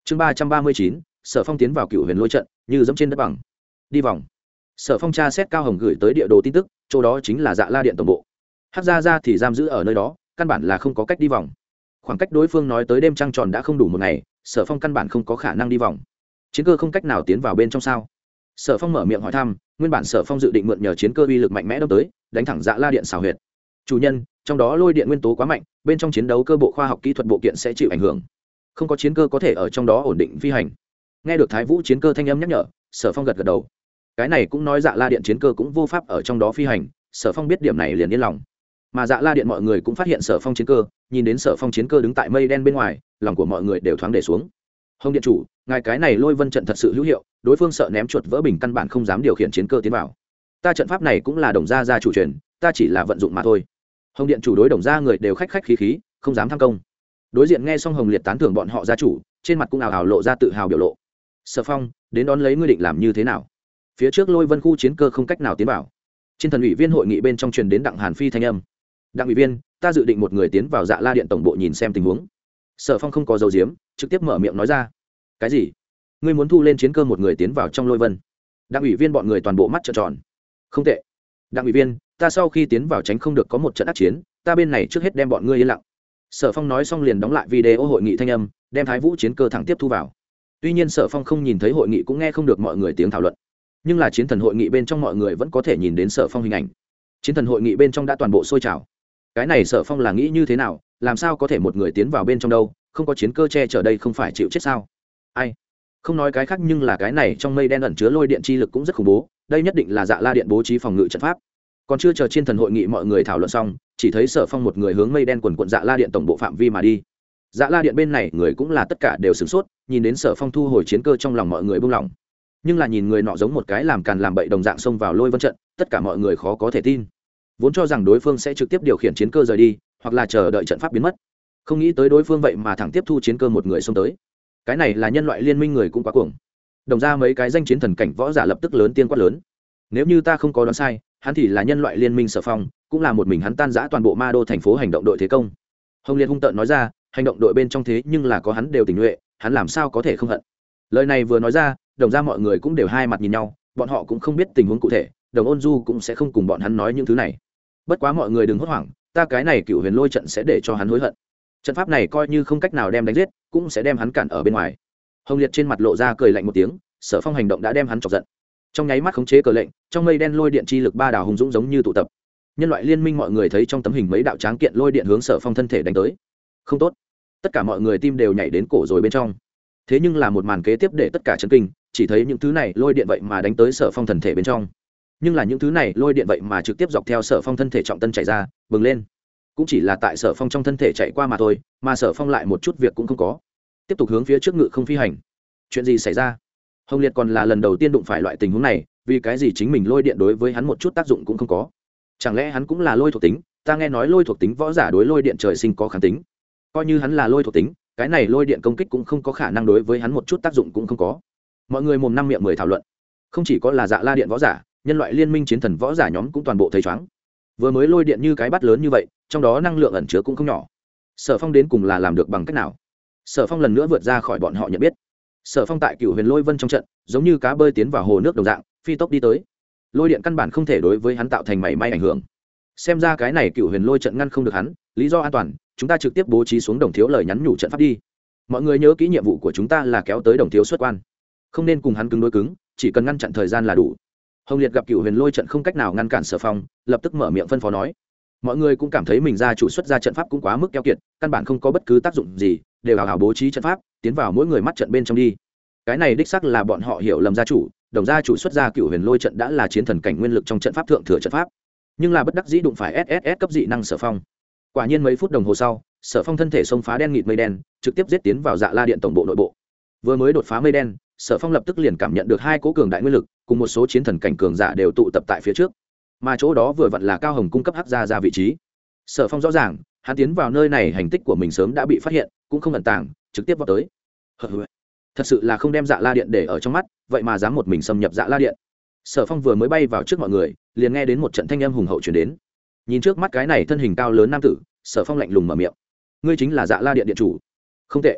chương 339, Sở Phong tiến vào Cựu Huyền Lôi trận, như dẫm trên đất bằng. Đi vòng. Sở Phong tra xét Cao Hồng gửi tới địa đồ tin tức, chỗ đó chính là Dạ La Điện tổng bộ. Hắc Gia Gia thì giam giữ ở nơi đó, căn bản là không có cách đi vòng. Khoảng cách đối phương nói tới đêm trăng tròn đã không đủ một ngày, Sở Phong căn bản không có khả năng đi vòng. Chiến cơ không cách nào tiến vào bên trong sao? Sở Phong mở miệng hỏi thăm. Nguyên bản Sở Phong dự định mượn nhờ chiến cơ uy lực mạnh mẽ đâm tới, đánh thẳng Dạ La Điện xảo huyệt. Chủ nhân, trong đó lôi điện nguyên tố quá mạnh, bên trong chiến đấu cơ bộ khoa học kỹ thuật bộ kiện sẽ chịu ảnh hưởng, không có chiến cơ có thể ở trong đó ổn định phi hành. Nghe được Thái Vũ chiến cơ thanh âm nhắc nhở, Sở Phong gật gật đầu. Cái này cũng nói Dạ La Điện chiến cơ cũng vô pháp ở trong đó phi hành. Sở Phong biết điểm này liền yên lòng. Mà Dạ La Điện mọi người cũng phát hiện Sở Phong chiến cơ, nhìn đến Sở Phong chiến cơ đứng tại mây đen bên ngoài, lòng của mọi người đều thoáng để xuống. Hồng điện chủ, ngài cái này lôi vân trận thật sự hữu hiệu, đối phương sợ ném chuột vỡ bình căn bản không dám điều khiển chiến cơ tiến vào. Ta trận pháp này cũng là Đồng gia gia chủ truyền, ta chỉ là vận dụng mà thôi. Hồng điện chủ đối Đồng gia người đều khách khách khí khí, không dám tham công. Đối diện nghe xong Hồng Liệt tán thưởng bọn họ gia chủ, trên mặt cũng ào ào lộ ra tự hào biểu lộ. Sở Phong, đến đón lấy ngươi định làm như thế nào? Phía trước lôi vân khu chiến cơ không cách nào tiến vào. Trên thần ủy viên hội nghị bên trong truyền đến Đặng Hàn Phi thanh âm. Đặng ủy viên, ta dự định một người tiến vào Dạ La Điện tổng bộ nhìn xem tình huống. Sở Phong không có dấu diếm, trực tiếp mở miệng nói ra. Cái gì? Ngươi muốn thu lên chiến cơ một người tiến vào trong lôi vân? Đặng ủy viên bọn người toàn bộ mắt trợn tròn. Không tệ. Đặng ủy viên, ta sau khi tiến vào tránh không được có một trận ác chiến, ta bên này trước hết đem bọn ngươi yên lặng. Sở Phong nói xong liền đóng lại video hội nghị thanh âm, đem Thái Vũ chiến cơ thẳng tiếp thu vào. Tuy nhiên Sở Phong không nhìn thấy hội nghị cũng nghe không được mọi người tiếng thảo luận, nhưng là chiến thần hội nghị bên trong mọi người vẫn có thể nhìn đến Sở Phong hình ảnh. Chiến thần hội nghị bên trong đã toàn bộ sôi trào. Cái này Sở Phong là nghĩ như thế nào, làm sao có thể một người tiến vào bên trong đâu, không có chiến cơ che chở đây không phải chịu chết sao? Ai? Không nói cái khác, nhưng là cái này trong mây đen ẩn chứa lôi điện chi lực cũng rất khủng bố, đây nhất định là Dạ La Điện bố trí phòng ngự trận pháp. Còn chưa chờ chiến thần hội nghị mọi người thảo luận xong, chỉ thấy Sở Phong một người hướng mây đen quần quận Dạ La Điện tổng bộ phạm vi mà đi. Dạ La Điện bên này người cũng là tất cả đều sửng sốt, nhìn đến Sở Phong thu hồi chiến cơ trong lòng mọi người buông lỏng. Nhưng là nhìn người nọ giống một cái làm càn làm bậy đồng dạng xông vào lôi vân trận, tất cả mọi người khó có thể tin. Vốn cho rằng đối phương sẽ trực tiếp điều khiển chiến cơ rời đi, hoặc là chờ đợi trận pháp biến mất. Không nghĩ tới đối phương vậy mà thẳng tiếp thu chiến cơ một người xông tới. Cái này là nhân loại liên minh người cũng quá cuồng. Đồng ra mấy cái danh chiến thần cảnh võ giả lập tức lớn tiếng quát lớn. Nếu như ta không có đoán sai, hắn thì là nhân loại liên minh Sở Phong, cũng là một mình hắn tan rã toàn bộ ma đô thành phố hành động đội thế công. Hồng Liệt hung tợn nói ra, hành động đội bên trong thế nhưng là có hắn đều tình nguyện, hắn làm sao có thể không hận. Lời này vừa nói ra, đồng ra mọi người cũng đều hai mặt nhìn nhau, bọn họ cũng không biết tình huống cụ thể, Đồng Ôn Du cũng sẽ không cùng bọn hắn nói những thứ này. Bất quá mọi người đừng hốt hoảng, ta cái này Cựu Huyền Lôi trận sẽ để cho hắn hối hận. Trận pháp này coi như không cách nào đem đánh giết, cũng sẽ đem hắn cản ở bên ngoài. Hồng Liệt trên mặt lộ ra cười lạnh một tiếng, Sở Phong hành động đã đem hắn chọc giận. Trong nháy mắt khống chế cờ lệnh, trong mây đen lôi điện chi lực ba đảo hùng dũng giống như tụ tập. Nhân loại liên minh mọi người thấy trong tấm hình mấy đạo tráng kiện lôi điện hướng Sở Phong thân thể đánh tới. Không tốt! Tất cả mọi người tim đều nhảy đến cổ rồi bên trong. Thế nhưng là một màn kế tiếp để tất cả chấn kinh, chỉ thấy những thứ này lôi điện vậy mà đánh tới Sở Phong thân thể bên trong. Nhưng là những thứ này lôi điện vậy mà trực tiếp dọc theo Sở Phong thân thể trọng tân chạy ra, bừng lên. Cũng chỉ là tại Sở Phong trong thân thể chạy qua mà thôi, mà Sở Phong lại một chút việc cũng không có. Tiếp tục hướng phía trước ngự không phi hành. Chuyện gì xảy ra? Hồng Liệt còn là lần đầu tiên đụng phải loại tình huống này, vì cái gì chính mình lôi điện đối với hắn một chút tác dụng cũng không có? Chẳng lẽ hắn cũng là lôi thuộc tính? Ta nghe nói lôi thuộc tính võ giả đối lôi điện trời sinh có kháng tính. Coi như hắn là lôi thuộc tính, cái này lôi điện công kích cũng không có khả năng đối với hắn một chút tác dụng cũng không có. Mọi người mồm năm miệng mười thảo luận. Không chỉ có là Dạ La Điện võ giả, nhân loại liên minh chiến thần võ giả nhóm cũng toàn bộ thấy chóng. Vừa mới lôi điện như cái bát lớn như vậy, trong đó năng lượng ẩn chứa cũng không nhỏ. Sở Phong đến cùng là làm được bằng cách nào? Sở Phong lần nữa vượt ra khỏi bọn họ nhận biết. Sở Phong tại Cựu Huyền Lôi Vân trong trận, giống như cá bơi tiến vào hồ nước đồng dạng, phi tốc đi tới. Lôi điện căn bản không thể đối với hắn tạo thành mảy may ảnh hưởng. Xem ra cái này Cựu Huyền Lôi trận ngăn không được hắn, lý do an toàn, chúng ta trực tiếp bố trí xuống Đồng Thiếu lời nhắn nhủ trận pháp đi. Mọi người nhớ kỹ nhiệm vụ của chúng ta là kéo tới Đồng Thiếu xuất quan, không nên cùng hắn cứng đối cứng, chỉ cần ngăn chặn thời gian là đủ. Hồng Liệt gặp Cựu Huyền Lôi trận không cách nào ngăn cản Sở Phong, lập tức mở miệng phân phó nói. Mọi người cũng cảm thấy mình ra chủ xuất ra trận pháp cũng quá mức keo kiệt, căn bản không có bất cứ tác dụng gì, đều hào hào bố trí trận pháp, tiến vào mỗi người mắt trận bên trong đi. Cái này đích xác là bọn họ hiểu lầm gia chủ, Đồng gia chủ xuất ra Cựu Huyền Lôi trận đã là chiến thần cảnh nguyên lực trong trận pháp thượng thừa trận pháp, nhưng là bất đắc dĩ đụng phải SSS cấp dị năng Sở Phong. Quả nhiên mấy phút đồng hồ sau, Sở Phong thân thể xông phá đen nghịt mây đen, trực tiếp giết tiến vào Dạ La Điện tổng bộ nội bộ. Vừa mới đột phá mây đen, Sở Phong lập tức liền cảm nhận được hai cỗ cường đại nguyên lực, cùng một số chiến thần cảnh cường giả đều tụ tập tại phía trước, mà chỗ đó vừa vặn là Cao Hồng cung cấp Hắc Gia ra vị trí. Sở Phong rõ ràng, hắn tiến vào nơi này hành tích của mình sớm đã bị phát hiện, cũng không ẩn tàng, trực tiếp vào tới. Thật sự là không đem Dạ La Điện để ở trong mắt, vậy mà dám một mình xâm nhập Dạ La Điện. Sở Phong vừa mới bay vào trước mọi người, liền nghe đến một trận thanh âm hùng hậu truyền đến. Nhìn trước mắt cái này thân hình cao lớn nam tử, Sở Phong lạnh lùng mở miệng. Ngươi chính là Dạ La Điện điện chủ? Không tệ.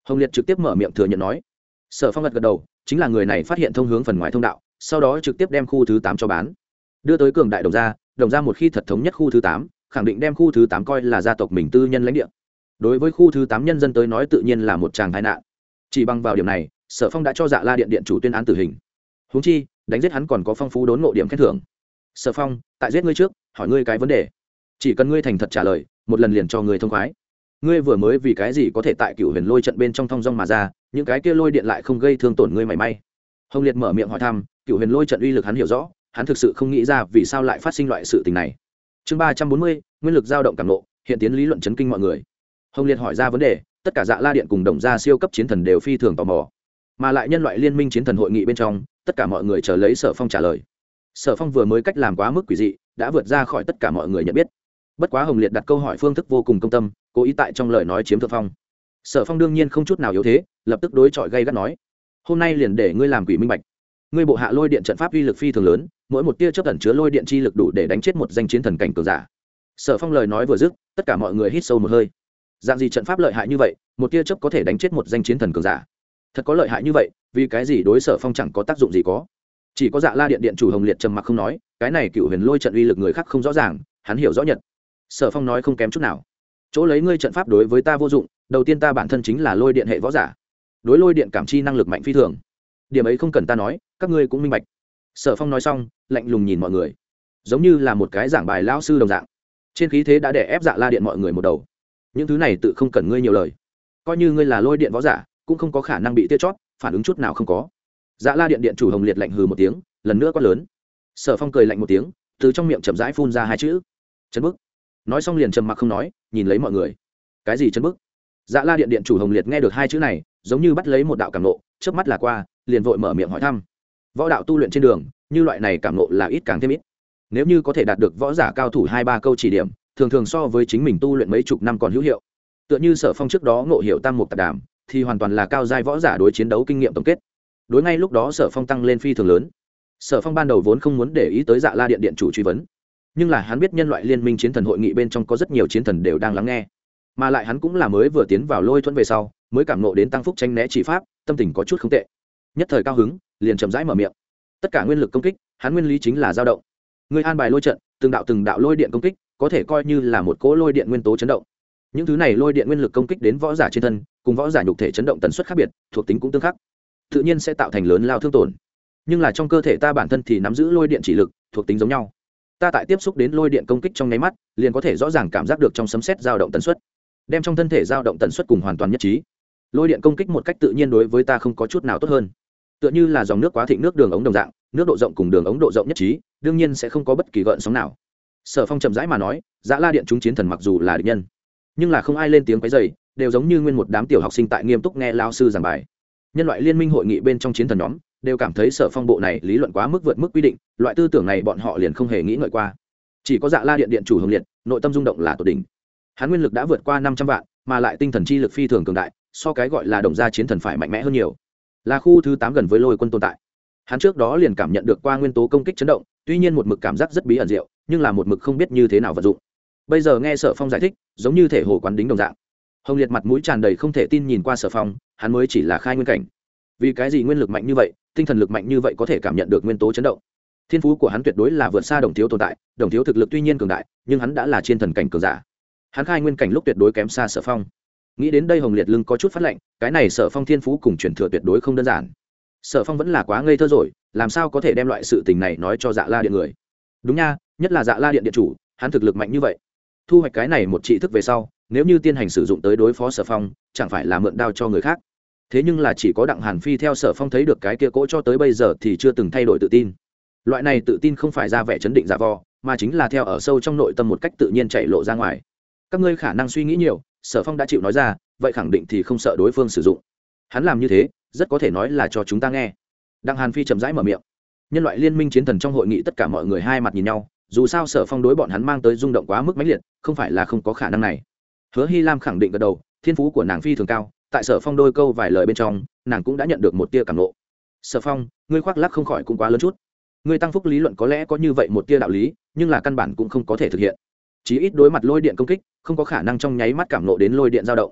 Hồng Liệt trực tiếp mở miệng thừa nhận nói. Sở Phong gật đầu, chính là người này phát hiện thông hướng phần ngoài thông đạo, sau đó trực tiếp đem khu thứ 8 cho bán, đưa tới cường đại đồng gia một khi thật thống nhất khu thứ 8, khẳng định đem khu thứ 8 coi là gia tộc mình tư nhân lãnh địa. Đối với khu thứ 8 nhân dân tới nói tự nhiên là một tràng tai nạn. Chỉ bằng vào điểm này, Sở Phong đã cho Dạ La điện điện chủ tuyên án tử hình. Huống chi, đánh giết hắn còn có phong phú đốn ngộ điểm khen thưởng. Sở Phong, tại giết ngươi trước, hỏi ngươi cái vấn đề. Chỉ cần ngươi thành thật trả lời, một lần liền cho ngươi thông khoái. Ngươi vừa mới vì cái gì có thể tại Cửu Huyền Lôi trận bên trong thong dong mà ra, những cái kia lôi điện lại không gây thương tổn ngươi mảy may? Hồng Liệt mở miệng hỏi thăm, Cửu Huyền Lôi trận uy lực hắn hiểu rõ, hắn thực sự không nghĩ ra vì sao lại phát sinh loại sự tình này. Chương 340, nguyên lực dao động cảm nộ, hiện tiến lý luận chấn kinh mọi người. Hồng Liệt hỏi ra vấn đề, tất cả Dạ La điện cùng Đồng gia siêu cấp chiến thần đều phi thường tò mò, mà lại nhân loại liên minh chiến thần hội nghị bên trong, tất cả mọi người chờ lấy Sở Phong trả lời. Sở Phong vừa mới cách làm quá mức quỷ dị, đã vượt ra khỏi tất cả mọi người nhận biết. Bất quá Hồng Liệt đặt câu hỏi phương thức vô cùng công tâm, cố ý tại trong lời nói chiếm thượng phong. Sở Phong đương nhiên không chút nào yếu thế, lập tức đối chọi gay gắt nói: hôm nay liền để ngươi làm quỷ minh bạch. Ngươi bộ hạ lôi điện trận pháp uy lực phi thường lớn, mỗi một tia chớp ẩn chứa lôi điện chi lực đủ để đánh chết một danh chiến thần cảnh cường giả. Sở Phong lời nói vừa dứt, tất cả mọi người hít sâu một hơi. Dạng gì trận pháp lợi hại như vậy, một tia chớp có thể đánh chết một danh chiến thần cường giả? Thật có lợi hại như vậy, vì cái gì đối Sở Phong chẳng có tác dụng gì có? Chỉ có Dạ La điện điện chủ Hồng Liệt trầm mặc không nói, cái này Cửu Huyền Lôi trận uy lực người khác không rõ ràng, hắn hiểu rõ nhất. Sở Phong nói không kém chút nào. Chỗ lấy ngươi trận pháp đối với ta vô dụng, đầu tiên ta bản thân chính là lôi điện hệ võ giả, đối lôi điện cảm chi năng lực mạnh phi thường, điểm ấy không cần ta nói, các ngươi cũng minh bạch. Sở Phong nói xong, lạnh lùng nhìn mọi người, giống như là một cái giảng bài lão sư đồng dạng, trên khí thế đã đè ép Dạ La điện mọi người một đầu. Những thứ này tự không cần ngươi nhiều lời, coi như ngươi là lôi điện võ giả cũng không có khả năng bị tia chót, phản ứng chút nào không có. Dạ La điện điện chủ Hồng Liệt lạnh hừ một tiếng, lần nữa quát lớn. Sở Phong cười lạnh một tiếng, từ trong miệng chậm rãi phun ra hai chữ: trấn bức. Nói xong liền trầm mặc không nói, nhìn lấy mọi người. Cái gì trấn bức? Dạ La điện điện chủ Hồng Liệt nghe được hai chữ này, giống như bắt lấy một đạo cảm nộ, chớp mắt là qua, liền vội mở miệng hỏi thăm. Võ đạo tu luyện trên đường, như loại này cảm nộ là ít càng thêm ít. Nếu như có thể đạt được võ giả cao thủ 2-3 câu chỉ điểm, thường thường so với chính mình tu luyện mấy chục năm còn hữu hiệu. Tựa như Sở Phong trước đó ngộ hiểu tam mục tạp đàm, thì hoàn toàn là cao giai võ giả đối chiến đấu kinh nghiệm tổng kết. Đối ngay lúc đó Sở Phong tăng lên phi thường lớn. Sở Phong ban đầu vốn không muốn để ý tới Dạ La điện điện chủ truy vấn, nhưng là hắn biết nhân loại liên minh chiến thần hội nghị bên trong có rất nhiều chiến thần đều đang lắng nghe, mà lại hắn cũng là mới vừa tiến vào lôi thuẫn về sau, mới cảm ngộ đến tăng phúc tranh né chỉ pháp, tâm tình có chút không tệ. Nhất thời cao hứng, liền chậm rãi mở miệng. Tất cả nguyên lực công kích, hắn nguyên lý chính là dao động. Người an bài lôi trận, từng đạo lôi điện công kích, có thể coi như là một cỗ lôi điện nguyên tố chấn động. Những thứ này lôi điện nguyên lực công kích đến võ giả trên thân, cùng võ giả nhục thể chấn động tần suất khác biệt, thuộc tính cũng tương khắc, tự nhiên sẽ tạo thành lớn lao thương tổn. Nhưng là trong cơ thể ta bản thân thì nắm giữ lôi điện chỉ lực, thuộc tính giống nhau. Ta tại tiếp xúc đến lôi điện công kích trong nháy mắt, liền có thể rõ ràng cảm giác được trong sấm sét dao động tần suất, đem trong thân thể dao động tần suất cùng hoàn toàn nhất trí. Lôi điện công kích một cách tự nhiên đối với ta không có chút nào tốt hơn. Tựa như là dòng nước quá thịnh nước đường ống đồng dạng, nước độ rộng cùng đường ống độ rộng nhất trí, đương nhiên sẽ không có bất kỳ gợn sóng nào. Sở Phong chậm rãi mà nói, Dạ La điện chúng chiến thần mặc dù là địch nhân, nhưng là không ai lên tiếng quấy rầy, đều giống như nguyên một đám tiểu học sinh tại nghiêm túc nghe lão sư giảng bài. Nhân loại liên minh hội nghị bên trong chiến thần nhóm đều cảm thấy Sở Phong bộ này lý luận quá mức vượt mức quy định, loại tư tưởng này bọn họ liền không hề nghĩ ngợi qua. Chỉ có Dạ La điện điện chủ Hồng Liệt, nội tâm rung động là tột đỉnh. Hắn nguyên lực đã vượt qua 500 vạn, mà lại tinh thần chi lực phi thường cường đại, so cái gọi là Đồng gia chiến thần phải mạnh mẽ hơn nhiều. Là khu thứ 8 gần với lôi quân tồn tại. Hắn trước đó liền cảm nhận được qua nguyên tố công kích chấn động, tuy nhiên một mực cảm giác rất bí ẩn diệu, nhưng là một mực không biết như thế nào vận dụng. Bây giờ nghe Sở Phong giải thích, giống như thể hồ quán đính đồng dạng. Hồng Liệt mặt mũi tràn đầy không thể tin nhìn qua Sở Phong, hắn mới chỉ là khai nguyên cảnh. Vì cái gì nguyên lực mạnh như vậy, tinh thần lực mạnh như vậy có thể cảm nhận được nguyên tố chấn động? Thiên phú của hắn tuyệt đối là vượt xa Đồng Thiếu tồn tại, Đồng Thiếu thực lực tuy nhiên cường đại, nhưng hắn đã là chiến thần cảnh cường giả. Hắn khai nguyên cảnh lúc tuyệt đối kém xa Sở Phong. Nghĩ đến đây Hồng Liệt lưng có chút phát lạnh, cái này Sở Phong thiên phú cùng truyền thừa tuyệt đối không đơn giản. Sở Phong vẫn là quá ngây thơ rồi, làm sao có thể đem loại sự tình này nói cho Dạ La điện người? Đúng nha, nhất là Dạ La điện điện chủ, hắn thực lực mạnh như vậy. Thu hoạch cái này một trị thức về sau, nếu như tiên hành sử dụng tới đối phó Sở Phong, chẳng phải là mượn đao cho người khác. Thế nhưng là chỉ có Đặng Hàn Phi theo Sở Phong thấy được cái kia cỗ cho tới bây giờ thì chưa từng thay đổi tự tin. Loại này tự tin không phải ra vẻ chấn định giả vò, mà chính là theo ở sâu trong nội tâm một cách tự nhiên chạy lộ ra ngoài. Các ngươi khả năng suy nghĩ nhiều, Sở Phong đã chịu nói ra, vậy khẳng định thì không sợ đối phương sử dụng. Hắn làm như thế, rất có thể nói là cho chúng ta nghe. Đặng Hàn Phi chậm rãi mở miệng. Nhân loại liên minh chiến thần trong hội nghị tất cả mọi người hai mặt nhìn nhau, dù sao Sở Phong đối bọn hắn mang tới rung động quá mức mãnh liệt, không phải là không có khả năng này. Hứa Hy Lam khẳng định gật đầu, thiên phú của nàng phi thường cao, tại Sở Phong đôi câu vài lời bên trong, nàng cũng đã nhận được một tia cảm ngộ. Sở Phong, ngươi khoác lác không khỏi cũng quá lớn chút. Ngươi tăng phúc lý luận có lẽ có như vậy một tia đạo lý, nhưng là căn bản cũng không có thể thực hiện. Chí ít đối mặt lôi điện công kích, không có khả năng trong nháy mắt cảm ngộ đến lôi điện dao động.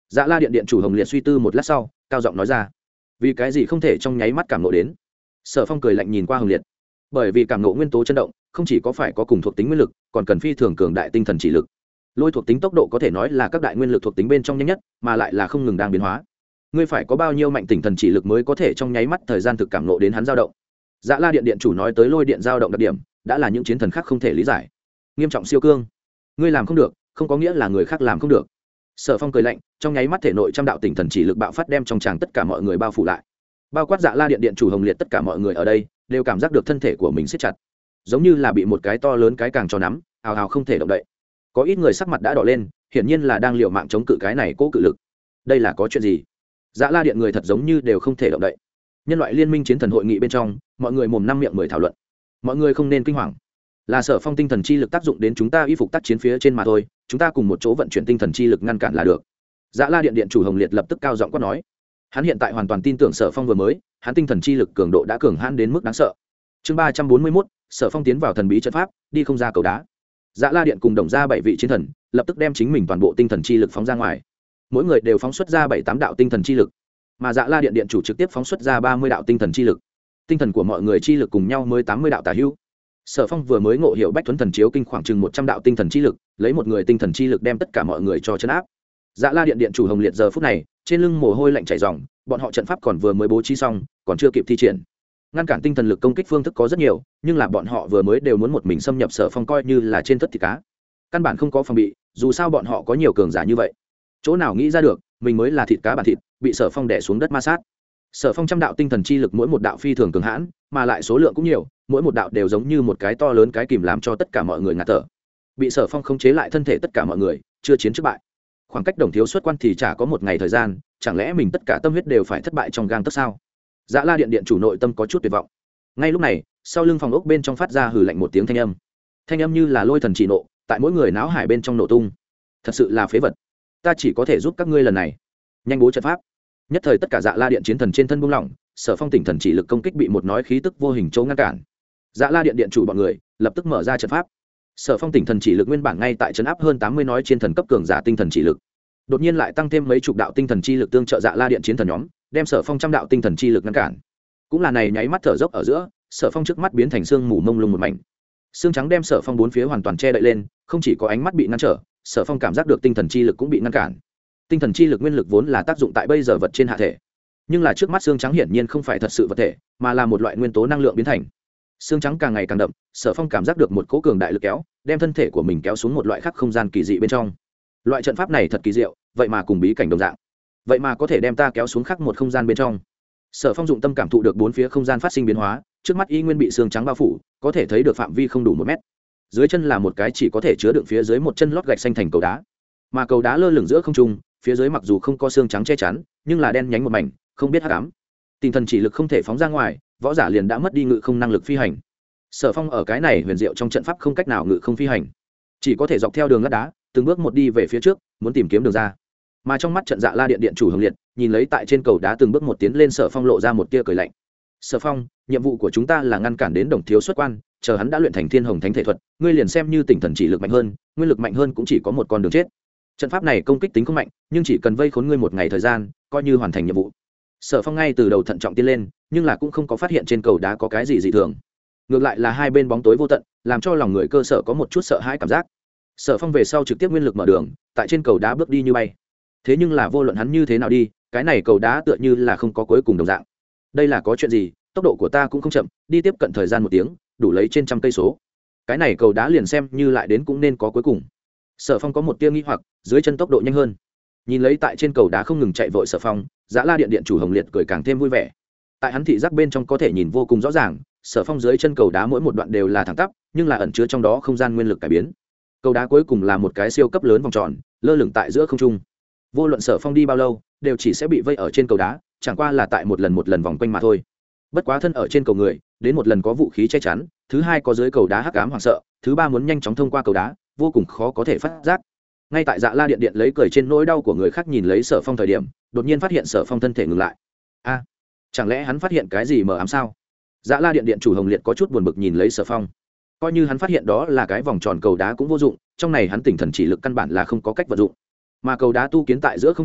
Dạ La điện điện chủ Hồng Liệt suy tư một lát sau cao giọng nói ra, vì cái gì không thể trong nháy mắt cảm nộ đến. Sở Phong cười lạnh nhìn qua Hồng Liệt, bởi vì cảm nộ nguyên tố chân động không chỉ có phải có cùng thuộc tính nguyên lực, còn cần phi thường cường đại tinh thần chỉ lực. Lôi thuộc tính tốc độ có thể nói là các đại nguyên lực thuộc tính bên trong nhanh nhất, mà lại là không ngừng đang biến hóa. Ngươi phải có bao nhiêu mạnh tinh thần chỉ lực mới có thể trong nháy mắt thời gian thực cảm nộ đến hắn dao động. Dạ La điện điện chủ nói tới lôi điện dao động đặc điểm, đã là những chiến thần khác không thể lý giải. Nghiêm trọng siêu cương, ngươi làm không được, không có nghĩa là người khác làm không được. Sở Phong cười lạnh, trong nháy mắt thể nội trăm đạo tinh thần chỉ lực bạo phát đem trong tràng tất cả mọi người bao phủ lại. Bao quát Dạ La điện điện chủ Hồng Liệt, tất cả mọi người ở đây đều cảm giác được thân thể của mình siết chặt, giống như là bị một cái to lớn cái càng cho nắm, ào ào không thể động đậy. Có ít người sắc mặt đã đỏ lên, hiển nhiên là đang liều mạng chống cự cái này cố cự lực. Đây là có chuyện gì? Dạ La điện người thật giống như đều không thể động đậy. Nhân loại liên minh chiến thần hội nghị bên trong, mọi người mồm năm miệng mười thảo luận. Mọi người không nên kinh hoàng, là Sở Phong tinh thần chi lực tác dụng đến chúng ta y phục tác chiến phía trên mà thôi, chúng ta cùng một chỗ vận chuyển tinh thần chi lực ngăn cản là được. Dạ La điện điện chủ Hồng Liệt lập tức cao giọng quát nói. Hắn hiện tại hoàn toàn tin tưởng Sở Phong vừa mới, hắn tinh thần chi lực cường độ đã cường hãn đến mức đáng sợ. Chương 341, Sở Phong tiến vào thần bí trận pháp, đi không ra cầu đá. Dạ La điện cùng đồng ra 7 vị chiến thần, lập tức đem chính mình toàn bộ tinh thần chi lực phóng ra ngoài. Mỗi người đều phóng xuất ra 7-8 đạo tinh thần chi lực, mà Dạ La điện điện chủ trực tiếp phóng xuất ra 30 đạo tinh thần chi lực. Tinh thần của mọi người chi lực cùng nhau mới 80 đạo tả hữu. Sở Phong vừa mới ngộ hiểu Bách Tuấn thần chiếu kinh khoảng chừng 100 đạo tinh thần chi lực, lấy một người tinh thần chi lực đem tất cả mọi người cho trấn áp. Dạ La điện điện chủ Hồng Liệt giờ phút này, trên lưng mồ hôi lạnh chảy ròng, bọn họ trận pháp còn vừa mới bố trí xong, còn chưa kịp thi triển. Ngăn cản tinh thần lực công kích phương thức có rất nhiều, nhưng là bọn họ vừa mới đều muốn một mình xâm nhập Sở Phong coi như là trên thất thịt cá. Căn bản không có phòng bị, dù sao bọn họ có nhiều cường giả như vậy. Chỗ nào nghĩ ra được, mình mới là thịt cá bản thịt, bị Sở Phong đè xuống đất ma sát. Sở Phong trăm đạo tinh thần chi lực mỗi một đạo phi thường cường hãn, mà lại số lượng cũng nhiều, mỗi một đạo đều giống như một cái to lớn cái kìm làm cho tất cả mọi người ngạt thở. Bị Sở Phong khống chế lại thân thể tất cả mọi người, chưa chiến trước bại. Khoảng cách Đồng Thiếu xuất quan thì chả có một ngày thời gian, chẳng lẽ mình tất cả tâm huyết đều phải thất bại trong gang tấc sao? Dạ La điện điện chủ nội tâm có chút tuyệt vọng. Ngay lúc này, sau lưng phòng ốc bên trong phát ra hừ lạnh một tiếng thanh âm như là lôi thần chỉ nộ, tại mỗi người não hải bên trong nổ tung. Thật sự là phế vật, ta chỉ có thể giúp các ngươi lần này. Nhanh bố trận pháp. Nhất thời tất cả Dạ La điện chiến thần trên thân buông lỏng, Sở Phong tỉnh thần chỉ lực công kích bị một nói khí tức vô hình chỗ ngăn cản. Dạ La điện điện chủ bọn người lập tức mở ra trận pháp. Sở Phong tỉnh thần chỉ lực nguyên bản ngay tại trấn áp hơn 80 nói chiến thần cấp cường giả tinh thần chỉ lực, đột nhiên lại tăng thêm mấy chục đạo tinh thần chi lực tương trợ Dạ La điện chiến thần nhóm, đem Sở Phong trăm đạo tinh thần chi lực ngăn cản. Cũng là này nháy mắt thở dốc ở giữa, Sở Phong trước mắt biến thành sương mù mông lung một mảnh. Sương trắng đem Sở Phong bốn phía hoàn toàn che đậy lên, không chỉ có ánh mắt bị ngăn trở, Sở Phong cảm giác được tinh thần chi lực cũng bị ngăn cản. Tinh thần chi lực nguyên lực vốn là tác dụng tại bây giờ vật trên hạ thể, nhưng là trước mắt xương trắng hiển nhiên không phải thật sự vật thể, mà là một loại nguyên tố năng lượng biến thành. Xương trắng càng ngày càng đậm, Sở Phong cảm giác được một cỗ cường đại lực kéo, đem thân thể của mình kéo xuống một loại khác không gian kỳ dị bên trong. Loại trận pháp này thật kỳ diệu, vậy mà cùng bí cảnh đồng dạng, vậy mà có thể đem ta kéo xuống khác một không gian bên trong. Sở Phong dụng tâm cảm thụ được bốn phía không gian phát sinh biến hóa, trước mắt y nguyên bị xương trắng bao phủ, có thể thấy được phạm vi không đủ 1 mét. Dưới chân là một cái chỉ có thể chứa đựng phía dưới một chân lót gạch xanh thành cầu đá, mà cầu đá lơ lửng giữa không trung, phía dưới mặc dù không có xương trắng che chắn, nhưng là đen nhánh một mảnh, không biết hắc ám. Tinh thần chỉ lực không thể phóng ra ngoài, võ giả liền đã mất đi ngự không năng lực phi hành. Sở Phong ở cái này huyền diệu trong trận pháp không cách nào ngự không phi hành, chỉ có thể dọc theo đường lát đá, từng bước một đi về phía trước, muốn tìm kiếm đường ra. Mà trong mắt trận Dạ La điện điện chủ Hồng Liệt, nhìn lấy tại trên cầu đá từng bước một tiến lên Sở Phong lộ ra một tia cười lạnh. Sở Phong, nhiệm vụ của chúng ta là ngăn cản đến Đồng Thiếu xuất quan, chờ hắn đã luyện thành Thiên Hồng Thánh thể thuật, ngươi liền xem như tinh thần chỉ lực mạnh hơn, nguyên lực mạnh hơn cũng chỉ có một con đường chết. Trận pháp này công kích tính không mạnh, nhưng chỉ cần vây khốn ngươi một ngày thời gian, coi như hoàn thành nhiệm vụ. Sở Phong ngay từ đầu thận trọng tiến lên, nhưng là cũng không có phát hiện trên cầu đá có cái gì dị thường. Ngược lại là hai bên bóng tối vô tận, làm cho lòng người cơ sở có một chút sợ hãi cảm giác. Sở Phong về sau trực tiếp nguyên lực mở đường, tại trên cầu đá bước đi như bay. Thế nhưng là vô luận hắn như thế nào đi, cái này cầu đá tựa như là không có cuối cùng đồng dạng. Đây là có chuyện gì? Tốc độ của ta cũng không chậm, đi tiếp cận thời gian 1 tiếng, đủ lấy trên trăm cây số. Cái này cầu đá liền xem như lại đến cũng nên có cuối cùng. Sở Phong có một tia nghi hoặc, dưới chân tốc độ nhanh hơn. Nhìn lấy tại trên cầu đá không ngừng chạy vội Sở Phong, Dạ La điện điện chủ Hồng Liệt cười càng thêm vui vẻ. Tại hắn thị giác bên trong có thể nhìn vô cùng rõ ràng, Sở Phong dưới chân cầu đá mỗi một đoạn đều là thẳng tắp, nhưng là ẩn chứa trong đó không gian nguyên lực cải biến. Cầu đá cuối cùng là một cái siêu cấp lớn vòng tròn, lơ lửng tại giữa không trung. Vô luận Sở Phong đi bao lâu, đều chỉ sẽ bị vây ở trên cầu đá, chẳng qua là tại một lần vòng quanh mà thôi. Bất quá thân ở trên cầu người, đến một lần có vũ khí che chắn, thứ hai có dưới cầu đá hắc ám hoảng sợ, thứ ba muốn nhanh chóng thông qua cầu đá, vô cùng khó có thể phát giác. Ngay tại Dạ La điện điện lấy cười trên nỗi đau của người khác nhìn lấy Sở Phong thời điểm, đột nhiên phát hiện Sở Phong thân thể ngừng lại. A, chẳng lẽ hắn phát hiện cái gì mờ ám sao? Dạ La điện điện chủ Hồng Liệt có chút buồn bực nhìn lấy Sở Phong. Coi như hắn phát hiện đó là cái vòng tròn cầu đá cũng vô dụng, trong này hắn tỉnh thần chỉ lực căn bản là không có cách vận dụng. Mà cầu đá tu kiến tại giữa không trung,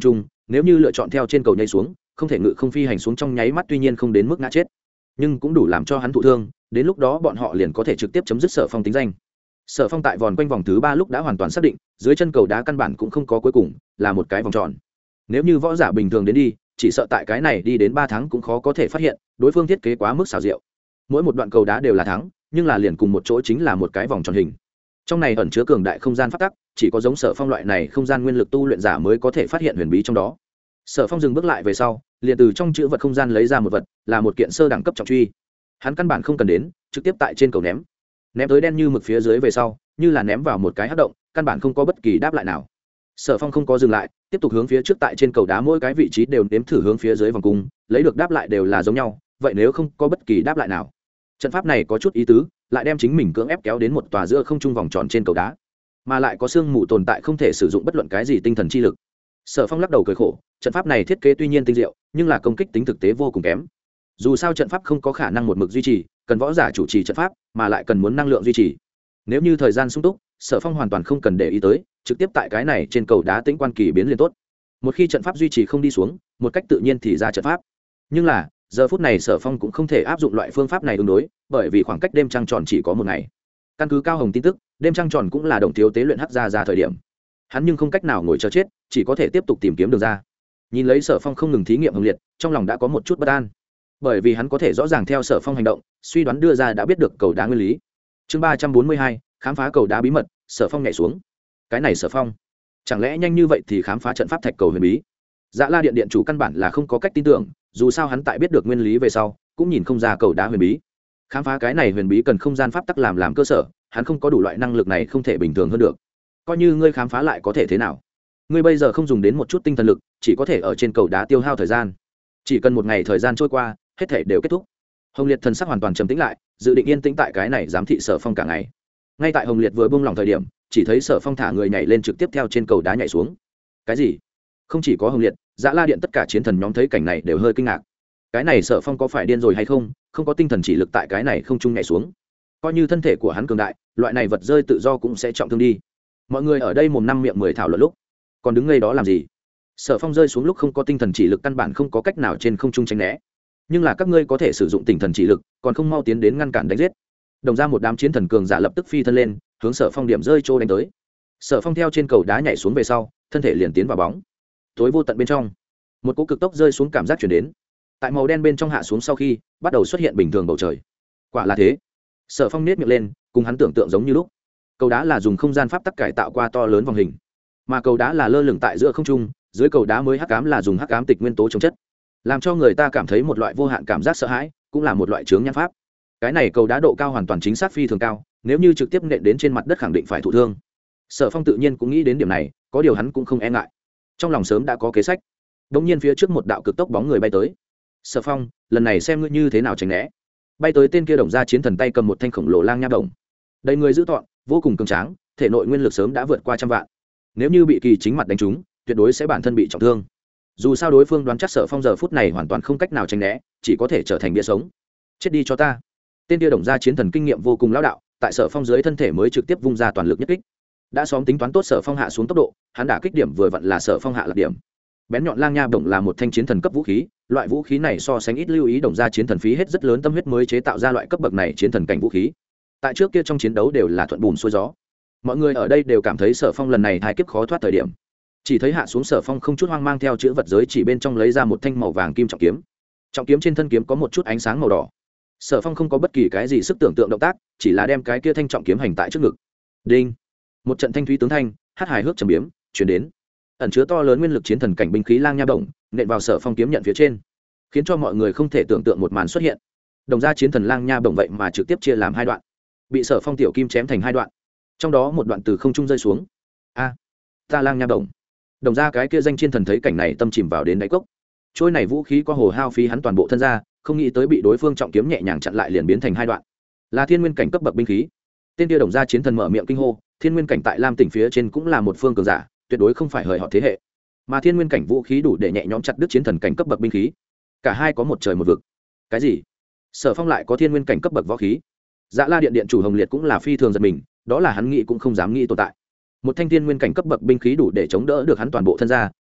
nếu như lựa chọn theo trên cầu nhảy xuống không thể ngự không phi hành xuống trong nháy mắt, tuy nhiên không đến mức ngã chết nhưng cũng đủ làm cho hắn thụ thương, đến lúc đó bọn họ liền có thể trực tiếp chấm dứt Sở Phong tính danh. Sở Phong tại vòng quanh vòng thứ 3 lúc đã hoàn toàn xác định dưới chân cầu đá căn bản cũng không có cuối cùng, là một cái vòng tròn. Nếu như võ giả bình thường đến đi, chỉ sợ tại cái này đi đến 3 tháng cũng khó có thể phát hiện đối phương thiết kế quá mức xảo diệu. Mỗi một đoạn cầu đá đều là thắng, nhưng là liền cùng một chỗ chính là một cái vòng tròn hình. Trong này ẩn chứa cường đại không gian pháp tắc, chỉ có giống Sở Phong loại này không gian nguyên lực tu luyện giả mới có thể phát hiện huyền bí trong đó. Sở Phong dừng bước lại về sau, liền từ trong chữ vật không gian lấy ra một vật, là một kiện sơ đẳng cấp trọng truy. Hắn căn bản không cần đến, trực tiếp tại trên cầu ném tới đen như mực phía dưới về sau, như là ném vào một cái hắc động, căn bản không có bất kỳ đáp lại nào. Sở Phong không có dừng lại, tiếp tục hướng phía trước, tại trên cầu đá mỗi cái vị trí đều nếm thử hướng phía dưới vòng cung, lấy được đáp lại đều là giống nhau, vậy nếu không có bất kỳ đáp lại nào, trận pháp này có chút ý tứ, lại đem chính mình cưỡng ép kéo đến một tòa giữa không trung vòng tròn trên cầu đá, mà lại có sương mù tồn tại, không thể sử dụng bất luận cái gì tinh thần chi lực. Sở Phong lắc đầu cười khổ, trận pháp này thiết kế tuy nhiên tinh diệu, nhưng là công kích tính thực tế vô cùng kém. Dù sao trận pháp không có khả năng một mực duy trì, cần võ giả chủ trì trận pháp, mà lại cần muốn năng lượng duy trì. Nếu như thời gian sung túc, Sở Phong hoàn toàn không cần để ý tới, trực tiếp tại cái này trên cầu đá tĩnh quan kỳ biến liền tốt. Một khi trận pháp duy trì không đi xuống, một cách tự nhiên thì ra trận pháp. Nhưng là giờ phút này Sở Phong cũng không thể áp dụng loại phương pháp này ứng đối, bởi vì khoảng cách đêm trăng tròn chỉ có một ngày. Căn cứ Cao Hồng tin tức, đêm trăng tròn cũng là đồng thiếu tế luyện hắc ra thời điểm. Hắn nhưng không cách nào ngồi chờ chết, chỉ có thể tiếp tục tìm kiếm đường ra. Nhìn lấy Sở Phong không ngừng thí nghiệm hồng liệt, trong lòng đã có một chút bất an, bởi vì hắn có thể rõ ràng theo Sở Phong hành động, suy đoán đưa ra đã biết được cầu đá nguyên lý. Chương 342, khám phá cầu đá bí mật. Sở Phong nhảy xuống. Cái này Sở Phong, chẳng lẽ nhanh như vậy thì khám phá trận pháp thạch cầu huyền bí? Dạ La Điện điện chủ căn bản là không có cách tin tưởng, dù sao hắn tại biết được nguyên lý về sau, cũng nhìn không ra cầu đá huyền bí. Khám phá cái này huyền bí cần không gian pháp tắc làm cơ sở, hắn không có đủ loại năng lực này, không thể bình thường hơn được. Coi như ngươi khám phá lại có thể thế nào? Ngươi bây giờ không dùng đến một chút tinh thần lực, chỉ có thể ở trên cầu đá tiêu hao thời gian. Chỉ cần một ngày thời gian trôi qua, hết thể đều kết thúc. Hồng Liệt thần sắc hoàn toàn trầm tĩnh lại, dự định yên tĩnh tại cái này giám thị Sở Phong cả ngày. Ngay tại Hồng Liệt vừa buông lỏng thời điểm, chỉ thấy Sở Phong thả người nhảy lên, trực tiếp theo trên cầu đá nhảy xuống. Cái gì? Không chỉ có Hồng Liệt, Dạ La Điện tất cả chiến thần nhóm thấy cảnh này đều hơi kinh ngạc. Cái này Sở Phong có phải điên rồi hay không? Không có tinh thần chỉ lực tại cái này không trung nhảy xuống. Coi như thân thể của hắn cường đại, loại này vật rơi tự do cũng sẽ trọng thương đi. Mọi người ở đây mồm năm miệng mười thảo luận lúc, còn đứng ngây đó làm gì? Sở Phong rơi xuống lúc không có tinh thần chỉ lực, căn bản không có cách nào trên không trung tránh né. Nhưng là các ngươi có thể sử dụng tinh thần chỉ lực, còn không mau tiến đến ngăn cản đánh giết. Đồng ra một đám chiến thần cường giả lập tức phi thân lên, hướng Sở Phong điểm rơi trô đánh tới. Sở Phong theo trên cầu đá nhảy xuống về sau, thân thể liền tiến vào bóng tối vô tận bên trong. Một cỗ cực tốc rơi xuống cảm giác chuyển đến, tại màu đen bên trong hạ xuống sau khi bắt đầu xuất hiện bình thường bầu trời. Quả là thế. Sở Phong nết miệng lên, cùng hắn tưởng tượng giống như lúc. Cầu đá là dùng không gian pháp tắc cải tạo qua to lớn vòng hình, mà cầu đá là lơ lửng tại giữa không trung, dưới cầu đá mới hắc ám là dùng hắc ám tịch nguyên tố chống chất, làm cho người ta cảm thấy một loại vô hạn cảm giác sợ hãi, cũng là một loại chướng nhãn pháp. Cái này cầu đá độ cao hoàn toàn chính xác phi thường cao, nếu như trực tiếp nện đến trên mặt đất khẳng định phải thụ thương. Sở Phong tự nhiên cũng nghĩ đến điểm này, có điều hắn cũng không e ngại, trong lòng sớm đã có kế sách. Đống nhiên phía trước một đạo cực tốc bóng người bay tới. Sở Phong, lần này xem ngươi như thế nào tránh né. Bay tới tên kia đồng ra chiến thần tay cầm một thanh khổng lồ lang nha đồng, đầy người dữ tợn, vô cùng cường tráng, thể nội nguyên lực sớm đã vượt qua 100 vạn. Nếu như bị kỳ chính mặt đánh trúng, tuyệt đối sẽ bản thân bị trọng thương. Dù sao đối phương đoán chắc Sở Phong giờ phút này hoàn toàn không cách nào tránh né, chỉ có thể trở thành bia sống. Chết đi cho ta. Tên kia đồng gia chiến thần kinh nghiệm vô cùng lão đạo, tại Sở Phong dưới thân thể mới trực tiếp vung ra toàn lực nhất kích. Đã xóm tính toán tốt Sở Phong hạ xuống tốc độ, hắn đả kích điểm vừa vặn là Sở Phong hạ lạc điểm. Bén nhọn lang nha bổng là một thanh chiến thần cấp vũ khí, loại vũ khí này so sánh ít lưu ý, đồng gia chiến thần phí hết rất lớn tâm huyết mới chế tạo ra loại cấp bậc này chiến thần cảnh vũ khí. Tại trước kia trong chiến đấu đều là thuận buồm xuôi gió. Mọi người ở đây đều cảm thấy Sở Phong lần này hai kiếp khó thoát thời điểm. Chỉ thấy hạ xuống Sở Phong không chút hoang mang theo chữ vật giới chỉ bên trong lấy ra một thanh màu vàng kim trọng kiếm. Trọng kiếm trên thân kiếm có một chút ánh sáng màu đỏ. Sở Phong không có bất kỳ cái gì sức tưởng tượng động tác, chỉ là đem cái kia thanh trọng kiếm hành tại trước ngực. Đinh! Một trận thanh thúy tướng thanh, hát hài hước trầm biếm, truyền đến. Ẩn chứa to lớn nguyên lực chiến thần cảnh binh khí lang nha bổng, nện vào Sở Phong kiếm nhận phía trên, khiến cho mọi người không thể tưởng tượng một màn xuất hiện. Đồng gia chiến thần lang nha bổng vậy mà trực tiếp chia làm hai đoạn, bị Sở Phong tiểu kim chém thành hai đoạn. Trong đó một đoạn từ không trung rơi xuống. A, ta lang nha bổng. Đồng gia cái kia danh chiến thần thấy cảnh này tâm chìm vào đến đáy cốc. Trôi này vũ khí có hồ hao phí hắn toàn bộ thân ra, không nghĩ tới bị đối phương trọng kiếm nhẹ nhàng chặn lại liền biến thành hai đoạn. Là thiên nguyên cảnh cấp bậc binh khí. Tên kia đồng gia chiến thần mở miệng kinh hô, thiên nguyên cảnh tại Lam tỉnh phía trên cũng là một phương cường giả, tuyệt đối không phải hời họ thế hệ. Mà thiên nguyên cảnh vũ khí đủ để nhẹ nhõm chặt đứt chiến thần cảnh cấp bậc binh khí. Cả hai có một trời một vực. Cái gì? Sở Phong lại có thiên nguyên cảnh cấp bậc võ khí? Dạ La Điện điện chủ Hồng Liệt cũng là phi thường giật mình, đó là hắn nghĩ cũng không dám nghĩ tồn tại. Một thanh thiên nguyên cảnh cấp bậc binh khí đủ để chống đỡ được hắn toàn bộ thân ra,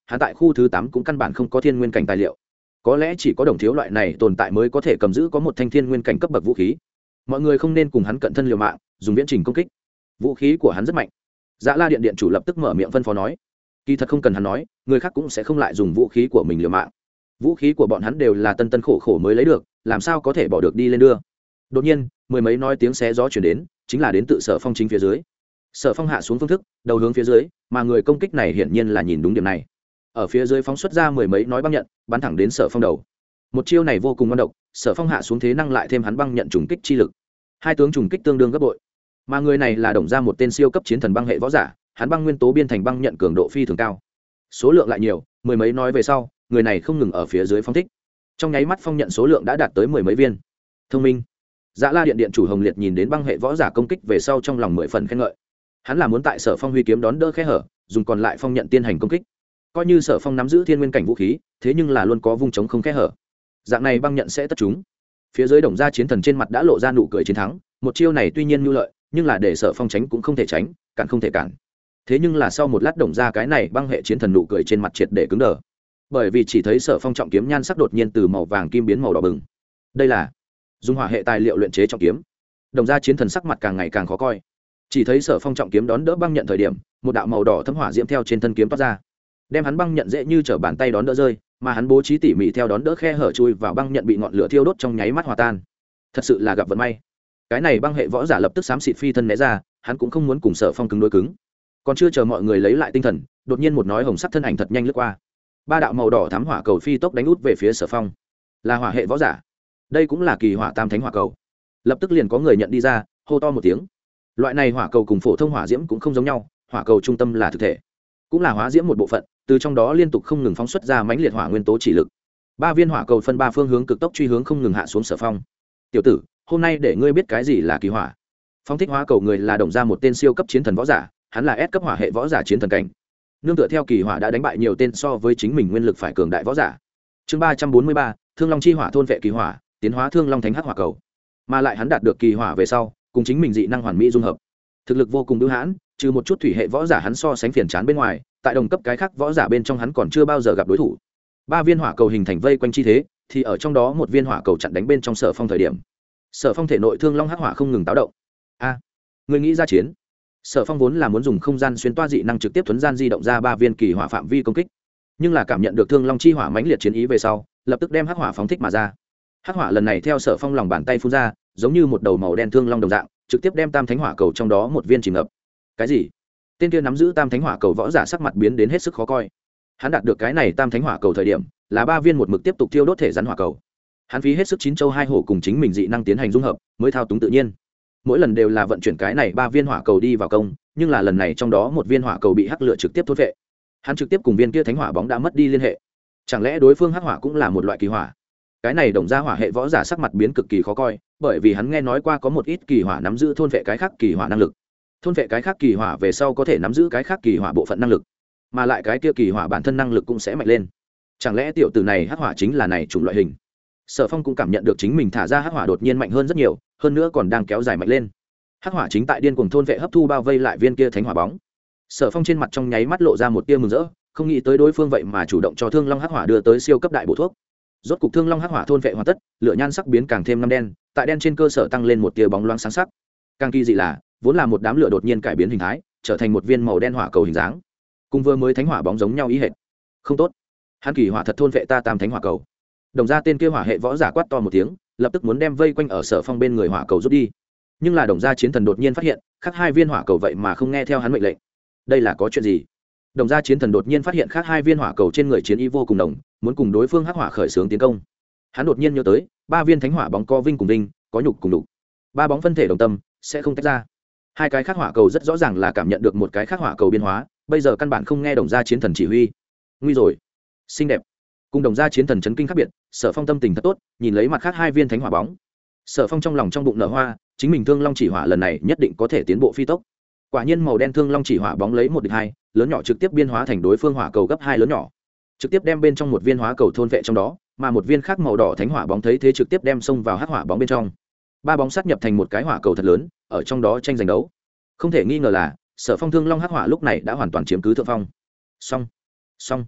hắn tại khu thứ 8 cũng căn bản không có thiên nguyên cảnh tài liệu, có lẽ chỉ có Đồng Thiếu loại này tồn tại mới có thể cầm giữ có một thanh thiên nguyên cảnh cấp bậc vũ khí. Mọi người không nên cùng hắn cận thân liều mạng, dùng viễn trình công kích. Vũ khí của hắn rất mạnh. Dạ La Điện điện chủ lập tức mở miệng phân phó nói. Kỳ thật không cần hắn nói, người khác cũng sẽ không lại dùng vũ khí của mình liều mạng. Vũ khí của bọn hắn đều là tân tân khổ khổ mới lấy được, làm sao có thể bỏ được đi lên đưa. Đột nhiên, mười mấy nói tiếng xé gió truyền đến, chính là đến tự Sở Phong chính phía dưới. Sở Phong hạ xuống phương thức, đầu hướng phía dưới, mà người công kích này hiển nhiên là nhìn đúng điểm này. Ở phía dưới phóng xuất ra mười mấy nói băng nhận, bắn thẳng đến Sở Phong đầu. Một chiêu này vô cùng ngoan độc, Sở Phong hạ xuống thế năng lại thêm hắn băng nhận trùng kích chi lực. Hai tướng trùng kích tương đương gấp bội. Mà người này là Đồng gia một tên siêu cấp chiến thần băng hệ võ giả, hắn băng nguyên tố biên thành băng nhận cường độ phi thường cao. Số lượng lại nhiều, mười mấy nói về sau, người này không ngừng ở phía dưới phong thích. Trong nháy mắt phong nhận số lượng đã đạt tới mười mấy viên. Thông minh. Dạ La Điện điện chủ Hồng Liệt nhìn đến băng hệ võ giả công kích về sau trong lòng mười phần khen ngợi. Hắn là muốn tại Sở Phong huy kiếm đón đỡ khe hở, dùng còn lại phong nhận tiến hành công kích. Coi như Sở Phong nắm giữ thiên nguyên cảnh vũ khí, thế nhưng là luôn có vung chống không khe hở. Dạng này băng nhận sẽ tất chúng. Phía dưới Đồng gia chiến thần trên mặt đã lộ ra nụ cười chiến thắng, một chiêu này tuy nhiên nhu lợi, nhưng là để Sở Phong tránh cũng không thể tránh, cản không thể cản. Thế nhưng là sau một lát Đồng gia cái này băng hệ chiến thần nụ cười trên mặt triệt để cứng đờ. Bởi vì chỉ thấy Sở Phong trọng kiếm nhan sắc đột nhiên từ màu vàng kim biến màu đỏ bừng. Đây là dùng hỏa hệ tài liệu luyện chế trọng kiếm. Đồng gia chiến thần sắc mặt càng ngày càng khó coi. Chỉ thấy Sở Phong trọng kiếm đón đỡ băng nhận thời điểm, một đạo màu đỏ thấm hỏa diễm theo trên thân kiếm toát ra, đem hắn băng nhận dễ như trở bàn tay đón đỡ rơi, mà hắn bố trí tỉ mỉ theo đón đỡ khe hở chui vào băng nhận bị ngọn lửa thiêu đốt trong nháy mắt hòa tan. Thật sự là gặp vận may. Cái này băng hệ võ giả lập tức xám xịt phi thân né ra, hắn cũng không muốn cùng Sở Phong cứng đối cứng. Còn chưa chờ mọi người lấy lại tinh thần, đột nhiên một nói hồng sắc thân ảnh thật nhanh lướt qua. Ba đạo màu đỏ thắm hỏa cầu phi tốc đánh út về phía Sở Phong. Là hỏa hệ võ giả. Đây cũng là kỳ hỏa tam thánh hỏa cầu. Lập tức liền có người nhận đi ra, hô to một tiếng. Loại này hỏa cầu cùng phổ thông hỏa diễm cũng không giống nhau, hỏa cầu trung tâm là thực thể, cũng là hóa diễm một bộ phận, từ trong đó liên tục không ngừng phóng xuất ra mãnh liệt hỏa nguyên tố chỉ lực. Ba viên hỏa cầu phân ba phương hướng cực tốc truy hướng không ngừng hạ xuống Sở Phong. Tiểu tử, hôm nay để ngươi biết cái gì là kỳ hỏa. Phóng thích hóa cầu người là Đồng gia một tên siêu cấp chiến thần võ giả, hắn là S cấp hỏa hệ võ giả chiến thần cảnh. Nương tựa theo kỳ hỏa đã đánh bại nhiều tên so với chính mình nguyên lực phải cường đại võ giả. Chương 343, Thương Long chi hỏa thôn vệ kỳ hỏa, tiến hóa Thương Long thánh hắc hỏa cầu. Mà lại hắn đạt được kỳ hỏa về sau, cùng chính mình dị năng hoàn mỹ dung hợp. Thực lực vô cùng bưu hãn, trừ một chút thủy hệ võ giả hắn so sánh phiền chán bên ngoài, tại đồng cấp cái khác võ giả bên trong hắn còn chưa bao giờ gặp đối thủ. Ba viên hỏa cầu hình thành vây quanh chi thế, thì ở trong đó một viên hỏa cầu chặn đánh bên trong Sở Phong thời điểm. Sở Phong thể nội Thương Long hắc hỏa không ngừng táo động. A, người nghĩ ra chiến. Sở Phong vốn là muốn dùng không gian xuyên toa dị năng trực tiếp thuấn gian di động ra ba viên kỳ hỏa phạm vi công kích, nhưng là cảm nhận được Thương Long chi hỏa mãnh liệt chiến ý về sau, lập tức đem hắc hỏa phóng thích mà ra. Hắc hỏa lần này theo Sở Phong lòng bàn tay phun ra, giống như một đầu màu đen thương long đồng dạng, trực tiếp đem tam thánh hỏa cầu trong đó một viên chìm ngập. Cái gì? Tên kia nắm giữ tam thánh hỏa cầu võ giả sắc mặt biến đến hết sức khó coi. Hắn đạt được cái này tam thánh hỏa cầu thời điểm, là ba viên một mực tiếp tục thiêu đốt thể rắn hỏa cầu. Hắn phí hết sức chín châu hai hổ cùng chính mình dị năng tiến hành dung hợp, mới thao túng tự nhiên. Mỗi lần đều là vận chuyển cái này ba viên hỏa cầu đi vào công, nhưng là lần này trong đó một viên hỏa cầu bị hắc lửa trực tiếp thôn vệ. Hắn trực tiếp cùng viên kia thánh hỏa bóng đã mất đi liên hệ. Chẳng lẽ đối phương hắc hỏa cũng là một loại kỳ hỏa? Cái này Đồng gia hỏa hệ võ giả sắc mặt biến cực kỳ khó coi, bởi vì hắn nghe nói qua có một ít kỳ hỏa nắm giữ thôn vệ cái khác kỳ hỏa năng lực. Thôn vệ cái khác kỳ hỏa về sau có thể nắm giữ cái khác kỳ hỏa bộ phận năng lực, mà lại cái kia kỳ hỏa bản thân năng lực cũng sẽ mạnh lên. Chẳng lẽ tiểu tử này hắc hỏa chính là này chủng loại hình? Sở Phong cũng cảm nhận được chính mình thả ra hắc hỏa đột nhiên mạnh hơn rất nhiều, hơn nữa còn đang kéo dài mạnh lên. Hắc hỏa chính tại điên cuồng thôn vệ hấp thu bao vây lại viên kia thánh hỏa bóng. Sở Phong trên mặt trong nháy mắt lộ ra một tia mừng rỡ, không nghĩ tới đối phương vậy mà chủ động cho Thương Long hắc hỏa đưa tới siêu cấp đại bổ thuốc. Rốt cục Thương Long hắc hỏa thôn vệ hoàn tất, lửa nhan sắc biến càng thêm ngăm đen, tại đen trên cơ sở tăng lên một tia bóng loáng sáng sắc. Càng kỳ dị là, vốn là một đám lửa đột nhiên cải biến hình thái, trở thành một viên màu đen hỏa cầu hình dáng, cùng vừa mới thánh hỏa bóng giống nhau ý hệt. Không tốt, hắn kỳ hỏa thật thôn vệ ta tam thánh hỏa cầu. Đồng gia tên kia hỏa hệ võ giả quát to một tiếng, lập tức muốn đem vây quanh ở Sở Phong bên người hỏa cầu rút đi. Nhưng là Đồng gia chiến thần đột nhiên phát hiện, khác hai viên hỏa cầu vậy mà không nghe theo hắn mệnh lệnh. Đây là có chuyện gì? Đồng gia chiến thần đột nhiên phát hiện khác hai viên hỏa cầu trên người chiến ý vô cùng đồng, muốn cùng đối phương hắc hỏa khởi xướng tiến công. Hắn đột nhiên nhớ tới, ba viên thánh hỏa bóng có vinh cùng vinh, có nhục cùng đục. Ba bóng phân thể đồng tâm, sẽ không tách ra. Hai cái khác hỏa cầu rất rõ ràng là cảm nhận được một cái khác hỏa cầu biến hóa, bây giờ căn bản không nghe Đồng gia chiến thần chỉ huy. Nguy rồi, xinh đẹp. Cùng Đồng gia chiến thần chấn kinh khác biệt, Sở Phong tâm tình thật tốt, nhìn lấy mặt khác hai viên thánh hỏa bóng. Sở Phong trong lòng trong bụng nở hoa, chính mình Thương Long chỉ hỏa lần này nhất định có thể tiến bộ phi tốc. Quả nhiên màu đen Thương Long chỉ hỏa bóng lấy một địch hai, lớn nhỏ trực tiếp biên hóa thành đối phương hỏa cầu gấp hai lớn nhỏ, trực tiếp đem bên trong một viên hóa cầu thôn vệ trong đó, mà một viên khác màu đỏ thánh hỏa bóng thấy thế trực tiếp đem xông vào hắc hỏa bóng bên trong. Ba bóng sát nhập thành một cái hỏa cầu thật lớn, ở trong đó tranh giành đấu. Không thể nghi ngờ là Sở Phong Thương Long hắc hỏa lúc này đã hoàn toàn chiếm cứ thượng phong. Xong, xong.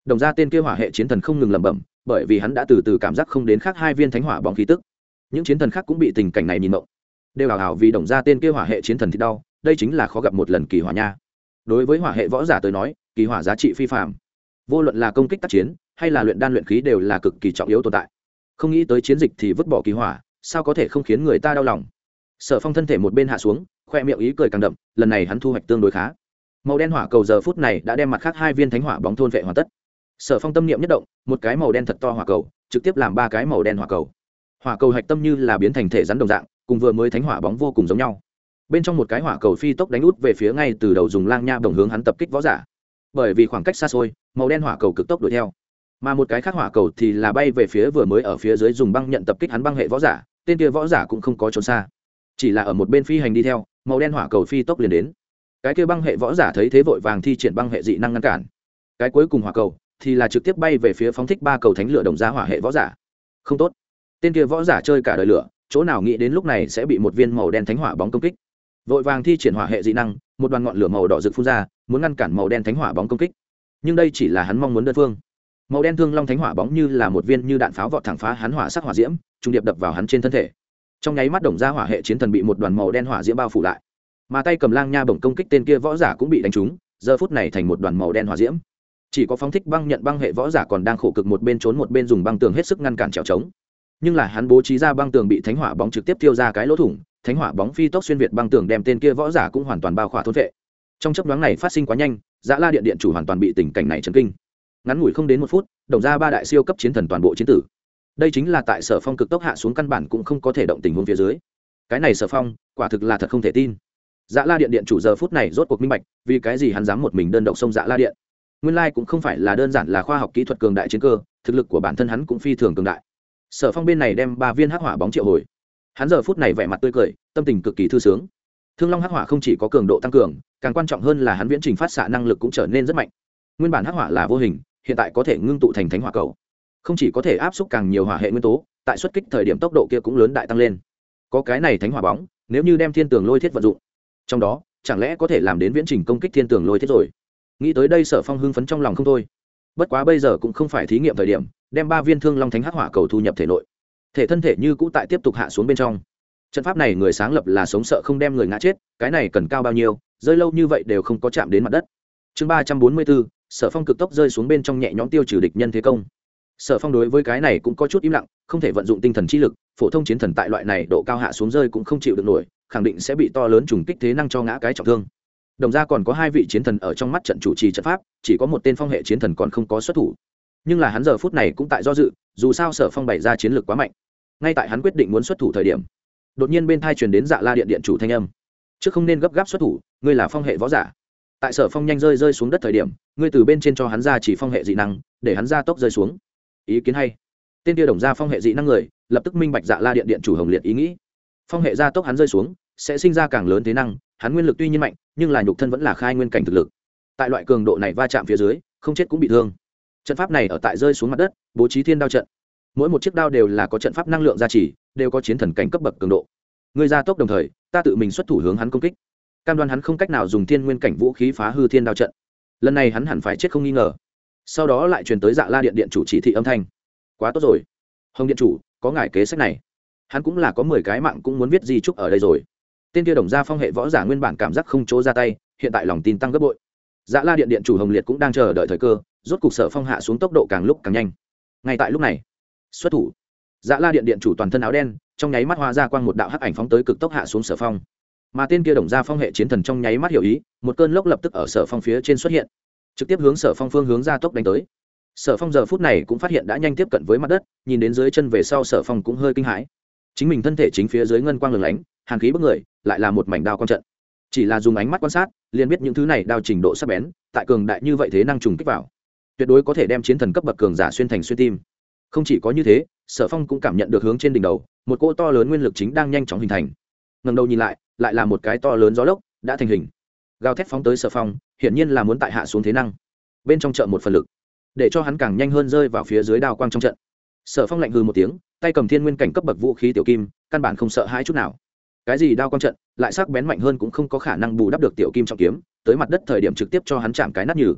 Đồng ra tên kia hỏa hệ chiến thần không ngừng lẩm bẩm, bởi vì hắn đã từ từ cảm giác không đến khác hai viên thánh hỏa bóng khí tức. Những chiến thần khác cũng bị tình cảnh này nhìn mộng, đều hào hào vì đồng ra tên kia hỏa hệ chiến thần thì đau. Đây chính là khó gặp một lần kỳ hỏa nha. Đối với hỏa hệ võ giả tới nói, kỳ hỏa giá trị phi phàm, vô luận là công kích tác chiến hay là luyện đan luyện khí đều là cực kỳ trọng yếu tồn tại. Không nghĩ tới chiến dịch thì vứt bỏ kỳ hỏa, sao có thể không khiến người ta đau lòng. Sở Phong thân thể một bên hạ xuống, khoe miệng ý cười càng đậm, lần này hắn thu hoạch tương đối khá. Màu đen hỏa cầu giờ phút này đã đem mặt khác hai viên thánh hỏa bóng thôn vệ hoàn tất. Sở Phong tâm niệm nhất động, một cái màu đen thật to hỏa cầu trực tiếp làm ba cái màu đen hỏa cầu. Hỏa cầu hạch tâm như là biến thành thể rắn đồng dạng, cùng vừa mới thánh hỏa bóng vô cùng giống nhau. Bên trong một cái hỏa cầu phi tốc đánh út về phía ngay từ đầu dùng lang nha đồng hướng hắn tập kích võ giả. Bởi vì khoảng cách xa xôi, màu đen hỏa cầu cực tốc đuổi theo, mà một cái khác hỏa cầu thì là bay về phía vừa mới ở phía dưới dùng băng nhận tập kích hắn băng hệ võ giả. Tên kia võ giả cũng không có trốn xa, chỉ là ở một bên phi hành đi theo, màu đen hỏa cầu phi tốc liền đến. Cái kia băng hệ võ giả thấy thế vội vàng thi triển băng hệ dị năng ngăn cản. Cái cuối cùng hỏa cầu thì là trực tiếp bay về phía phóng thích ba cầu thánh lửa đồng giá hỏa hệ võ giả. Không tốt, tên kia võ giả chơi cả đời lửa, chỗ nào nghĩ đến lúc này sẽ bị một viên màu đen thánh hỏa bóng công kích. Vội vàng thi triển hỏa hệ dị năng, một đoàn ngọn lửa màu đỏ rực phun ra, muốn ngăn cản màu đen thánh hỏa bóng công kích. Nhưng đây chỉ là hắn mong muốn đơn phương. Màu đen thương long thánh hỏa bóng như là một viên như đạn pháo vọt thẳng phá hắn hỏa sắc hỏa diễm, trung điệp đập vào hắn trên thân thể. Trong nháy mắt đồng gia hỏa hệ chiến thần bị một đoàn màu đen hỏa diễm bao phủ lại, mà tay cầm lang nha bổng công kích tên kia võ giả cũng bị đánh trúng, giờ phút này thành một đoàn màu đen hỏa diễm. Chỉ có phóng thích băng nhận băng hệ võ giả còn đang khổ cực một bên trốn một bên dùng băng tường hết sức ngăn cản trèo trống. Nhưng là hắn bố trí ra băng tường bị thánh hỏa bóng trực tiếp tiêu ra cái lỗ thủng, thánh hỏa bóng phi tốc xuyên việt băng tường đem tên kia võ giả cũng hoàn toàn bao khỏa thôn vệ. Trong chớp nhoáng này phát sinh quá nhanh, Dã La Điện điện chủ hoàn toàn bị tình cảnh này chấn kinh. Ngắn ngủi không đến một phút, đồng ra ba đại siêu cấp chiến thần toàn bộ chiến tử. Đây chính là tại Sở Phong cực tốc hạ xuống căn bản cũng không có thể động tình huống phía dưới. Cái này Sở Phong, quả thực là thật không thể tin. Dã La Điện điện chủ giờ phút này rốt cuộc minh bạch, vì cái gì hắn dám một mình đơn độc xông Dã La Điện. Nguyên lai cũng không phải là đơn giản là khoa học kỹ thuật cường đại chiến cơ, thực lực của bản thân hắn cũng phi thường cường đại. Sở Phong bên này đem ba viên hắc hỏa bóng triệu hồi. Hắn giờ phút này vẻ mặt tươi cười, tâm tình cực kỳ thư sướng. Thương Long hắc hỏa không chỉ có cường độ tăng cường, càng quan trọng hơn là hắn viễn trình phát xạ năng lực cũng trở nên rất mạnh. Nguyên bản hắc hỏa là vô hình, hiện tại có thể ngưng tụ thành thánh hỏa cầu, không chỉ có thể áp xúc càng nhiều hỏa hệ nguyên tố, tại xuất kích thời điểm tốc độ kia cũng lớn đại tăng lên. Có cái này thánh hỏa bóng, nếu như đem thiên tường lôi thiết vận dụng, trong đó chẳng lẽ có thể làm đến viễn trình công kích thiên tường lôi thiết rồi. Nghĩ tới đây Sở Phong hưng phấn trong lòng không thôi. Bất quá bây giờ cũng không phải thí nghiệm thời điểm, đem ba viên Thương Long Thánh Hắc Hỏa cầu thu nhập thể nội. Thể thân thể như cũ tại tiếp tục hạ xuống bên trong. Trận pháp này người sáng lập là sống sợ không đem người ngã chết, cái này cần cao bao nhiêu, rơi lâu như vậy đều không có chạm đến mặt đất. Chương 344, Sở Phong cực tốc rơi xuống bên trong nhẹ nhõm tiêu trừ địch nhân thế công. Sở Phong đối với cái này cũng có chút im lặng, không thể vận dụng tinh thần chi lực, phổ thông chiến thần tại loại này độ cao hạ xuống rơi cũng không chịu được nổi, khẳng định sẽ bị to lớn trùng kích thế năng cho ngã cái trọng thương. Đồng ra còn có hai vị chiến thần ở trong mắt trận chủ trì trận pháp, chỉ có một tên phong hệ chiến thần còn không có xuất thủ. Nhưng là hắn giờ phút này cũng tại do dự, dù sao Sở Phong bày ra chiến lược quá mạnh. Ngay tại hắn quyết định muốn xuất thủ thời điểm, đột nhiên bên tai truyền đến Dạ La Điện điện chủ thanh âm. Trước không nên gấp gáp xuất thủ, ngươi là phong hệ võ giả. Tại Sở Phong nhanh rơi xuống đất thời điểm, ngươi từ bên trên cho hắn ra chỉ phong hệ dị năng, để hắn ra tốc rơi xuống. Ý kiến hay. Tên kia đồng ra phong hệ dị năng người, lập tức minh bạch Dạ La Điện điện chủ Hồng Liệt ý nghĩ. Phong hệ gia tốc hắn rơi xuống, sẽ sinh ra càng lớn thế năng, hắn nguyên lực tuy nhiên mạnh, nhưng là nhục thân vẫn là khai nguyên cảnh thực lực. Tại loại cường độ này va chạm phía dưới, không chết cũng bị thương. Trận pháp này ở tại rơi xuống mặt đất, bố trí thiên đao trận. Mỗi một chiếc đao đều là có trận pháp năng lượng gia trì, đều có chiến thần cảnh cấp bậc cường độ. Người gia tốc đồng thời, ta tự mình xuất thủ hướng hắn công kích. Cam đoan hắn không cách nào dùng thiên nguyên cảnh vũ khí phá hư thiên đao trận. Lần này hắn hẳn phải chết không nghi ngờ. Sau đó lại truyền tới Dạ La Điện điện chủ chỉ thị âm thanh. Quá tốt rồi, Hồng điện chủ, có ngài kế sách này, hắn cũng là có 10 cái mạng cũng muốn viết di chúc ở đây rồi. Tên kia đồng gia phong hệ võ giả nguyên bản cảm giác không chỗ ra tay, hiện tại lòng tin tăng gấp bội. Dạ La Điện điện chủ Hồng Liệt cũng đang chờ đợi thời cơ, rốt cục Sở Phong hạ xuống tốc độ càng lúc càng nhanh. Ngay tại lúc này, xuất thủ. Dạ La Điện điện chủ toàn thân áo đen, trong nháy mắt hóa ra quang một đạo hắc ảnh phóng tới cực tốc hạ xuống Sở Phong. Mà tên kia đồng gia phong hệ chiến thần trong nháy mắt hiểu ý, một cơn lốc lập tức ở Sở Phong phía trên xuất hiện, trực tiếp hướng Sở Phong phương hướng ra tốc đánh tới. Sở Phong giờ phút này cũng phát hiện đã nhanh tiếp cận với mặt đất, nhìn đến dưới chân về sau Sở Phong cũng hơi kinh hãi. Chính mình thân thể chính phía dưới ngân quang lừng lánh, hàn khí bức người, lại là một mảnh đao quang trận. Chỉ là dùng ánh mắt quan sát, liền biết những thứ này đao trình độ sắc bén, tại cường đại như vậy thế năng trùng kích vào, tuyệt đối có thể đem chiến thần cấp bậc cường giả xuyên thành xuyên tim. Không chỉ có như thế, Sở Phong cũng cảm nhận được hướng trên đỉnh đầu, một cỗ to lớn nguyên lực chính đang nhanh chóng hình thành. Ngẩng đầu nhìn lại, lại là một cái to lớn gió lốc đã thành hình, gào thét phóng tới Sở Phong, hiển nhiên là muốn tại hạ xuống thế năng. Bên trong trợ một phần lực, để cho hắn càng nhanh hơn rơi vào phía dưới đao quang trong trận. Sở Phong lạnh hừ một tiếng, tay cầm thiên nguyên cảnh cấp bậc vũ khí tiểu kim, căn bản không sợ hãi chút nào. Cái gì đao quang trận, lại sắc bén mạnh hơn cũng không có khả năng bù đắp được tiểu kim trọng kiếm, tới mặt đất thời điểm trực tiếp cho hắn chạm cái nát nhừ.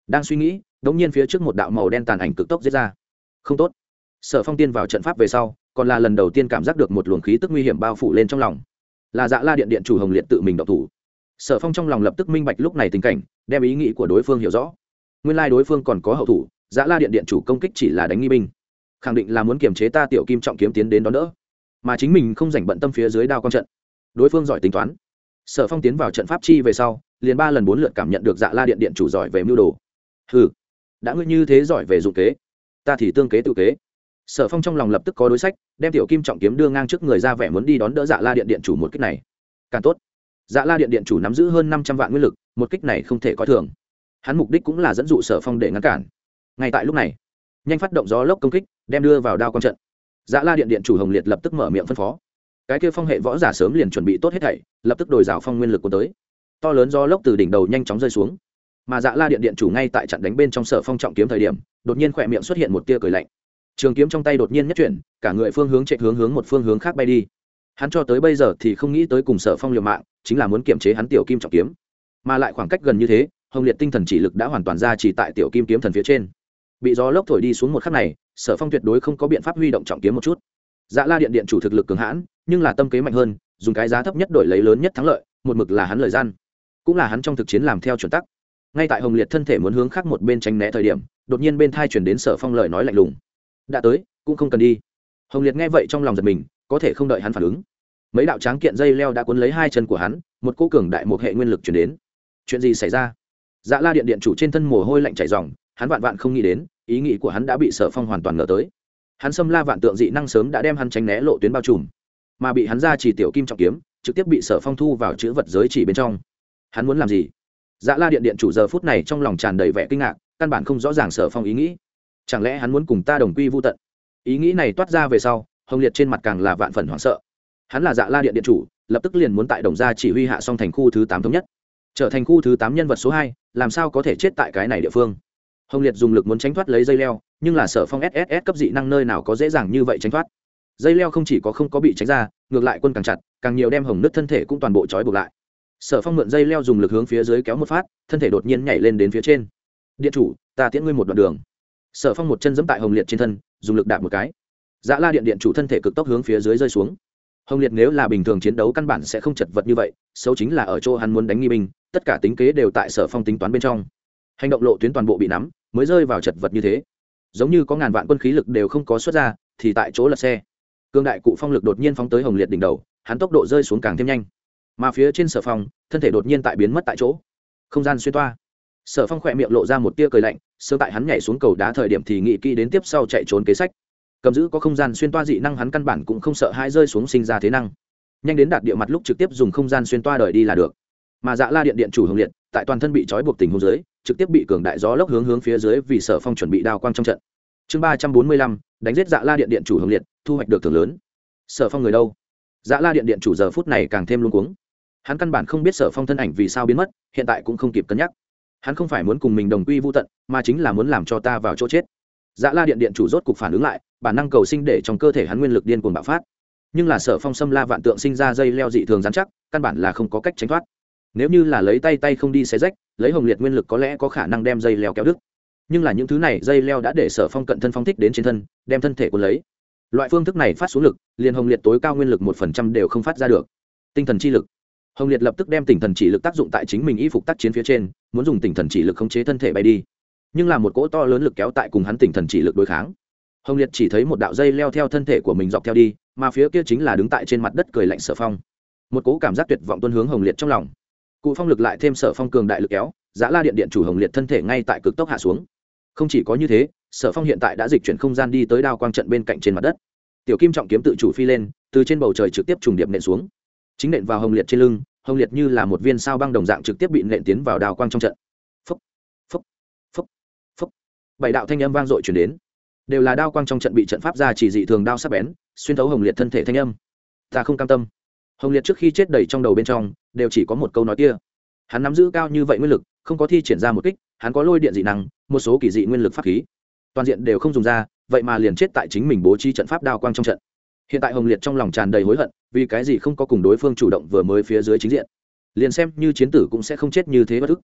đang suy nghĩ đống nhiên phía trước một đạo màu đen tàn ảnh cực tốc giết ra. Không tốt. Sở Phong tiên vào trận pháp về sau còn là lần đầu tiên cảm giác được một luồng khí tức nguy hiểm bao phủ lên trong lòng. Là Dạ La điện điện chủ Hồng Liệt tự mình động thủ. Sở Phong trong lòng lập tức minh bạch lúc này tình cảnh, đem ý nghĩ của đối phương hiểu rõ. Nguyên lai đối phương còn có hậu thủ, Dạ La điện điện chủ công kích chỉ là đánh nghi binh, khẳng định là muốn kiềm chế ta tiểu kim trọng kiếm tiến đến đón đỡ, mà chính mình không rảnh bận tâm phía dưới đao quang trận. Đối phương giỏi tính toán. Sở Phong tiến vào trận pháp chi về sau, liền 3 lần 4 lượt cảm nhận được Dạ La điện điện chủ giỏi về mưu đồ. Hừ, đã ngươi như thế giỏi về dụng kế, ta thì tương kế tự kế. Sở Phong trong lòng lập tức có đối sách, đem tiểu kim trọng kiếm đưa ngang trước người ra vẻ muốn đi đón đỡ Dạ La điện điện chủ một kích này. Càng tốt. Dạ La điện điện chủ nắm giữ hơn 500 vạn nguyên lực, một kích này không thể coi thường. Hắn mục đích cũng là dẫn dụ Sở Phong để ngăn cản. Ngay tại lúc này, nhanh phát động gió lốc công kích, đem đưa vào đao quang trận. Dạ La điện điện chủ Hồng Liệt lập tức mở miệng phân phó. Cái kia phong hệ võ giả sớm liền chuẩn bị tốt hết thảy, lập tức đổi rào phong nguyên lực của tới. To lớn gió lốc từ đỉnh đầu nhanh chóng rơi xuống, mà Dạ La điện điện chủ ngay tại trận đánh bên trong Sở Phong trọng kiếm thời điểm, đột nhiên khỏe miệng xuất hiện một tia cười lạnh. Trường kiếm trong tay đột nhiên nhất chuyển, cả người phương hướng chạy hướng một phương hướng khác bay đi. Hắn cho tới bây giờ thì không nghĩ tới cùng Sở Phong liều mạng, chính là muốn kiềm chế hắn tiểu kim trọng kiếm, mà lại khoảng cách gần như thế, Hồng Liệt tinh thần chỉ lực đã hoàn toàn ra chỉ tại tiểu kim kiếm thần phía trên. Bị gió lốc thổi đi xuống một khắc này, Sở Phong tuyệt đối không có biện pháp huy động trọng kiếm một chút. Dạ La điện điện chủ thực lực cường hãn, nhưng là tâm kế mạnh hơn, dùng cái giá thấp nhất đổi lấy lớn nhất thắng lợi, một mực là hắn lời gian, cũng là hắn trong thực chiến làm theo chuẩn tắc. Ngay tại Hồng Liệt thân thể muốn hướng khác một bên tránh né thời điểm, đột nhiên bên thai truyền đến Sở Phong lời nói lạnh lùng. Đã tới, cũng không cần đi. Hồng Liệt nghe vậy trong lòng giật mình, có thể không đợi hắn phản ứng, mấy đạo tráng kiện dây leo đã cuốn lấy hai chân của hắn, một cỗ cường đại một hệ nguyên lực truyền đến. Chuyện gì xảy ra? Dạ La điện điện chủ trên thân mồ hôi lạnh chảy ròng, hắn vạn vạn không nghĩ đến, ý nghĩ của hắn đã bị Sở Phong hoàn toàn ngờ tới. Hắn xâm la vạn tượng dị năng sớm đã đem hắn tránh né lộ tuyến bao trùm, mà bị hắn ra chỉ tiểu kim trọng kiếm trực tiếp bị Sở Phong thu vào chữ vật giới chỉ bên trong. Hắn muốn làm gì? Dạ La điện điện chủ giờ phút này trong lòng tràn đầy vẻ kinh ngạc, căn bản không rõ ràng Sở Phong ý nghĩ. Chẳng lẽ hắn muốn cùng ta đồng quy vu tận? Ý nghĩ này toát ra về sau, Hồng Liệt trên mặt càng là vạn phần hoảng sợ. Hắn là Dạ La điện điện chủ, lập tức liền muốn tại Đồng Gia chỉ huy hạ xong thành khu thứ 8 thống nhất, trở thành khu thứ 8 nhân vật số 2, làm sao có thể chết tại cái này địa phương. Hồng Liệt dùng lực muốn tránh thoát lấy dây leo, nhưng là Sở Phong SSS cấp dị năng nơi nào có dễ dàng như vậy tránh thoát. Dây leo không chỉ có không có bị tránh ra, ngược lại quân càng chặt, càng nhiều đem Hồng Nứt thân thể cũng toàn bộ trói buộc lại. Sở Phong mượn dây leo dùng lực hướng phía dưới kéo một phát, thân thể đột nhiên nhảy lên đến phía trên. Điện chủ, ta tiễn ngươi một đoạn đường. Sở Phong một chân giẫm tại Hồng Liệt trên thân, dùng lực đạp một cái. Dạ La điện điện chủ thân thể cực tốc hướng phía dưới rơi xuống. Hồng Liệt nếu là bình thường chiến đấu căn bản sẽ không chật vật như vậy, xấu chính là ở chỗ hắn muốn đánh nghi binh, tất cả tính kế đều tại Sở Phong tính toán bên trong. Hành động lộ tuyến toàn bộ bị nắm, mới rơi vào chật vật như thế. Giống như có ngàn vạn quân khí lực đều không có xuất ra, thì tại chỗ lật xe. Cương đại cụ phong lực đột nhiên phóng tới Hồng Liệt đỉnh đầu, hắn tốc độ rơi xuống càng thêm nhanh. Mà phía trên Sở Phong, thân thể đột nhiên tại biến mất tại chỗ. Không gian xuyên toa. Sở Phong khỏe miệng lộ ra một tia cười lạnh, sớm tại hắn nhảy xuống cầu đá thời điểm thì nghĩ kỹ đến tiếp sau chạy trốn kế sách. Cầm giữ có không gian xuyên toa dị năng hắn căn bản cũng không sợ hãi rơi xuống sinh ra thế năng. Nhanh đến đạt địa mặt lúc trực tiếp dùng không gian xuyên toa đời đi là được. Mà Dạ La điện điện chủ Hồng Liệt, tại toàn thân bị trói buộc tình huống dưới, trực tiếp bị cường đại gió lốc hướng phía dưới vì Sở Phong chuẩn bị đao quang trong trận. Chương 345, đánh giết Dạ La điện điện chủ Hồng Liệt, thu hoạch được thưởng lớn. Sở Phong người đâu? Dạ La điện điện chủ giờ phút này càng thêm luống cuống. Hắn căn bản không biết Sở Phong thân ảnh vì sao biến mất, hiện tại cũng không kịp cân nhắc. Hắn không phải muốn cùng mình đồng quy vu tận, mà chính là muốn làm cho ta vào chỗ chết. Dạ La điện điện chủ rốt cục phản ứng lại, bản năng cầu sinh để trong cơ thể hắn nguyên lực điên cuồng bạo phát. Nhưng là Sở Phong xâm la vạn tượng sinh ra dây leo dị thường rắn chắc, căn bản là không có cách tránh thoát. Nếu như là lấy tay không đi xé rách, lấy Hồng Liệt nguyên lực có lẽ có khả năng đem dây leo kéo đứt. Nhưng là những thứ này dây leo đã để Sở Phong cận thân phong thích đến trên thân, đem thân thể cuốn lấy. Loại phương thức này phát xuống lực, liền Hồng Liệt tối cao nguyên lực 1% đều không phát ra được. Tinh thần chi lực. Hồng Liệt lập tức đem tinh thần chỉ lực tác dụng tại chính mình y phục tác chiến phía trên, muốn dùng tinh thần chỉ lực khống chế thân thể bay đi. Nhưng là một cỗ to lớn lực kéo tại cùng hắn tinh thần chỉ lực đối kháng. Hồng Liệt chỉ thấy một đạo dây leo theo thân thể của mình dọc theo đi, mà phía kia chính là đứng tại trên mặt đất cười lạnh Sở Phong. Một cỗ cảm giác tuyệt vọng tuôn hướng Hồng Liệt trong lòng. Cụ phong lực lại thêm Sở Phong cường đại lực kéo, Dạ La điện điện chủ Hồng Liệt thân thể ngay tại cực tốc hạ xuống. Không chỉ có như thế, Sở Phong hiện tại đã dịch chuyển không gian đi tới đao quang trận bên cạnh trên mặt đất. Tiểu kim trọng kiếm tự chủ phi lên, từ trên bầu trời trực tiếp trùng điệp nện xuống, chính nện vào Hồng Liệt trên lưng. Hồng Liệt như là một viên sao băng đồng dạng trực tiếp bị nện tiến vào đao quang trong trận. Phốc, phốc, phốc, phốc. 7 đạo thanh âm vang dội truyền đến, đều là đao quang trong trận bị trận pháp ra chỉ dị thường đao sắc bén xuyên thấu Hồng Liệt thân thể thanh âm. Ta không cam tâm. Hồng Liệt trước khi chết đầy trong đầu bên trong đều chỉ có một câu nói kia. Hắn nắm giữ cao như vậy nguyên lực, không có thi triển ra một kích, hắn có lôi điện dị năng, một số kỳ dị nguyên lực pháp khí, toàn diện đều không dùng ra, vậy mà liền chết tại chính mình bố trí trận pháp đao quang trong trận. Hiện tại Hồng Liệt trong lòng tràn đầy hối hận, vì cái gì không có cùng đối phương chủ động vừa mới phía dưới chính diện, liền xem như chiến tử cũng sẽ không chết như thế bất ức.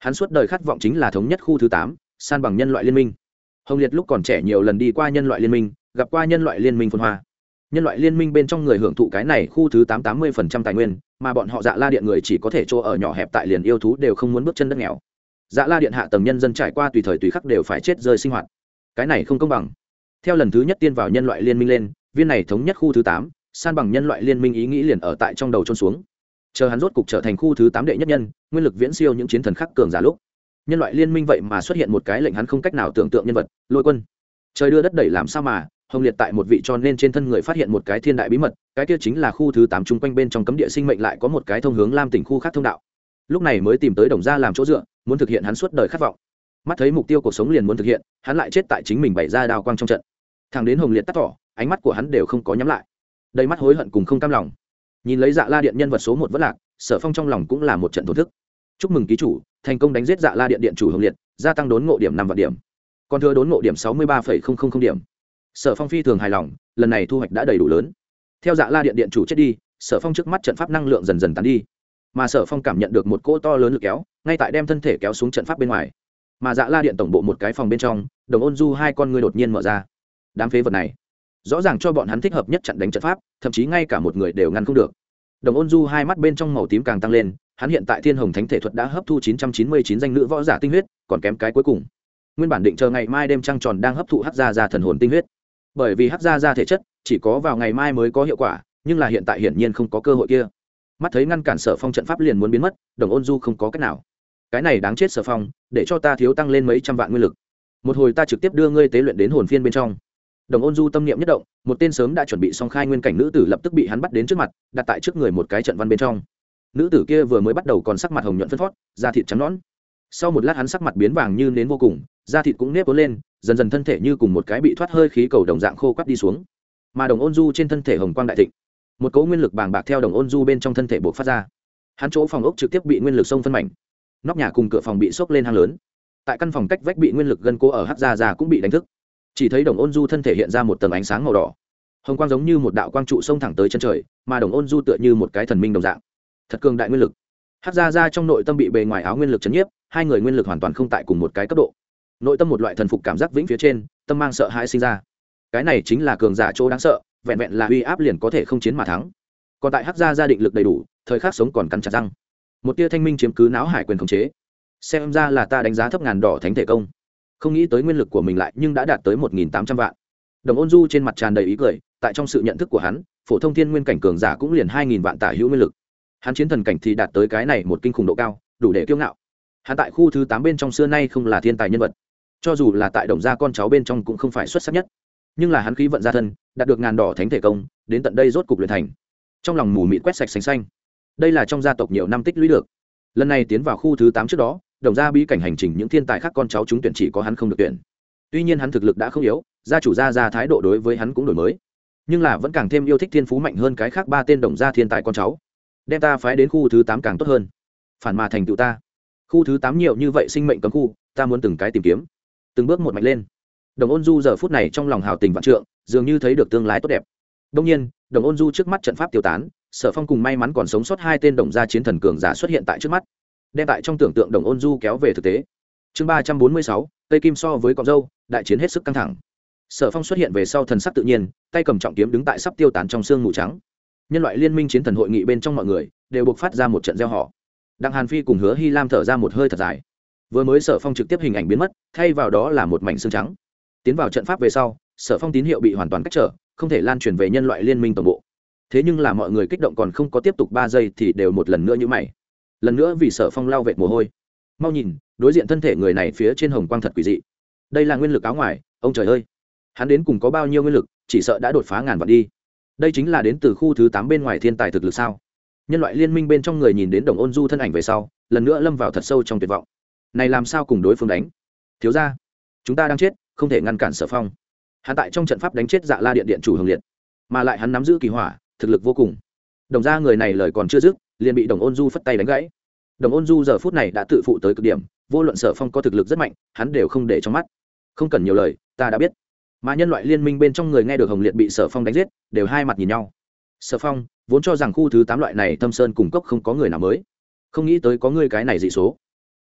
hắn suốt đời khát vọng chính là thống nhất khu thứ 8, san bằng nhân loại liên minh. Hồng Liệt lúc còn trẻ nhiều lần đi qua nhân loại liên minh, gặp qua nhân loại liên minh phồn hoa. Nhân loại liên minh bên trong người hưởng thụ cái này khu thứ 8 80% tài nguyên, mà bọn họ Dạ La Điện người chỉ có thể chỗ ở nhỏ hẹp tại liền yêu thú đều không muốn bước chân đất nghèo. Dạ La Điện hạ tầng nhân dân trải qua tùy thời tùy khắc đều phải chết rơi sinh hoạt. Cái này không công bằng. Theo lần thứ nhất tiên vào nhân loại liên minh lên, viên này thống nhất khu thứ 8, san bằng nhân loại liên minh ý nghĩ liền ở tại trong đầu chôn xuống. Chờ hắn rốt cục trở thành khu thứ 8 đệ nhất nhân, nguyên lực viễn siêu những chiến thần khác cường giả lúc. Nhân loại liên minh vậy mà xuất hiện một cái lệnh hắn không cách nào tưởng tượng nhân vật, Lôi Quân. Trời đưa đất đẩy làm sao mà, Hồng Liệt tại một vị cho nên trên thân người phát hiện một cái thiên đại bí mật, cái kia chính là khu thứ 8 chung quanh bên trong cấm địa sinh mệnh lại có một cái thông hướng Lam Tỉnh khu khác thông đạo. Lúc này mới tìm tới Đồng gia làm chỗ dựa, muốn thực hiện hắn suốt đời khát vọng. Mắt thấy mục tiêu cuộc sống liền muốn thực hiện, hắn lại chết tại chính mình bày ra đao quang trong trận. Thằng đến Hồng Liệt tắt thỏ, ánh mắt của hắn đều không có nhắm lại. Đầy mắt hối hận cùng không cam lòng. Nhìn lấy Dạ La Điện nhân vật số 1 vẫn lạc, Sở Phong trong lòng cũng là một trận thổn thức. Chúc mừng ký chủ, thành công đánh giết Dạ La Điện điện chủ Hồng Liệt, gia tăng đốn ngộ điểm 5 vạn điểm. Còn thừa đốn ngộ điểm 63,000 điểm. Sở Phong phi thường hài lòng, lần này thu hoạch đã đầy đủ lớn. Theo Dạ La Điện điện chủ chết đi, Sở Phong trước mắt trận pháp năng lượng dần dần tán đi, mà Sở Phong cảm nhận được một cỗ to lớn lực kéo, ngay tại đem thân thể kéo xuống trận pháp bên ngoài. Mà Dạ La Điện tổng bộ một cái phòng bên trong, Đồng Ôn Du hai con ngươi đột nhiên mở ra. Đám phế vật này, rõ ràng cho bọn hắn thích hợp nhất chặn đánh trận pháp, thậm chí ngay cả một người đều ngăn không được. Đồng Ôn Du hai mắt bên trong màu tím càng tăng lên, hắn hiện tại Thiên Hồng Thánh Thể thuật đã hấp thu 999 danh nữ võ giả tinh huyết, còn kém cái cuối cùng. Nguyên bản định chờ ngày mai đêm trăng tròn đang hấp thụ hắc gia gia thần hồn tinh huyết. Bởi vì hắc gia gia thể chất chỉ có vào ngày mai mới có hiệu quả, nhưng là hiện tại hiển nhiên không có cơ hội kia. Mắt thấy ngăn cản Sở Phong trận pháp liền muốn biến mất, Đồng Ôn Du không có cách nào. Cái này đáng chết Sở Phong, để cho ta thiếu tăng lên mấy trăm vạn nguyên lực. Một hồi ta trực tiếp đưa ngươi tế luyện đến hồn phiên bên trong. Đồng Ôn Du tâm niệm nhất động, một tên sớm đã chuẩn bị xong khai nguyên cảnh nữ tử lập tức bị hắn bắt đến trước mặt, đặt tại trước người một cái trận văn bên trong. Nữ tử kia vừa mới bắt đầu còn sắc mặt hồng nhuận phấn phớt, da thịt trắng nõn. Sau một lát hắn sắc mặt biến vàng như nến vô cùng, da thịt cũng nếp vốn lên, dần dần thân thể như cùng một cái bị thoát hơi khí cầu đồng dạng khô quắt đi xuống. Mà Đồng Ôn Du trên thân thể hồng quang đại thịnh, một cỗ nguyên lực bàng bạc theo Đồng Ôn Du bên trong thân thể bộc phát ra. Hắn chỗ phòng ốc trực tiếp bị nguyên lực xông phân mảnh, nóc nhà cùng cửa phòng bị sốc lên hang lớn. Tại căn phòng cách vách bị nguyên lực gân cố ở hắc gia gia cũng bị đánh thức. Chỉ thấy Đồng Ôn Du thân thể hiện ra một tầng ánh sáng màu đỏ, hồng quang giống như một đạo quang trụ xông thẳng tới chân trời, mà Đồng Ôn Du tựa như một cái thần minh đồng dạng, thật cường đại nguyên lực. Hắc gia gia trong nội tâm bị bề ngoài áo nguyên lực chấn nhiếp, hai người nguyên lực hoàn toàn không tại cùng một cái cấp độ. Nội tâm một loại thần phục cảm giác vĩnh phía trên, tâm mang sợ hãi sinh ra. Cái này chính là cường giả chỗ đáng sợ, vẹn vẹn là uy áp liền có thể không chiến mà thắng. Còn tại Hắc gia gia định lực đầy đủ, thời khắc sống còn cắn chặt răng. Một tia thanh minh chiếm cứ não hải quyền khống chế. Xem ra là ta đánh giá thấp ngàn đỏ thánh thể công, không nghĩ tới nguyên lực của mình lại nhưng đã đạt tới 1.800 vạn. Đồng Ôn Du trên mặt tràn đầy ý cười, tại trong sự nhận thức của hắn, phổ thông thiên nguyên cảnh cường giả cũng liền 2.000 vạn tả hữu nguyên lực. Hắn chiến thần cảnh thì đạt tới cái này một kinh khủng độ cao, đủ để kiêu ngạo. Hắn tại khu thứ 8 bên trong xưa nay không là thiên tài nhân vật, cho dù là tại Đồng gia con cháu bên trong cũng không phải xuất sắc nhất. Nhưng là hắn khí vận gia thân, đạt được ngàn đỏ thánh thể công, đến tận đây rốt cục luyện thành. Trong lòng mù mịt quét sạch sành xanh. Đây là trong gia tộc nhiều năm tích lũy được. Lần này tiến vào khu thứ 8 trước đó, Đồng gia bí cảnh hành trình những thiên tài khác con cháu chúng tuyển chỉ có hắn không được tuyển. Tuy nhiên hắn thực lực đã không yếu, gia chủ gia thái độ đối với hắn cũng đổi mới, nhưng là vẫn càng thêm yêu thích thiên phú mạnh hơn cái khác 3 tên Đồng gia thiên tài con cháu. Đem ta phái đến khu thứ 8 càng tốt hơn. Phản mà thành tựu ta. Khu thứ 8 nhiều như vậy sinh mệnh cấm khu, ta muốn từng cái tìm kiếm, từng bước một mạnh lên. Đồng Ôn Du giờ phút này trong lòng hào tình vạn trượng, dường như thấy được tương lai tốt đẹp. Đương nhiên, Đồng Ôn Du trước mắt trận pháp tiêu tán, Sở Phong cùng may mắn còn sống sót 2 tên Đồng gia chiến thần cường giả xuất hiện tại trước mắt, đem tại trong tưởng tượng Đồng Ôn Du kéo về thực tế. Chương 346, cây kim so với cọng dâu, đại chiến hết sức căng thẳng. Sở Phong xuất hiện về sau thần sắc tự nhiên, tay cầm trọng kiếm đứng tại sắp tiêu tán trong sương mù trắng. Nhân loại liên minh chiến thần hội nghị bên trong mọi người đều buộc phát ra một trận reo hò. Đặng Hàn Phi cùng Hứa Hy Lam thở ra một hơi thật dài. Vừa mới Sở Phong trực tiếp hình ảnh biến mất, thay vào đó là một mảnh xương trắng. Tiến vào trận pháp về sau, Sở Phong tín hiệu bị hoàn toàn cách trở, không thể lan truyền về nhân loại liên minh tổng bộ. Thế nhưng là mọi người kích động còn không có tiếp tục 3 giây thì đều một lần nữa như mày. Lần nữa vì Sở Phong lau vệt mồ hôi. Mau nhìn, đối diện thân thể người này phía trên hồng quang thật quỷ dị. Đây là nguyên lực áo ngoài, ông trời ơi. Hắn đến cùng có bao nhiêu nguyên lực, chỉ sợ đã đột phá ngàn vạn đi. Đây chính là đến từ khu thứ 8 bên ngoài thiên tài thực lực sao? Nhân loại liên minh bên trong người nhìn đến Đồng Ôn Du thân ảnh về sau, lần nữa lâm vào thật sâu trong tuyệt vọng. Này làm sao cùng đối phương đánh? Thiếu gia, chúng ta đang chết, không thể ngăn cản Sở Phong. Hắn tại trong trận pháp đánh chết Dạ La Điện điện chủ Hồng Liệt, mà lại hắn nắm giữ kỳ hỏa, thực lực vô cùng. Đồng gia người này lời còn chưa dứt, liền bị Đồng Ôn Du phất tay đánh gãy. Đồng Ôn Du giờ phút này đã tự phụ tới cực điểm, vô luận Sở Phong có thực lực rất mạnh, hắn đều không để trong mắt. Không cần nhiều lời, ta đã biết. Mà nhân loại liên minh bên trong người nghe được Hồng Liệt bị Sở Phong đánh giết, đều hai mặt nhìn nhau. Sở Phong vốn cho rằng khu thứ 8 loại này thâm sơn cùng cốc không có người nào mới, không nghĩ tới có ngươi cái này dị số.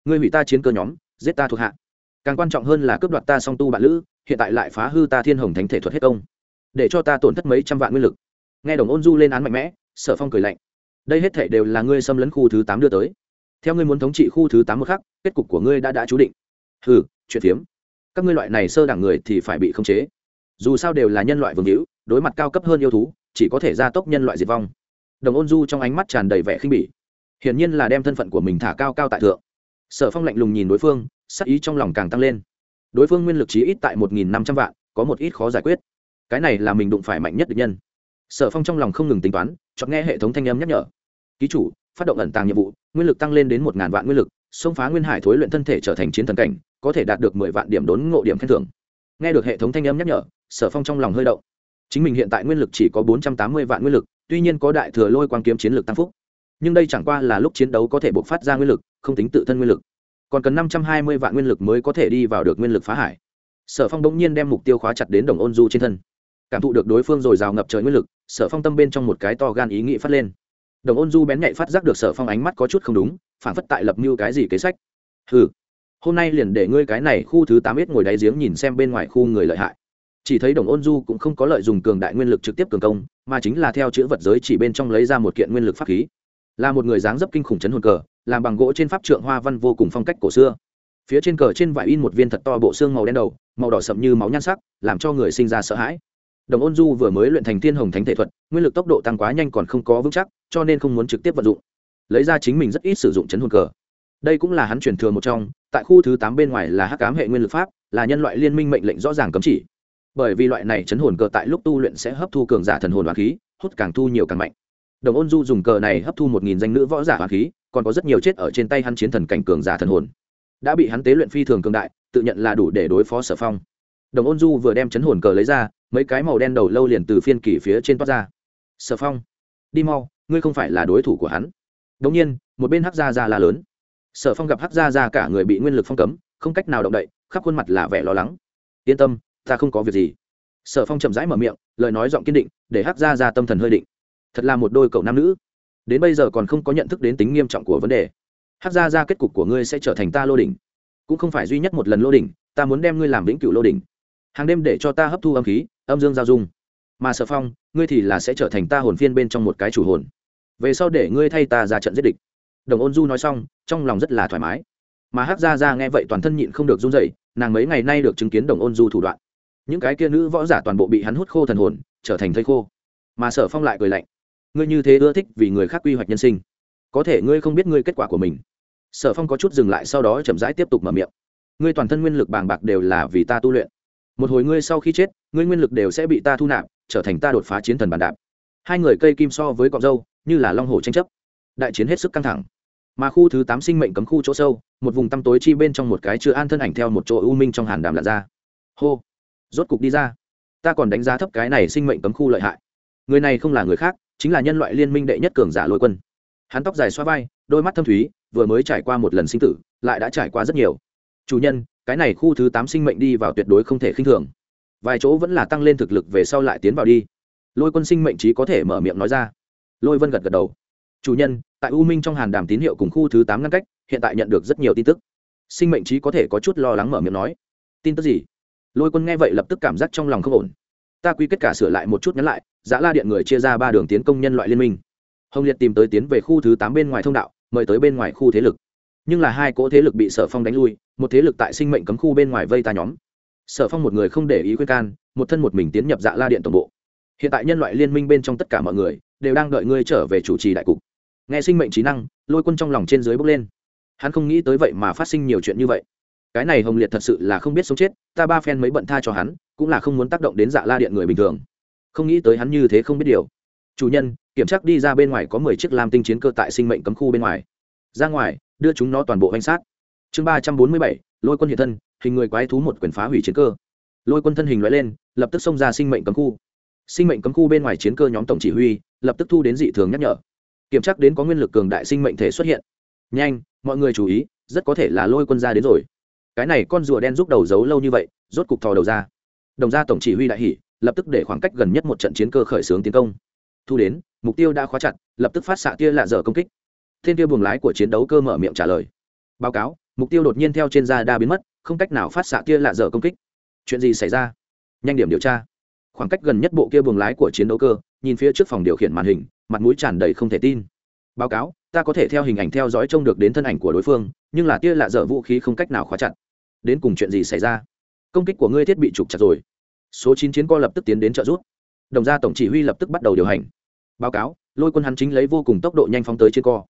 ngươi hủy ta chiến cơ nhóm, giết ta thuộc hạ, càng quan trọng hơn là cướp đoạt ta song tu bạn lữ, hiện tại lại phá hư ta thiên hồng thánh thể thuật hết công, để cho ta tổn thất mấy trăm vạn nguyên lực. Nghe Đồng Ôn Du lên án mạnh mẽ, Sở Phong cười lạnh, đây hết thảy đều là ngươi xâm lấn khu thứ 8 đưa tới, theo ngươi muốn thống trị khu thứ 8 một khắc, kết cục của ngươi đã chú định. Hừ, chuyện phiếm, các ngươi loại này sơ đẳng người thì phải bị khống chế, dù sao đều là nhân loại vương hữu, đối mặt cao cấp hơn yêu thú chỉ có thể gia tốc nhân loại diệt vong. Đồng Ôn Du trong ánh mắt tràn đầy vẻ khinh bỉ, hiển nhiên là đem thân phận của mình thả cao cao tại thượng. Sở Phong lạnh lùng nhìn đối phương, sắc ý trong lòng càng tăng lên. Đối phương nguyên lực chí ít tại 1.500 vạn, có một ít khó giải quyết, cái này là mình đụng phải mạnh nhất địch nhân. Sở Phong trong lòng không ngừng tính toán, chợt nghe hệ thống thanh âm nhắc nhở, ký chủ phát động ẩn tàng nhiệm vụ, nguyên lực tăng lên đến 1.000 vạn nguyên lực, xông phá nguyên hải thối luyện thân thể trở thành chiến thần cảnh, có thể đạt được 10 vạn điểm đốn ngộ điểm khen thưởng. Nghe được hệ thống thanh âm nhắc nhở, Sở Phong trong lòng hơi động. Chính mình hiện tại nguyên lực chỉ có 480 vạn nguyên lực, tuy nhiên có đại thừa lôi quang kiếm chiến lực tăng phúc, nhưng đây chẳng qua là lúc chiến đấu có thể bộc phát ra nguyên lực, không tính tự thân nguyên lực, còn cần 520 vạn nguyên lực mới có thể đi vào được nguyên lực phá hải. Sở Phong bỗng nhiên đem mục tiêu khóa chặt đến Đồng Ôn Du trên thân, cảm thụ được đối phương dồi dào ngập trời nguyên lực, Sở Phong tâm bên trong một cái to gan ý nghĩ phát lên. Đồng Ôn Du bén nhạy phát giác được Sở Phong ánh mắt có chút không đúng, phản phất tại lập mưu cái gì kế sách. Hừ, hôm nay liền để ngươi cái này khu thứ 8 ít ngồi đáy giếng nhìn xem bên ngoài khu người lợi hại. Chỉ thấy Đồng Ôn Du cũng không có lợi dùng cường đại nguyên lực trực tiếp cường công, mà chính là theo chữ vật giới chỉ bên trong lấy ra một kiện nguyên lực pháp khí, là một người dáng dấp kinh khủng chấn hồn cờ, làm bằng gỗ trên pháp trượng hoa văn vô cùng phong cách cổ xưa. Phía trên cờ trên vải in một viên thật to bộ xương màu đen đầu, màu đỏ sậm như máu nhan sắc, làm cho người sinh ra sợ hãi. Đồng Ôn Du vừa mới luyện thành thiên hồng thánh thể thuật, nguyên lực tốc độ tăng quá nhanh còn không có vững chắc, cho nên không muốn trực tiếp vận dụng, lấy ra chính mình rất ít sử dụng chấn hồn cờ. Đây cũng là hắn truyền thừa một trong, tại khu thứ 8 bên ngoài là hắc ám hệ nguyên lực pháp, là nhân loại liên minh mệnh lệnh rõ ràng cấm chỉ. Bởi vì loại này chấn hồn cờ tại lúc tu luyện sẽ hấp thu cường giả thần hồn oán khí, hút càng thu nhiều càng mạnh. Đồng Ôn Du dùng cờ này hấp thu 1000 danh nữ võ giả oán khí, còn có rất nhiều chết ở trên tay hắn chiến thần cảnh cường giả thần hồn, đã bị hắn tế luyện phi thường cường đại, tự nhận là đủ để đối phó Sở Phong. Đồng Ôn Du vừa đem chấn hồn cờ lấy ra, mấy cái màu đen đầu lâu liền từ phiên kỳ phía trên toát ra. Sở Phong, đi mau, ngươi không phải là đối thủ của hắn. Đống nhiên, một bên Hắc Gia Gia la lớn. Sở Phong gặp Hắc Gia Gia cả người bị nguyên lực phong cấm, không cách nào động đậy, khắp khuôn mặt là vẻ lo lắng. Yên tâm, ta không có việc gì. Sở Phong chậm rãi mở miệng, lời nói giọng kiên định, để Hắc Gia Gia tâm thần hơi định. Thật là một đôi cậu nam nữ, đến bây giờ còn không có nhận thức đến tính nghiêm trọng của vấn đề. Hắc Gia Gia, kết cục của ngươi sẽ trở thành ta lô đỉnh, cũng không phải duy nhất một lần lô đỉnh, ta muốn đem ngươi làm vĩnh cửu lô đỉnh, hàng đêm để cho ta hấp thu âm khí, âm dương giao dung. Mà Sở Phong, ngươi thì là sẽ trở thành ta hồn phiên bên trong một cái chủ hồn, về sau để ngươi thay ta ra trận giết địch. Đồng Ôn Du nói xong, trong lòng rất là thoải mái. Mà Hắc Gia Gia nghe vậy toàn thân nhịn không được run rẩy, nàng mấy ngày nay được chứng kiến Đồng Ôn Du thủ đoạn, những cái kia nữ võ giả toàn bộ bị hắn hút khô thần hồn, trở thành thây khô. Mà Sở Phong lại cười lạnh, ngươi như thế ưa thích vì người khác quy hoạch nhân sinh, có thể ngươi không biết ngươi kết quả của mình. Sở Phong có chút dừng lại, sau đó chậm rãi tiếp tục mở miệng, ngươi toàn thân nguyên lực bàng bạc đều là vì ta tu luyện, một hồi ngươi sau khi chết, ngươi nguyên lực đều sẽ bị ta thu nạp, trở thành ta đột phá chiến thần bàn đạp. Hai người cây kim so với cọng râu, như là long hổ tranh chấp, đại chiến hết sức căng thẳng. Mà khu thứ 8 sinh mệnh cấm khu chỗ sâu, một vùng tăm tối chi bên trong một cái chưa an thân ảnh theo một chỗ u minh trong hàn đàm lặn ra. Hô, rốt cục đi ra. Ta còn đánh giá thấp cái này sinh mệnh cấm khu lợi hại. Người này không là người khác, chính là nhân loại liên minh đệ nhất cường giả Lôi Quân. Hắn tóc dài xoa vai, đôi mắt thâm thúy, vừa mới trải qua một lần sinh tử, lại đã trải qua rất nhiều. Chủ nhân, cái này khu thứ 8 sinh mệnh đi vào tuyệt đối không thể khinh thường, vài chỗ vẫn là tăng lên thực lực, về sau lại tiến vào đi. Lôi Quân sinh mệnh trí có thể mở miệng nói ra. Lôi Vân gật gật đầu. Chủ nhân, tại u minh trong hàn đàm tín hiệu cùng khu thứ 8 ngăn cách, hiện tại nhận được rất nhiều tin tức. Sinh mệnh trí có thể có chút lo lắng mở miệng nói. Tin tức gì? Lôi Quân nghe vậy lập tức cảm giác trong lòng không ổn. Ta quy kết cả sửa lại một chút nhắn lại, Dã La Điện người chia ra 3 đường tiến công nhân loại liên minh. Hồng Liệt tìm tới tiến về khu thứ 8 bên ngoài thông đạo, mời tới bên ngoài khu thế lực. Nhưng là hai cỗ thế lực bị Sở Phong đánh lui, một thế lực tại sinh mệnh cấm khu bên ngoài vây ta nhóm. Sở Phong một người không để ý khuyên can, một thân một mình tiến nhập Dã La Điện tổng bộ. Hiện tại nhân loại liên minh bên trong tất cả mọi người đều đang đợi ngươi trở về chủ trì đại cục. Nghe sinh mệnh trí năng, Lôi Quân trong lòng trên dưới bốc lên. Hắn không nghĩ tới vậy mà phát sinh nhiều chuyện như vậy. Cái này Hồng Liệt thật sự là không biết sống chết, ta ba phen mấy bận tha cho hắn, cũng là không muốn tác động đến Dã La Điện người bình thường. Không nghĩ tới hắn như thế không biết điều. Chủ nhân, kiểm tra đi ra bên ngoài có 10 chiếc lam tinh chiến cơ tại sinh mệnh cấm khu bên ngoài. Ra ngoài, đưa chúng nó toàn bộ vây sát. Chương 347, Lôi Quân hiện thân, hình người quái thú một quyền phá hủy chiến cơ. Lôi Quân thân hình lóe lên, lập tức xông ra sinh mệnh cấm khu. Sinh mệnh cấm khu bên ngoài chiến cơ nhóm tổng chỉ huy lập tức thu đến dị thường nhắc nhở, kiểm tra đến có nguyên lực cường đại sinh mệnh thể xuất hiện. Nhanh, mọi người chú ý, rất có thể là Lôi Quân ra đến rồi. Cái này con rùa đen giúp đầu giấu lâu như vậy, rốt cục thò đầu ra. Đồng gia tổng chỉ huy đại hỉ, lập tức để khoảng cách gần nhất một trận chiến cơ khởi xướng tiến công. Thu đến, mục tiêu đã khóa chặt, lập tức phát xạ tia lạ dở công kích. Thiên kia buồng lái của chiến đấu cơ mở miệng trả lời. Báo cáo, mục tiêu đột nhiên theo trên radar biến mất, không cách nào phát xạ tia lạ dở công kích. Chuyện gì xảy ra? Nhanh điểm điều tra. Khoảng cách gần nhất bộ kia buồng lái của chiến đấu cơ nhìn phía trước phòng điều khiển màn hình, mặt mũi tràn đầy không thể tin. Báo cáo, ta có thể theo hình ảnh theo dõi trông được đến thân ảnh của đối phương, nhưng là tia lạ dở vũ khí không cách nào khóa chặt. Đến cùng chuyện gì xảy ra? Công kích của ngươi thiết bị trục chặt rồi. Số 9 chiến co lập tức tiến đến trợ giúp. Đồng gia tổng chỉ huy lập tức bắt đầu điều hành. Báo cáo, Lôi Quân hắn chính lấy vô cùng tốc độ nhanh phóng tới chiến co.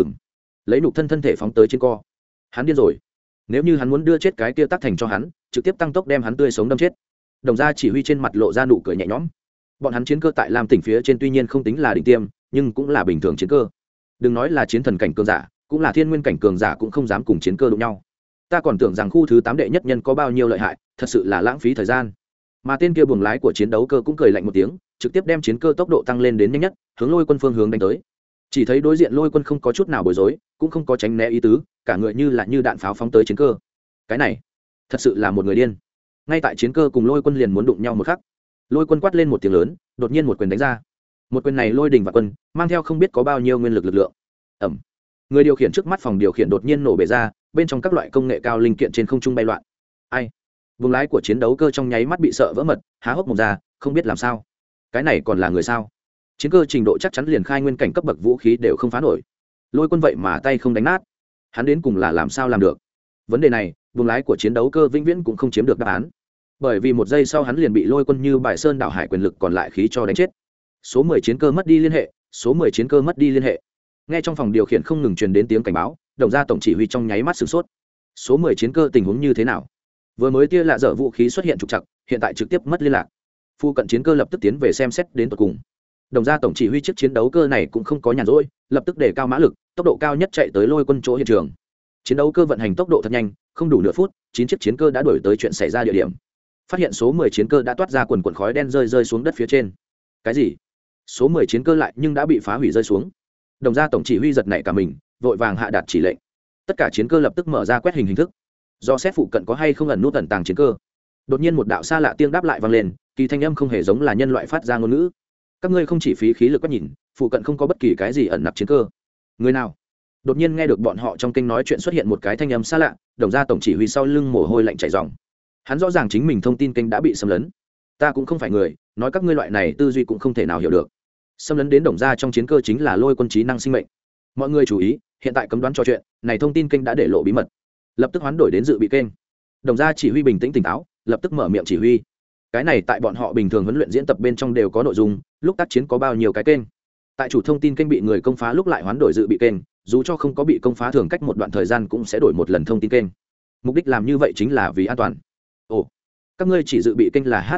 Lấy nục thân thể phóng tới chiến co. Hắn điên rồi. Nếu như hắn muốn đưa chết cái kia tác thành cho hắn, trực tiếp tăng tốc đem hắn tươi sống đâm chết. Đồng gia chỉ huy trên mặt lộ ra nụ cười nhẹ nhõm. Bọn hắn chiến cơ tại Lam tỉnh phía trên tuy nhiên không tính là đỉnh tiêm, nhưng cũng là bình thường chiến cơ. Đừng nói là chiến thần cảnh cường giả, cũng là thiên nguyên cảnh cường giả cũng không dám cùng chiến cơ đụng nhau. Ta còn tưởng rằng khu thứ 8 đệ nhất nhân có bao nhiêu lợi hại, thật sự là lãng phí thời gian. Mà tên kia buồng lái của chiến đấu cơ cũng cười lạnh một tiếng, trực tiếp đem chiến cơ tốc độ tăng lên đến nhanh nhất, hướng Lôi Quân phương hướng đánh tới. Chỉ thấy đối diện Lôi Quân không có chút nào bối rối, cũng không có tránh né ý tứ, cả người như là như đạn pháo phóng tới chiến cơ. Cái này, thật sự là một người điên. Ngay tại chiến cơ cùng Lôi Quân liền muốn đụng nhau một khắc, Lôi Quân quát lên một tiếng lớn, đột nhiên một quyền đánh ra. Một quyền này lôi đình và quân, mang theo không biết có bao nhiêu nguyên lực lượng. Ầm. Người điều khiển trước mắt phòng điều khiển đột nhiên nổ bể ra, bên trong các loại công nghệ cao linh kiện trên không trung bay loạn. Ai? Vùng lái của chiến đấu cơ trong nháy mắt bị sợ vỡ mật, há hốc mồm ra, không biết làm sao. Cái này còn là người sao? Chiến cơ trình độ chắc chắn liền khai nguyên cảnh cấp bậc vũ khí đều không phá nổi. Lôi Quân vậy mà tay không đánh nát. Hắn đến cùng là làm sao làm được? Vấn đề này, vùng lái của chiến đấu cơ vĩnh viễn cũng không chiếm được đáp án. Bởi vì một giây sau hắn liền bị Lôi Quân như bài sơn đảo hải quyền lực còn lại khí cho đánh chết. Số 10 chiến cơ mất đi liên hệ, số 10 chiến cơ mất đi liên hệ. Nghe trong phòng điều khiển không ngừng truyền đến tiếng cảnh báo, Đồng gia tổng chỉ huy trong nháy mắt sửng sốt. Số 10 chiến cơ tình huống như thế nào? Vừa mới tia lạ dở vũ khí xuất hiện trục trặc, hiện tại trực tiếp mất liên lạc. Phu cận chiến cơ lập tức tiến về xem xét đến tận cùng. Đồng gia tổng chỉ huy chiếc chiến đấu cơ này cũng không có nhàn rỗi, lập tức đề cao mã lực, tốc độ cao nhất chạy tới Lôi Quân chỗ hiện trường. Chiến đấu cơ vận hành tốc độ thật nhanh, không đủ nửa phút, 9 chiếc chiến cơ đã đuổi tới chuyện xảy ra địa điểm. Phát hiện số 10 chiến cơ đã toát ra quần quần khói đen rơi xuống đất phía trên. Cái gì? Số 10 chiến cơ lại nhưng đã bị phá hủy rơi xuống. Đồng gia tổng chỉ huy giật nảy cả mình, vội vàng hạ đạt chỉ lệnh. Tất cả chiến cơ lập tức mở ra quét hình thức, do xét phụ cận có hay không ẩn nút ẩn tàng chiến cơ. Đột nhiên một đạo xa lạ tiếng đáp lại vang lên, kỳ thanh âm không hề giống là nhân loại phát ra ngôn ngữ. Các ngươi không chỉ phí khí lực quét nhìn, phụ cận không có bất kỳ cái gì ẩn nặc chiến cơ. Người nào? Đột nhiên nghe được bọn họ trong kênh nói chuyện xuất hiện một cái thanh âm xa lạ, Đồng gia tổng chỉ huy sau lưng mồ hôi lạnh chảy ròng. Hắn rõ ràng chính mình thông tin kênh đã bị xâm lấn. Ta cũng không phải người, nói các ngươi loại này tư duy cũng không thể nào hiểu được. Xâm lấn đến Đồng gia trong chiến cơ chính là Lôi Quân trí năng sinh mệnh. Mọi người chú ý, hiện tại cấm đoán trò chuyện, này thông tin kênh đã để lộ bí mật. Lập tức hoán đổi đến dự bị kênh. Đồng gia chỉ huy bình tĩnh tỉnh táo, lập tức mở miệng chỉ huy. Cái này tại bọn họ bình thường huấn luyện diễn tập bên trong đều có nội dung, lúc tác chiến có bao nhiêu cái kênh. Tại chủ thông tin kênh bị người công phá lúc lại hoán đổi dự bị kênh, dù cho không có bị công phá thường cách một đoạn thời gian cũng sẽ đổi một lần thông tin kênh. Mục đích làm như vậy chính là vì an toàn. Ồ, các ngươi chỉ dự bị kênh là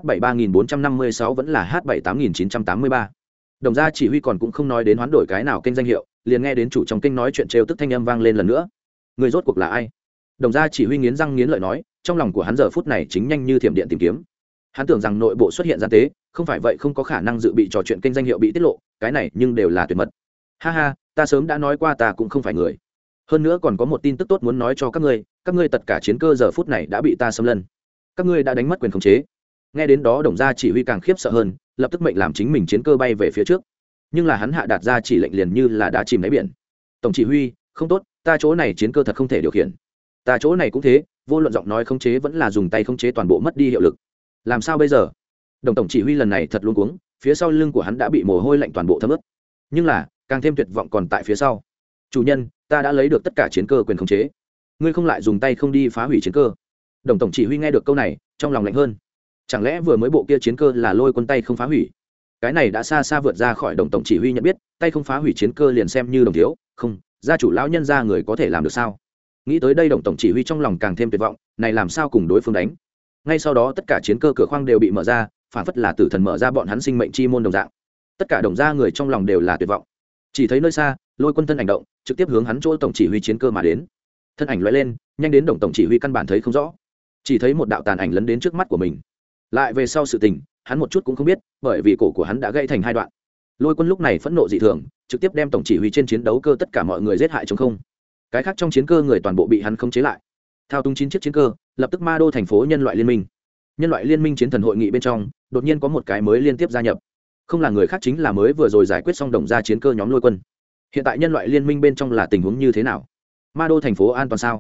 H73456 vẫn là H78983. Đồng gia chỉ huy còn cũng không nói đến hoán đổi cái nào kênh danh hiệu, liền nghe đến chủ trong kênh nói chuyện trêu tức thanh âm vang lên lần nữa. Người rốt cuộc là ai? Đồng gia chỉ huy nghiến răng nghiến lợi nói, trong lòng của hắn giờ phút này chính nhanh như thiểm điện tìm kiếm. Hắn tưởng rằng nội bộ xuất hiện gian tế, không phải vậy không có khả năng dự bị trò chuyện kênh danh hiệu bị tiết lộ, cái này nhưng đều là tuyệt mật. Ha ha, ta sớm đã nói qua ta cũng không phải người. Hơn nữa còn có một tin tức tốt muốn nói cho các ngươi tất cả chiến cơ giờ phút này đã bị ta xâm lấn. Các ngươi đã đánh mất quyền khống chế. Nghe đến đó Đồng gia chỉ huy càng khiếp sợ hơn, lập tức mệnh làm chính mình chiến cơ bay về phía trước. Nhưng là hắn hạ đạt ra chỉ lệnh liền như là đã chìm đáy biển. Tổng chỉ huy, không tốt, ta chỗ này chiến cơ thật không thể điều khiển. Ta chỗ này cũng thế, vô luận giọng nói khống chế vẫn là dùng tay khống chế toàn bộ mất đi hiệu lực. Làm sao bây giờ? Đồng tổng chỉ huy lần này thật luống cuống, phía sau lưng của hắn đã bị mồ hôi lạnh toàn bộ thấm ướt. Nhưng là, càng thêm tuyệt vọng còn tại phía sau. Chủ nhân, ta đã lấy được tất cả chiến cơ quyền khống chế. Ngươi không lại dùng tay không đi phá hủy chiến cơ. Đồng tổng chỉ huy nghe được câu này, trong lòng lạnh hơn. Chẳng lẽ vừa mới bộ kia chiến cơ là Lôi Quân tay không phá hủy? Cái này đã xa xa vượt ra khỏi đồng tổng chỉ huy nhận biết, tay không phá hủy chiến cơ liền xem như đồng thiếu, không, gia chủ lão nhân gia người có thể làm được sao? Nghĩ tới đây đồng tổng chỉ huy trong lòng càng thêm tuyệt vọng, này làm sao cùng đối phương đánh? Ngay sau đó tất cả chiến cơ cửa khoang đều bị mở ra, phản phất là tử thần mở ra bọn hắn sinh mệnh chi môn đồng dạng. Tất cả đồng gia người trong lòng đều là tuyệt vọng. Chỉ thấy nơi xa, Lôi Quân thân hành động, trực tiếp hướng hắn chỗ tổng chỉ huy chiến cơ mà đến. Thân ảnh lóe lên, nhanh đến đồng tổng chỉ huy căn bản thấy không rõ, chỉ thấy một đạo tàn ảnh lấn đến trước mắt của mình. Lại về sau sự tình, hắn một chút cũng không biết, bởi vì cổ của hắn đã gãy thành hai đoạn. Lôi Quân lúc này phẫn nộ dị thường, trực tiếp đem tổng chỉ huy trên chiến đấu cơ tất cả mọi người giết hại trống không. Cái khác trong chiến cơ người toàn bộ bị hắn khống chế lại. Thao túng 9 chiếc chiến cơ, lập tức ma đô thành phố nhân loại liên minh. Nhân loại liên minh chiến thần hội nghị bên trong, đột nhiên có một cái mới liên tiếp gia nhập. Không là người khác chính là mới vừa rồi giải quyết xong Đồng gia chiến cơ nhóm Lôi Quân. Hiện tại nhân loại liên minh bên trong là tình huống như thế nào? Ma đô thành phố an toàn sao?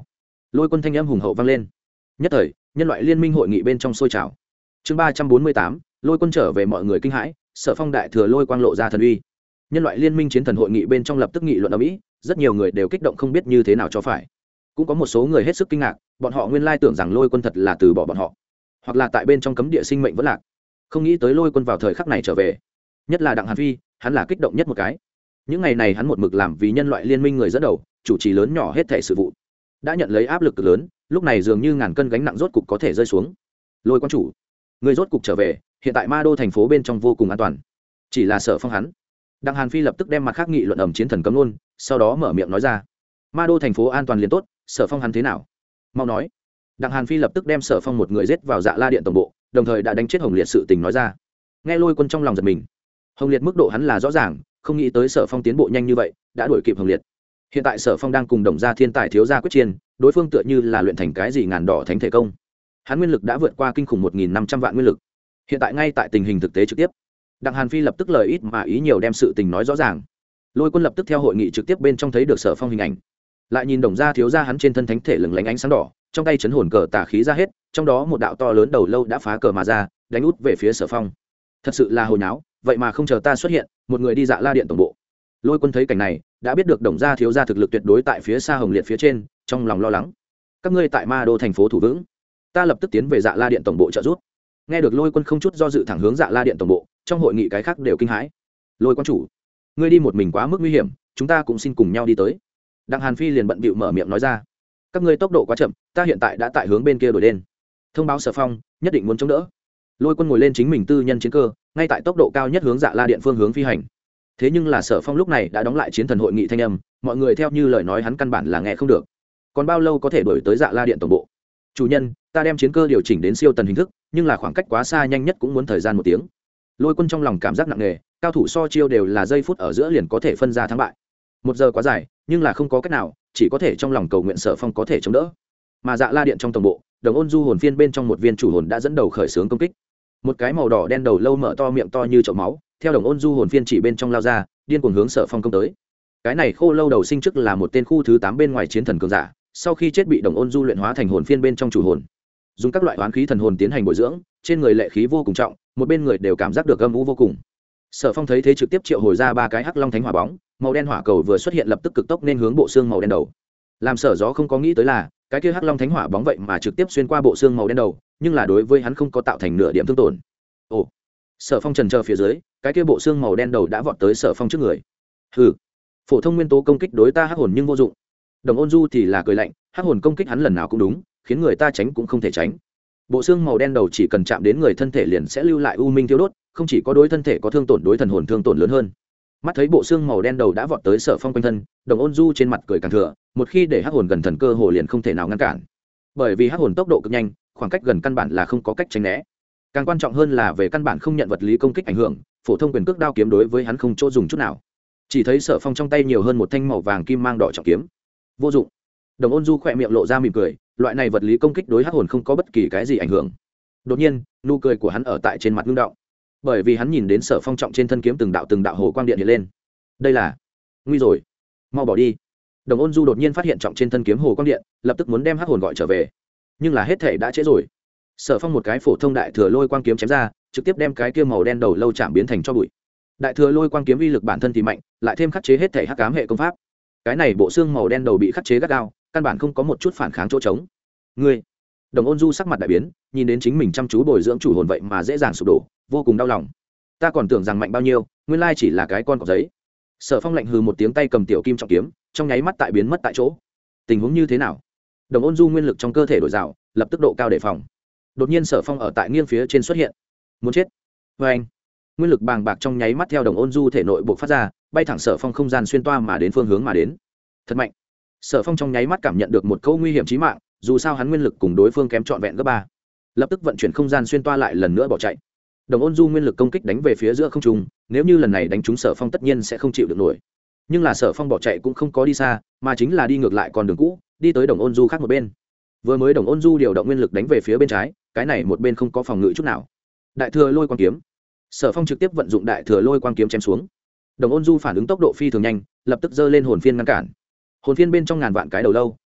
Lôi Quân thanh âm hùng hậu vang lên. Nhất thời nhân loại liên minh hội nghị bên trong sôi trào. Chương 348, Lôi Quân trở về, mọi người kinh hãi. Sở Phong đại thừa lôi quang lộ ra thần uy. Nhân loại liên minh chiến thần hội nghị bên trong lập tức nghị luận ở mỹ, rất nhiều người đều kích động không biết như thế nào cho phải. Cũng có một số người hết sức kinh ngạc, bọn họ nguyên lai tưởng rằng Lôi Quân thật là từ bỏ bọn họ, hoặc là tại bên trong cấm địa sinh mệnh vẫn lạc, không nghĩ tới Lôi Quân vào thời khắc này trở về. Nhất là Đặng Hàn Phi, hắn là kích động nhất một cái. Những ngày này hắn một mực làm vì nhân loại liên minh người dẫn đầu, chủ trì lớn nhỏ hết thảy sự vụ, đã nhận lấy áp lực cực lớn, lúc này dường như ngàn cân gánh nặng rốt cục có thể rơi xuống. Lôi quan chủ, người rốt cục trở về, hiện tại Ma Đô thành phố bên trong vô cùng an toàn. Chỉ là Sở Phong hắn. Đặng Hàn Phi lập tức đem mặt khác nghị luận ầm chiến thần cấm luôn, sau đó mở miệng nói ra: Ma Đô thành phố an toàn liền tốt, Sở Phong hắn thế nào? Mau nói. Đặng Hàn Phi lập tức đem Sở Phong một người giết vào Dạ La điện tổng bộ, đồng thời đã đánh chết Hồng Liệt sự tình nói ra. Nghe Lôi Quân trong lòng giật mình. Hồng Liệt mức độ hắn là rõ ràng, không nghĩ tới Sở Phong tiến bộ nhanh như vậy, đã đuổi kịp Hồng Liệt. Hiện tại Sở Phong đang cùng Đồng gia thiên tài thiếu gia quyết chiến, đối phương tựa như là luyện thành cái gì ngàn đỏ thánh thể công. Hắn nguyên lực đã vượt qua kinh khủng 1.500 vạn nguyên lực. Hiện tại ngay tại tình hình thực tế trực tiếp, Đặng Hàn Phi lập tức lời ít mà ý nhiều đem sự tình nói rõ ràng. Lôi Quân lập tức theo hội nghị trực tiếp bên trong thấy được Sở Phong hình ảnh, lại nhìn Đồng gia thiếu gia hắn trên thân thánh thể lừng lánh ánh sáng đỏ, trong tay chấn hồn cờ tà khí ra hết, trong đó một đạo to lớn đầu lâu đã phá cờ mà ra, đánh út về phía Sở Phong. Thật sự là hồi nháo, vậy mà không chờ ta xuất hiện, một người đi Dạ La điện tổng bộ. Lôi Quân thấy cảnh này, đã biết được Đồng gia thiếu gia thực lực tuyệt đối tại phía xa Hồng Liệt phía trên, trong lòng lo lắng. Các ngươi tại Ma Đô thành phố thủ vững, ta lập tức tiến về Dạ La điện tổng bộ trợ giúp. Nghe được Lôi Quân không chút do dự thẳng hướng Dạ La điện tổng bộ, trong hội nghị cái khác đều kinh hãi. Lôi quan chủ, ngươi đi một mình quá mức nguy hiểm, chúng ta cũng xin cùng nhau đi tới. Đặng Hàn Phi liền bận bịu mở miệng nói ra: các ngươi tốc độ quá chậm, ta hiện tại đã tại hướng bên kia đuổi đến. Thông báo Sở Phong, nhất định muốn chống đỡ. Lôi Quân ngồi lên chính mình tư nhân chiến cơ, ngay tại tốc độ cao nhất hướng Dạ La điện phương hướng phi hành. Thế nhưng là Sở Phong lúc này đã đóng lại chiến thần hội nghị thanh âm, mọi người theo như lời nói hắn căn bản là nghe không được. Còn bao lâu có thể đuổi tới Dạ La điện tổng bộ? Chủ nhân, ta đem chiến cơ điều chỉnh đến siêu tần hình thức, nhưng là khoảng cách quá xa, nhanh nhất cũng muốn thời gian 1 tiếng. Lôi Quân trong lòng cảm giác nặng nề, cao thủ so chiêu đều là giây phút ở giữa liền có thể phân ra thắng bại. 1 giờ quá dài, nhưng là không có cách nào, chỉ có thể trong lòng cầu nguyện Sở Phong có thể chống đỡ. Mà Dạ La điện trong tổng bộ, Đồng Ôn Du hồn phiên bên trong một viên chủ hồn đã dẫn đầu khởi xướng công kích. Một cái màu đỏ đen đầu lâu mở to miệng to như chậu máu, theo Đồng Ôn Du hồn phiên chỉ bên trong lao ra, điên cuồng hướng Sở Phong công tới. Cái này khô lâu đầu sinh trước là một tên khu thứ 8 bên ngoài chiến thần cường giả, sau khi chết bị Đồng Ôn Du luyện hóa thành hồn phiên bên trong chủ hồn, dùng các loại oán khí thần hồn tiến hành bồi dưỡng, trên người lệ khí vô cùng trọng, một bên người đều cảm giác được âm u vô cùng. Sở Phong thấy thế trực tiếp triệu hồi ra 3 cái hắc long thánh hỏa bóng, màu đen hỏa cầu vừa xuất hiện lập tức cực tốc nên hướng bộ xương màu đen đầu. Làm Sở Gió không có nghĩ tới là, cái kia hắc long thánh hỏa bóng vậy mà trực tiếp xuyên qua bộ xương màu đen đầu, nhưng là đối với hắn không có tạo thành nửa điểm thương tổn. Ồ. Sở Phong chần chờ phía dưới, cái kia bộ xương màu đen đầu đã vọt tới Sở Phong trước người. Hừ, phổ thông nguyên tố công kích đối ta hắc hồn nhưng vô dụng. Đồng Ôn Du thì là cười lạnh, hắc hồn công kích hắn lần nào cũng đúng, khiến người ta tránh cũng không thể tránh. Bộ xương màu đen đầu chỉ cần chạm đến người thân thể liền sẽ lưu lại u minh thiêu đốt, không chỉ có đối thân thể có thương tổn, đối thần hồn thương tổn lớn hơn. Mắt thấy bộ xương màu đen đầu đã vọt tới Sở Phong quanh thân, Đồng Ôn Du trên mặt cười càng thừa, một khi để hắc hồn gần thần cơ hồ liền không thể nào ngăn cản. Bởi vì hắc hồn tốc độ cực nhanh, khoảng cách gần căn bản là không có cách tránh né. Càng quan trọng hơn là về căn bản không nhận vật lý công kích ảnh hưởng, phổ thông quyền cước đao kiếm đối với hắn không chỗ dùng chút nào. Chỉ thấy Sở Phong trong tay nhiều hơn một thanh màu vàng kim mang đỏ trọng kiếm. Vô dụng. Đồng Ôn Du khỏe miệng lộ ra mỉm cười, loại này vật lý công kích đối hắc hồn không có bất kỳ cái gì ảnh hưởng. Đột nhiên, nụ cười của hắn ở tại trên mặt ngưng động, bởi vì hắn nhìn đến Sở Phong trọng trên thân kiếm từng đạo hồ quang điện hiện lên. Đây là nguy rồi, mau bỏ đi. Đồng Ôn Du đột nhiên phát hiện trọng trên thân kiếm hồ quang điện, lập tức muốn đem hắc hồn gọi trở về, nhưng là hết thể đã trễ rồi. Sở Phong một cái phổ thông đại thừa lôi quang kiếm chém ra, trực tiếp đem cái kia màu đen đầu lâu chạm biến thành cho bụi. Đại thừa lôi quang kiếm uy lực bản thân thì mạnh, lại thêm khắc chế hết thể hắc ám hệ công pháp, cái này bộ xương màu đen đầu bị khắc chế gắt gao, căn bản không có một chút phản kháng chỗ trống. Ngươi. Đồng Ôn Du sắc mặt đại biến, nhìn đến chính mình chăm chú bồi dưỡng chủ hồn vậy mà dễ dàng sụp đổ, vô cùng đau lòng. Ta còn tưởng rằng mạnh bao nhiêu, nguyên lai chỉ là cái con cọp giấy. Sở Phong lạnh hừ một tiếng, tay cầm tiểu kim trọng kiếm, trong nháy mắt tại biến mất tại chỗ. Tình huống như thế nào? Đồng Ôn Du nguyên lực trong cơ thể đổi rào, lập tức độ cao đề phòng. Đột nhiên Sở Phong ở tại nghiêng phía trên xuất hiện. Muốn chết. Với anh. Nguyên lực bàng bạc trong nháy mắt theo Đồng Ôn Du thể nội bộc phát ra, bay thẳng Sở Phong không gian xuyên toa mà đến phương hướng mà đến. Thật mạnh. Sở Phong trong nháy mắt cảm nhận được một câu nguy hiểm chí mạng, dù sao hắn nguyên lực cùng đối phương kém trọn vẹn gấp 3. Lập tức vận chuyển không gian xuyên toa lại lần nữa bỏ chạy. Đồng Ôn Du nguyên lực công kích đánh về phía giữa không trung, nếu như lần này đánh trúng Sở Phong tất nhiên sẽ không chịu được nổi. Nhưng là Sở Phong bỏ chạy cũng không có đi xa, mà chính là đi ngược lại con đường cũ, đi tới Đồng Ôn Du khác một bên. Vừa mới Đồng Ôn Du điều động nguyên lực đánh về phía bên trái, cái này một bên không có phòng ngự chút nào. Đại thừa lôi quang kiếm. Sở Phong trực tiếp vận dụng đại thừa lôi quang kiếm chém xuống. Đồng Ôn Du phản ứng tốc độ phi thường nhanh, lập tức giơ lên hồn phiên ngăn cản. Hồn phiên bên trong ngàn vạn cái đầu lâu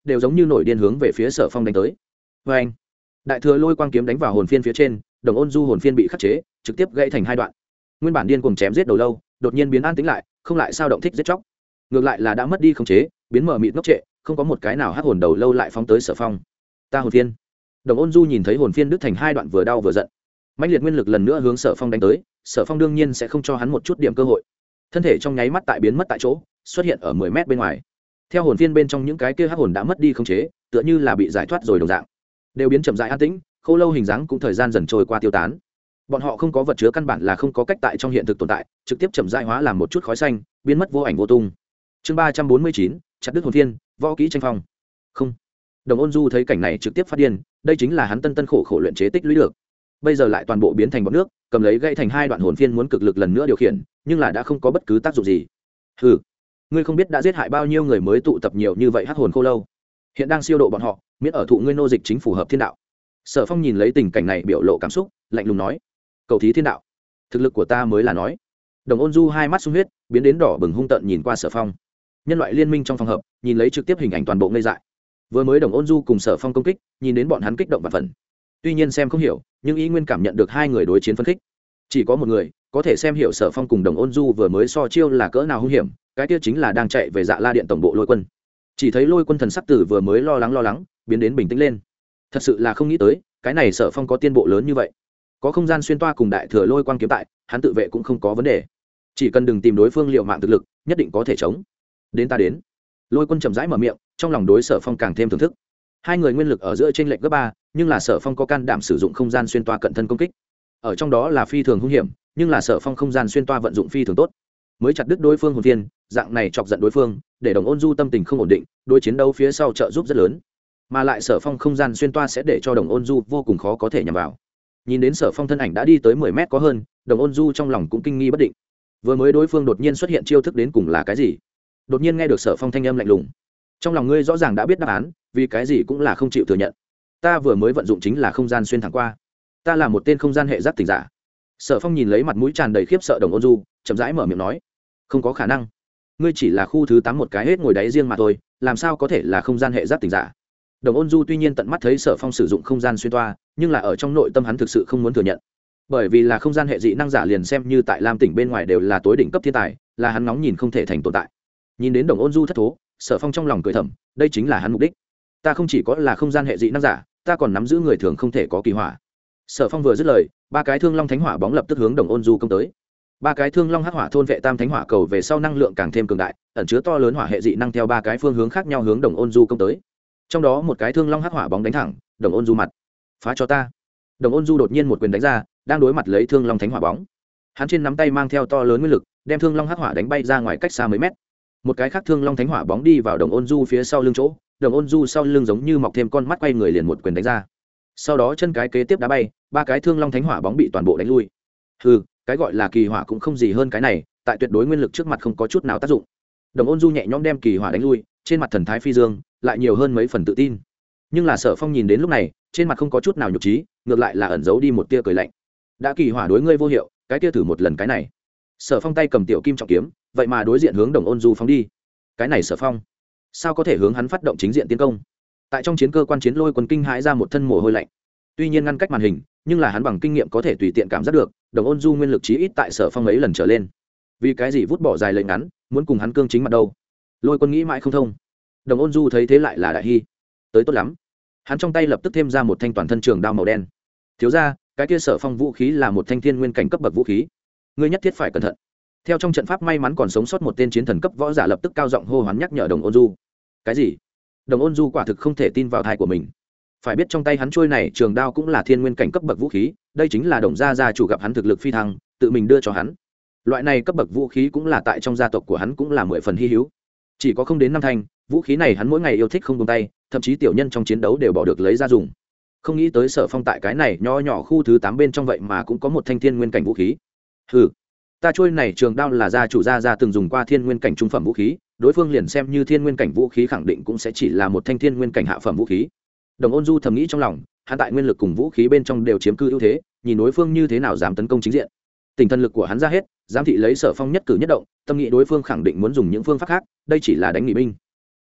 đều giống như nổi điên hướng về phía Sở Phong đánh tới. Và anh, đại thừa lôi quang kiếm đánh vào hồn phiên phía trên, Đồng Ôn Du hồn phiên bị khắc chế, trực tiếp gãy thành hai đoạn. Nguyên bản điên cuồng chém giết đầu lâu, đột nhiên biến an tĩnh lại, không lại sao động thích giết chóc. Ngược lại là đã mất đi khống chế, biến mờ mịt ngốc trệ, không có một cái nào hắc hồn đầu lâu lại phóng tới Sở Phong. Ta hồn phiên. Đồng Ôn Du nhìn thấy hồn phiên đứt thành hai đoạn, vừa đau vừa giận. Mãnh liệt nguyên lực lần nữa hướng Sở Phong đánh tới, Sở Phong đương nhiên sẽ không cho hắn một chút điểm cơ hội. Thân thể trong nháy mắt tại biến mất tại chỗ, xuất hiện ở 10 mét bên ngoài. Theo hồn phiên bên trong những cái kia hắc hồn đã mất đi khống chế, tựa như là bị giải thoát rồi đồng dạng, đều biến chậm rãi an tĩnh, khô lâu hình dáng cũng thời gian dần trôi qua tiêu tán. Bọn họ không có vật chứa, căn bản là không có cách tại trong hiện thực tồn tại, trực tiếp chậm rãi hóa làm một chút khói xanh, biến mất vô ảnh vô tung. Chương 349, chặt đứt hồn phiên, võ kỹ tranh phong. Không. Đồng Ôn Du thấy cảnh này trực tiếp phát điên, đây chính là hắn tân khổ khổ luyện chế tích lũy được. Bây giờ lại toàn bộ biến thành bọt nước, cầm lấy gãy thành hai đoạn hồn phiên muốn cực lực lần nữa điều khiển, nhưng là đã không có bất cứ tác dụng gì. Hừ, ngươi không biết đã giết hại bao nhiêu người mới tụ tập nhiều như vậy hắc hồn khô lâu, hiện đang siêu độ bọn họ, miễn ở thụ ngươi nô dịch chính phù hợp thiên đạo. Sở Phong nhìn lấy tình cảnh này biểu lộ cảm xúc, lạnh lùng nói: cầu thí thiên đạo, thực lực của ta mới là nói. Đồng Ôn Du hai mắt sung huyết, biến đến đỏ bừng hung tợn nhìn qua Sở Phong. Nhân loại liên minh trong phòng hợp, nhìn lấy trực tiếp hình ảnh toàn bộ ngây dại. Vừa mới Đồng Ôn Du cùng Sở Phong công kích, nhìn đến bọn hắn kích động và phần. Tuy nhiên xem không hiểu, nhưng ý nguyên cảm nhận được hai người đối chiến phân khích. Chỉ có một người có thể xem hiểu Sở Phong cùng Đồng Ôn Du vừa mới so chiêu là cỡ nào hung hiểm, cái kia chính là đang chạy về Dạ La Điện tổng bộ Lôi Quân. Chỉ thấy Lôi Quân thần sắc tử vừa mới lo lắng, biến đến bình tĩnh lên. Thật sự là không nghĩ tới, cái này Sở Phong có tiên bộ lớn như vậy. Có không gian xuyên toa cùng đại thừa lôi quang kiếm tại, hắn tự vệ cũng không có vấn đề. Chỉ cần đừng tìm đối phương liệu mạng thực lực, nhất định có thể chống. Đến ta đến. Lôi Quân chậm rãi mở miệng, trong lòng đối Sở Phong càng thêm thưởng thức. Hai người nguyên lực ở giữa chênh lệch gấp 3, nhưng là Sở Phong có can đảm sử dụng không gian xuyên toa cận thân công kích. Ở trong đó là phi thường hung hiểm, nhưng là Sở Phong không gian xuyên toa vận dụng phi thường tốt, mới chặt đứt đối phương hồn phiên, dạng này chọc giận đối phương, để Đồng Ôn Du tâm tình không ổn định, đối chiến đấu phía sau trợ giúp rất lớn. Mà lại Sở Phong không gian xuyên toa sẽ để cho Đồng Ôn Du vô cùng khó có thể nhằm vào. Nhìn đến Sở Phong thân ảnh đã đi tới 10 mét có hơn, Đồng Ôn Du trong lòng cũng kinh nghi bất định. Vừa mới đối phương đột nhiên xuất hiện chiêu thức đến cùng là cái gì? Đột nhiên nghe được Sở Phong thanh âm lạnh lùng. Trong lòng ngươi rõ ràng đã biết đáp án, vì cái gì cũng là không chịu thừa nhận. Ta vừa mới vận dụng chính là không gian xuyên thẳng qua. Ta là một tên không gian hệ giác tỉnh giả. Sở Phong nhìn lấy mặt mũi tràn đầy khiếp sợ Đồng Ôn Du, chậm rãi mở miệng nói: không có khả năng, ngươi chỉ là khu thứ 8 một cái hết ngồi đáy riêng mà thôi, làm sao có thể là không gian hệ giác tỉnh giả? Đồng Ôn Du tuy nhiên tận mắt thấy Sở Phong sử dụng không gian xuyên toa, nhưng là ở trong nội tâm hắn thực sự không muốn thừa nhận. Bởi vì là không gian hệ dị năng giả liền xem như tại Lam tỉnh bên ngoài đều là tối đỉnh cấp thiên tài, là hắn ngóng nhìn không thể thành tồn tại. Nhìn đến Đồng Ôn Du thất thố, Sở Phong trong lòng cười thầm, đây chính là hắn mục đích. Ta không chỉ có là không gian hệ dị năng giả, ta còn nắm giữ người thường không thể có kỳ hỏa. Sở Phong vừa dứt lời, ba cái thương long thánh hỏa bóng lập tức hướng Đồng Ôn Du công tới. Ba cái thương long hắc hỏa thôn vệ tam thánh hỏa cầu về sau năng lượng càng thêm cường đại, ẩn chứa to lớn hỏa hệ dị năng theo ba cái phương hướng khác nhau hướng Đồng Ôn Du công tới. Trong đó một cái thương long hắc hỏa bóng đánh thẳng Đồng Ôn Du mặt. Phá cho ta. Đồng Ôn Du đột nhiên một quyền đánh ra, đang đối mặt lấy thương long thánh hỏa bóng. Hắn trên nắm tay mang theo to lớn nguyên lực, đem thương long hắc hỏa đánh bay ra ngoài cách xa mấy mét. Một cái khác thương long thánh hỏa bóng đi vào Đồng Ôn Du phía sau lưng chỗ, Đồng Ôn Du sau lưng giống như mọc thêm con mắt, quay người liền một quyền đánh ra. Sau đó chân cái kế tiếp đá bay, ba cái thương long thánh hỏa bóng bị toàn bộ đánh lui. Hừ, cái gọi là kỳ hỏa cũng không gì hơn cái này, tại tuyệt đối nguyên lực trước mặt không có chút nào tác dụng. Đồng Ôn Du nhẹ nhõm đem kỳ hỏa đánh lui, trên mặt thần thái phi dương, lại nhiều hơn mấy phần tự tin. Nhưng là Sở Phong nhìn đến lúc này, trên mặt không có chút nào nhục trí, ngược lại là ẩn giấu đi một tia cười lạnh. Đã kỳ hỏa đối ngươi vô hiệu, cái tia thử một lần cái này. Sở Phong tay cầm tiểu kim trọng kiếm, vậy mà đối diện hướng Đồng Ôn Du phóng đi. Cái này Sở Phong, sao có thể hướng hắn phát động chính diện tiến công? Tại trong chiến cơ quan chiến Lôi Quân kinh hãi ra một thân mồ hôi lạnh. Tuy nhiên ngăn cách màn hình, nhưng là hắn bằng kinh nghiệm có thể tùy tiện cảm giác được, Đồng Ôn Du nguyên lực chí ít tại Sở Phong mấy lần trở lên. Vì cái gì vút bỏ dài lệnh ngắn, muốn cùng hắn cương chính mặt đâu? Lôi Quân nghĩ mãi không thông. Đồng Ôn Du thấy thế lại là đại hi, tới tốt lắm. Hắn trong tay lập tức thêm ra một thanh toàn thân trường đao màu đen. Thiếu ra, cái kia Sở Phong vũ khí là một thanh thiên nguyên cảnh cấp bậc vũ khí, ngươi nhất thiết phải cẩn thận. Theo trong trận pháp may mắn còn sống sót một tên chiến thần cấp võ giả lập tức cao giọng hô hoán nhắc nhở Đồng Ôn Du. Cái gì? Đồng Ôn Du quả thực không thể tin vào tai của mình. Phải biết trong tay hắn trôi này trường đao cũng là thiên nguyên cảnh cấp bậc vũ khí, đây chính là Đồng gia chủ gặp hắn thực lực phi thăng, tự mình đưa cho hắn. Loại này cấp bậc vũ khí cũng là tại trong gia tộc của hắn cũng là 10 phần hi hữu. Chỉ có không đến 5 thanh, vũ khí này hắn mỗi ngày yêu thích không buông tay, thậm chí tiểu nhân trong chiến đấu đều bỏ được lấy ra dùng. Không nghĩ tới Sở Phong tại cái này nho nhỏ khu thứ 8 bên trong vậy mà cũng có một thanh thiên nguyên cảnh vũ khí. Hừ, ta trôi này trường đao là gia chủ gia từng dùng qua thiên nguyên cảnh trung phẩm vũ khí, đối phương liền xem như thiên nguyên cảnh vũ khí khẳng định cũng sẽ chỉ là một thanh thiên nguyên cảnh hạ phẩm vũ khí. Đồng Ôn Du thầm nghĩ trong lòng, hắn tại nguyên lực cùng vũ khí bên trong đều chiếm cư ưu thế, nhìn đối phương như thế nào dám tấn công chính diện. Tinh thần lực của hắn ra hết, giám thị lấy Sở Phong nhất cử nhất động, tâm nghĩ đối phương khẳng định muốn dùng những phương pháp khác, đây chỉ là đánh nghỉ binh.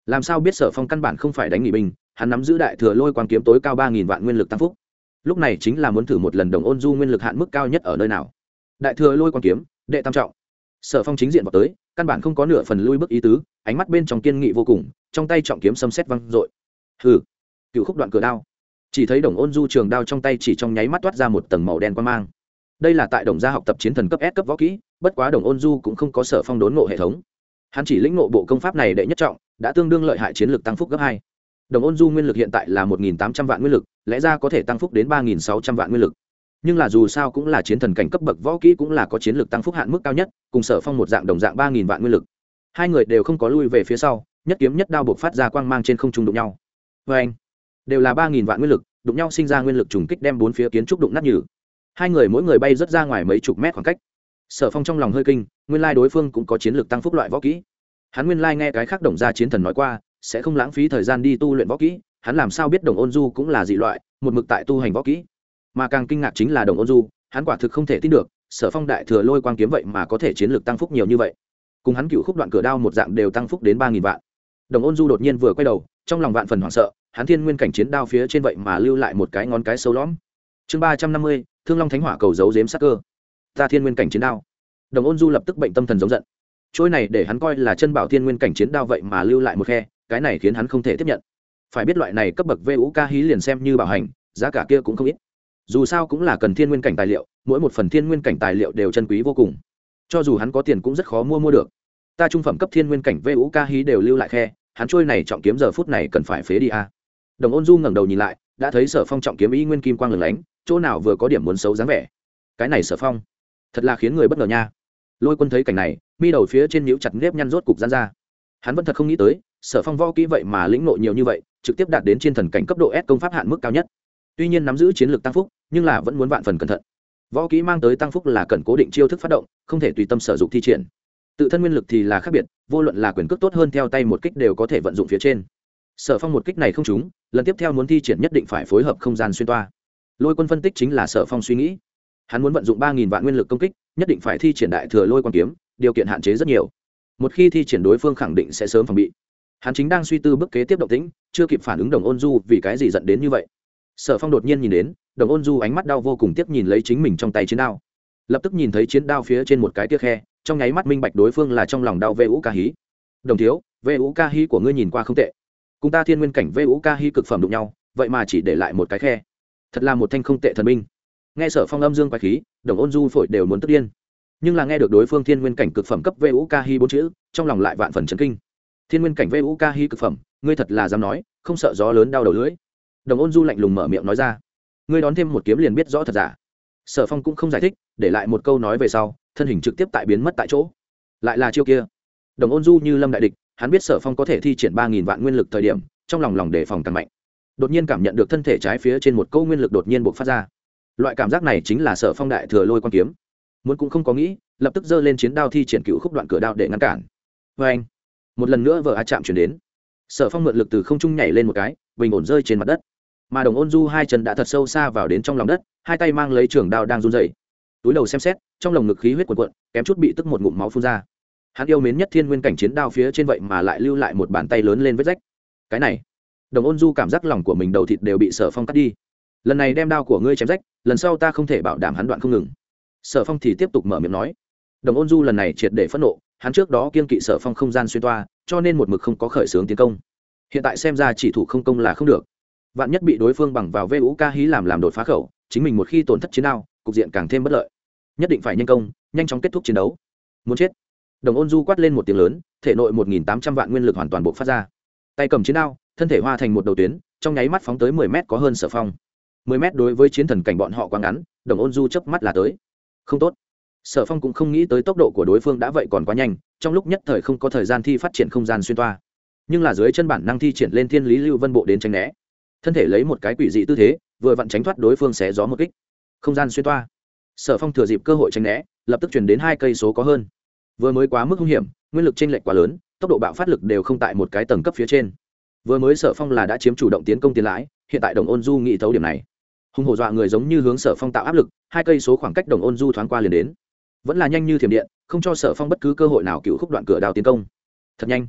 làm sao biết Sở Phong căn bản không phải đánh nghỉ binh, hắn nắm giữ đại thừa lôi quang kiếm tối cao 3000 vạn nguyên lực tăng phúc. Lúc này chính là muốn thử một lần Đồng Ôn Du nguyên lực hạn mức cao nhất ở nơi nào. Đại thừa lôi quang kiếm, đệ tam trọng. Sở Phong chính diện vào tới, căn bản không có nửa phần lui bước ý tứ, ánh mắt bên trong kiên nghị vô cùng, trong tay trọng kiếm xâm xét văng dội. Hừ, cựu khúc đoạn cửa đao. Chỉ thấy Đồng Ôn Du trường đao trong tay chỉ trong nháy mắt toát ra một tầng màu đen quang mang. Đây là tại Đồng gia học tập chiến thần cấp S cấp võ kỹ, bất quá Đồng Ôn Du cũng không có Sở Phong đốn ngộ hệ thống. Hắn chỉ lĩnh ngộ bộ công pháp này đệ nhất trọng, đã tương đương lợi hại chiến lực tăng phúc gấp 2. Đồng Ôn Du nguyên lực hiện tại là 1800 vạn nguyên lực, lẽ ra có thể tăng phúc đến 3600 vạn nguyên lực. Nhưng là dù sao cũng là chiến thần cảnh cấp bậc võ kỹ, cũng là có chiến lược tăng phúc hạn mức cao nhất, cùng Sở Phong một dạng đồng dạng 3000 vạn nguyên lực. Hai người đều không có lui về phía sau, nhất kiếm nhất đao buộc phát ra quang mang trên không trung đụng nhau. Oeng! Đều là 3000 vạn nguyên lực, đụng nhau sinh ra nguyên lực trùng kích đem bốn phía kiến trúc đụng nát nhừ. Hai người mỗi người bay rất ra ngoài mấy chục mét khoảng cách. Sở Phong trong lòng hơi kinh, nguyên lai đối phương cũng có chiến lược tăng phúc loại võ kỹ. Hắn nguyên lai nghe cái khác Đồng gia chiến thần nói qua, sẽ không lãng phí thời gian đi tu luyện võ kỹ, hắn làm sao biết Đồng Ôn Du cũng là dị loại, một mực tại tu hành võ kỹ. Mà càng kinh ngạc chính là Đồng Ôn Du, hắn quả thực không thể tin được, Sở Phong đại thừa lôi quang kiếm vậy mà có thể chiến lược tăng phúc nhiều như vậy. Cùng hắn cựu khúc đoạn cửa đao một dạng đều tăng phúc đến 3000 vạn. Đồng Ôn Du đột nhiên vừa quay đầu, trong lòng vạn phần hoảng sợ, hắn thiên nguyên cảnh chiến đao phía trên vậy mà lưu lại một cái ngón cái sâu lõm. Chương 350, Thương Long Thánh Hỏa cầu giấu giếm sát cơ. Ta thiên nguyên cảnh chiến đao. Đồng Ôn Du lập tức bệnh tâm thần giống giận. Trôi này để hắn coi là chân bảo thiên nguyên cảnh chiến đao vậy mà lưu lại một khe, cái này khiến hắn không thể tiếp nhận. Phải biết loại này cấp bậc VUK hí liền xem như bảo hành, giá cả kia cũng không ít. Dù sao cũng là cần thiên nguyên cảnh tài liệu, mỗi một phần thiên nguyên cảnh tài liệu đều chân quý vô cùng. Cho dù hắn có tiền cũng rất khó mua được. Ta trung phẩm cấp thiên nguyên cảnh VUK hí đều lưu lại khe, hắn trôi này trọng kiếm giờ phút này cần phải phế đi a. Đồng Ôn Du ngẩng đầu nhìn lại, đã thấy Sở Phong trọng kiếm y nguyên kim quang lửng lánh, chỗ nào vừa có điểm muốn xấu dáng vẻ. Cái này Sở Phong, thật là khiến người bất ngờ nha. Lôi Quân thấy cảnh này, mi đầu phía trên nhíu chặt nếp nhăn rốt cục giãn ra. Hắn vẫn thật không nghĩ tới, Sở Phong võ kỹ vậy mà lĩnh ngộ nhiều như vậy, trực tiếp đạt đến chiến thần cảnh cấp độ S công pháp hạn mức cao nhất. Tuy nhiên nắm giữ chiến lược tăng phúc, nhưng là vẫn muốn vạn phần cẩn thận. Võ kỹ mang tới tăng phúc là cần cố định chiêu thức phát động, không thể tùy tâm sử dụng thi triển. Tự thân nguyên lực thì là khác biệt, vô luận là quyền cước tốt hơn theo tay một kích đều có thể vận dụng phía trên. Sở Phong một kích này không trúng, lần tiếp theo muốn thi triển nhất định phải phối hợp không gian xuyên toa. Lôi Quân phân tích chính là Sở Phong suy nghĩ. Hắn muốn vận dụng 3000 vạn nguyên lực công kích, nhất định phải thi triển đại thừa lôi quang kiếm, điều kiện hạn chế rất nhiều. Một khi thi triển đối phương khẳng định sẽ sớm phòng bị. Hắn chính đang suy tư bước kế tiếp động tĩnh, chưa kịp phản ứng Đồng Ôn Du vì cái gì giận đến như vậy. Sở Phong đột nhiên nhìn đến, Đồng Ôn Du ánh mắt đau vô cùng tiếc nhìn lấy chính mình trong tay chiến đao. Lập tức nhìn thấy chiến đao phía trên một cái tia khe, trong nháy mắt minh bạch đối phương là trong lòng đau VUK hí. Đồng thiếu, VUK hí của ngươi nhìn qua không tệ. Cùng ta thiên nguyên cảnh VUK hí cực phẩm đụng nhau, vậy mà chỉ để lại một cái khe. Thật là một thanh không tệ thần binh. Nghe Sở Phong âm dương quái khí, Đồng Ôn Du phổi đều muốn tức điên. Nhưng là nghe được đối phương thiên nguyên cảnh cực phẩm cấp VUK hí 4 chữ, trong lòng lại vạn phần chấn kinh. Thiên nguyên cảnh VUK hí cực phẩm, ngươi thật là dám nói, không sợ gió lớn đau đầu lưỡi. Đồng Ôn Du lạnh lùng mở miệng nói ra. Ngươi đón thêm một kiếm liền biết rõ thật giả. Sở Phong cũng không giải thích, để lại một câu nói về sau, thân hình trực tiếp tại biến mất tại chỗ. Lại là chiêu kia. Đồng Ôn Du như lâm đại địch, hắn biết Sở Phong có thể thi triển 3000 vạn nguyên lực thời điểm, trong lòng đề phòng càng mạnh. Đột nhiên cảm nhận được thân thể trái phía trên một câu nguyên lực đột nhiên bộc phát ra. Loại cảm giác này chính là Sở Phong đại thừa lôi quang kiếm. Muốn cũng không có nghĩ, lập tức giơ lên chiến đao thi triển cựu khúc đoạn cửa đao để ngăn cản. Và anh, một lần nữa vờ chạm chuyển đến. Sở Phong mượn lực từ không trung nhảy lên một cái, bình ổn rơi trên mặt đất. Mà Đồng Ôn Du hai chân đã thật sâu xa vào đến trong lòng đất, hai tay mang lấy trường đao đang run rẩy. Túi đầu xem xét, trong lồng ngực khí huyết cuồn cuộn, kém chút bị tức một ngụm máu phun ra. Hắn yêu mến nhất thiên nguyên cảnh chiến đao phía trên vậy mà lại lưu lại một bàn tay lớn lên vết rách. Cái này, Đồng Ôn Du cảm giác lòng của mình đầu thịt đều bị Sở Phong cắt đi. Lần này đem đao của ngươi chém rách, lần sau ta không thể bảo đảm hắn đoạn không ngừng. Sở Phong thì tiếp tục mở miệng nói. Đồng Ôn Du lần này triệt để phẫn nộ, hắn trước đó kiên kỵ Sở Phong không gian xuyên toa, cho nên một mực không có khởi xướng tiến công. Hiện tại xem ra chỉ thủ không công là không được. Vạn nhất bị đối phương bằng vào VUK hí làm đột phá khẩu, chính mình một khi tổn thất chiến đao, cục diện càng thêm bất lợi. Nhất định phải nhanh công, nhanh chóng kết thúc chiến đấu. Muốn chết. Đồng Ôn Du quát lên một tiếng lớn, thể nội 1800 vạn nguyên lực hoàn toàn bộc phát ra. Tay cầm chiến đao, thân thể hóa thành một đầu tuyến, trong nháy mắt phóng tới 10 mét có hơn Sở Phong. 10 mét đối với chiến thần cảnh bọn họ quá ngắn, Đồng Ôn Du chớp mắt là tới. Không tốt. Sở Phong cũng không nghĩ tới tốc độ của đối phương đã vậy còn quá nhanh, trong lúc nhất thời không có thời gian thi phát triển không gian xuyên toa. Nhưng là dưới chân bản năng thi triển lên Thiên Lý Lưu Vân bộ đến tránh né. Thân thể lấy một cái quỷ dị tư thế, vừa vặn tránh thoát đối phương xé gió một kích. Không gian xuyên toa. Sở Phong thừa dịp cơ hội tránh né, lập tức chuyển đến 2 cây số có hơn. Vừa mới quá mức hung hiểm, nguyên lực chênh lệch quá lớn, tốc độ bạo phát lực đều không tại một cái tầng cấp phía trên. Vừa mới Sở Phong là đã chiếm chủ động tiến công tiền lãi, hiện tại Đồng Ôn Du nghĩ thấu điểm này. Hung hổ dọa người giống như hướng Sở Phong tạo áp lực, 2 cây số khoảng cách Đồng Ôn Du thoáng qua liền đến. Vẫn là nhanh như thiểm điện, không cho Sở Phong bất cứ cơ hội nào cựu khúc đoạn cửa đao tiến công. Thật nhanh.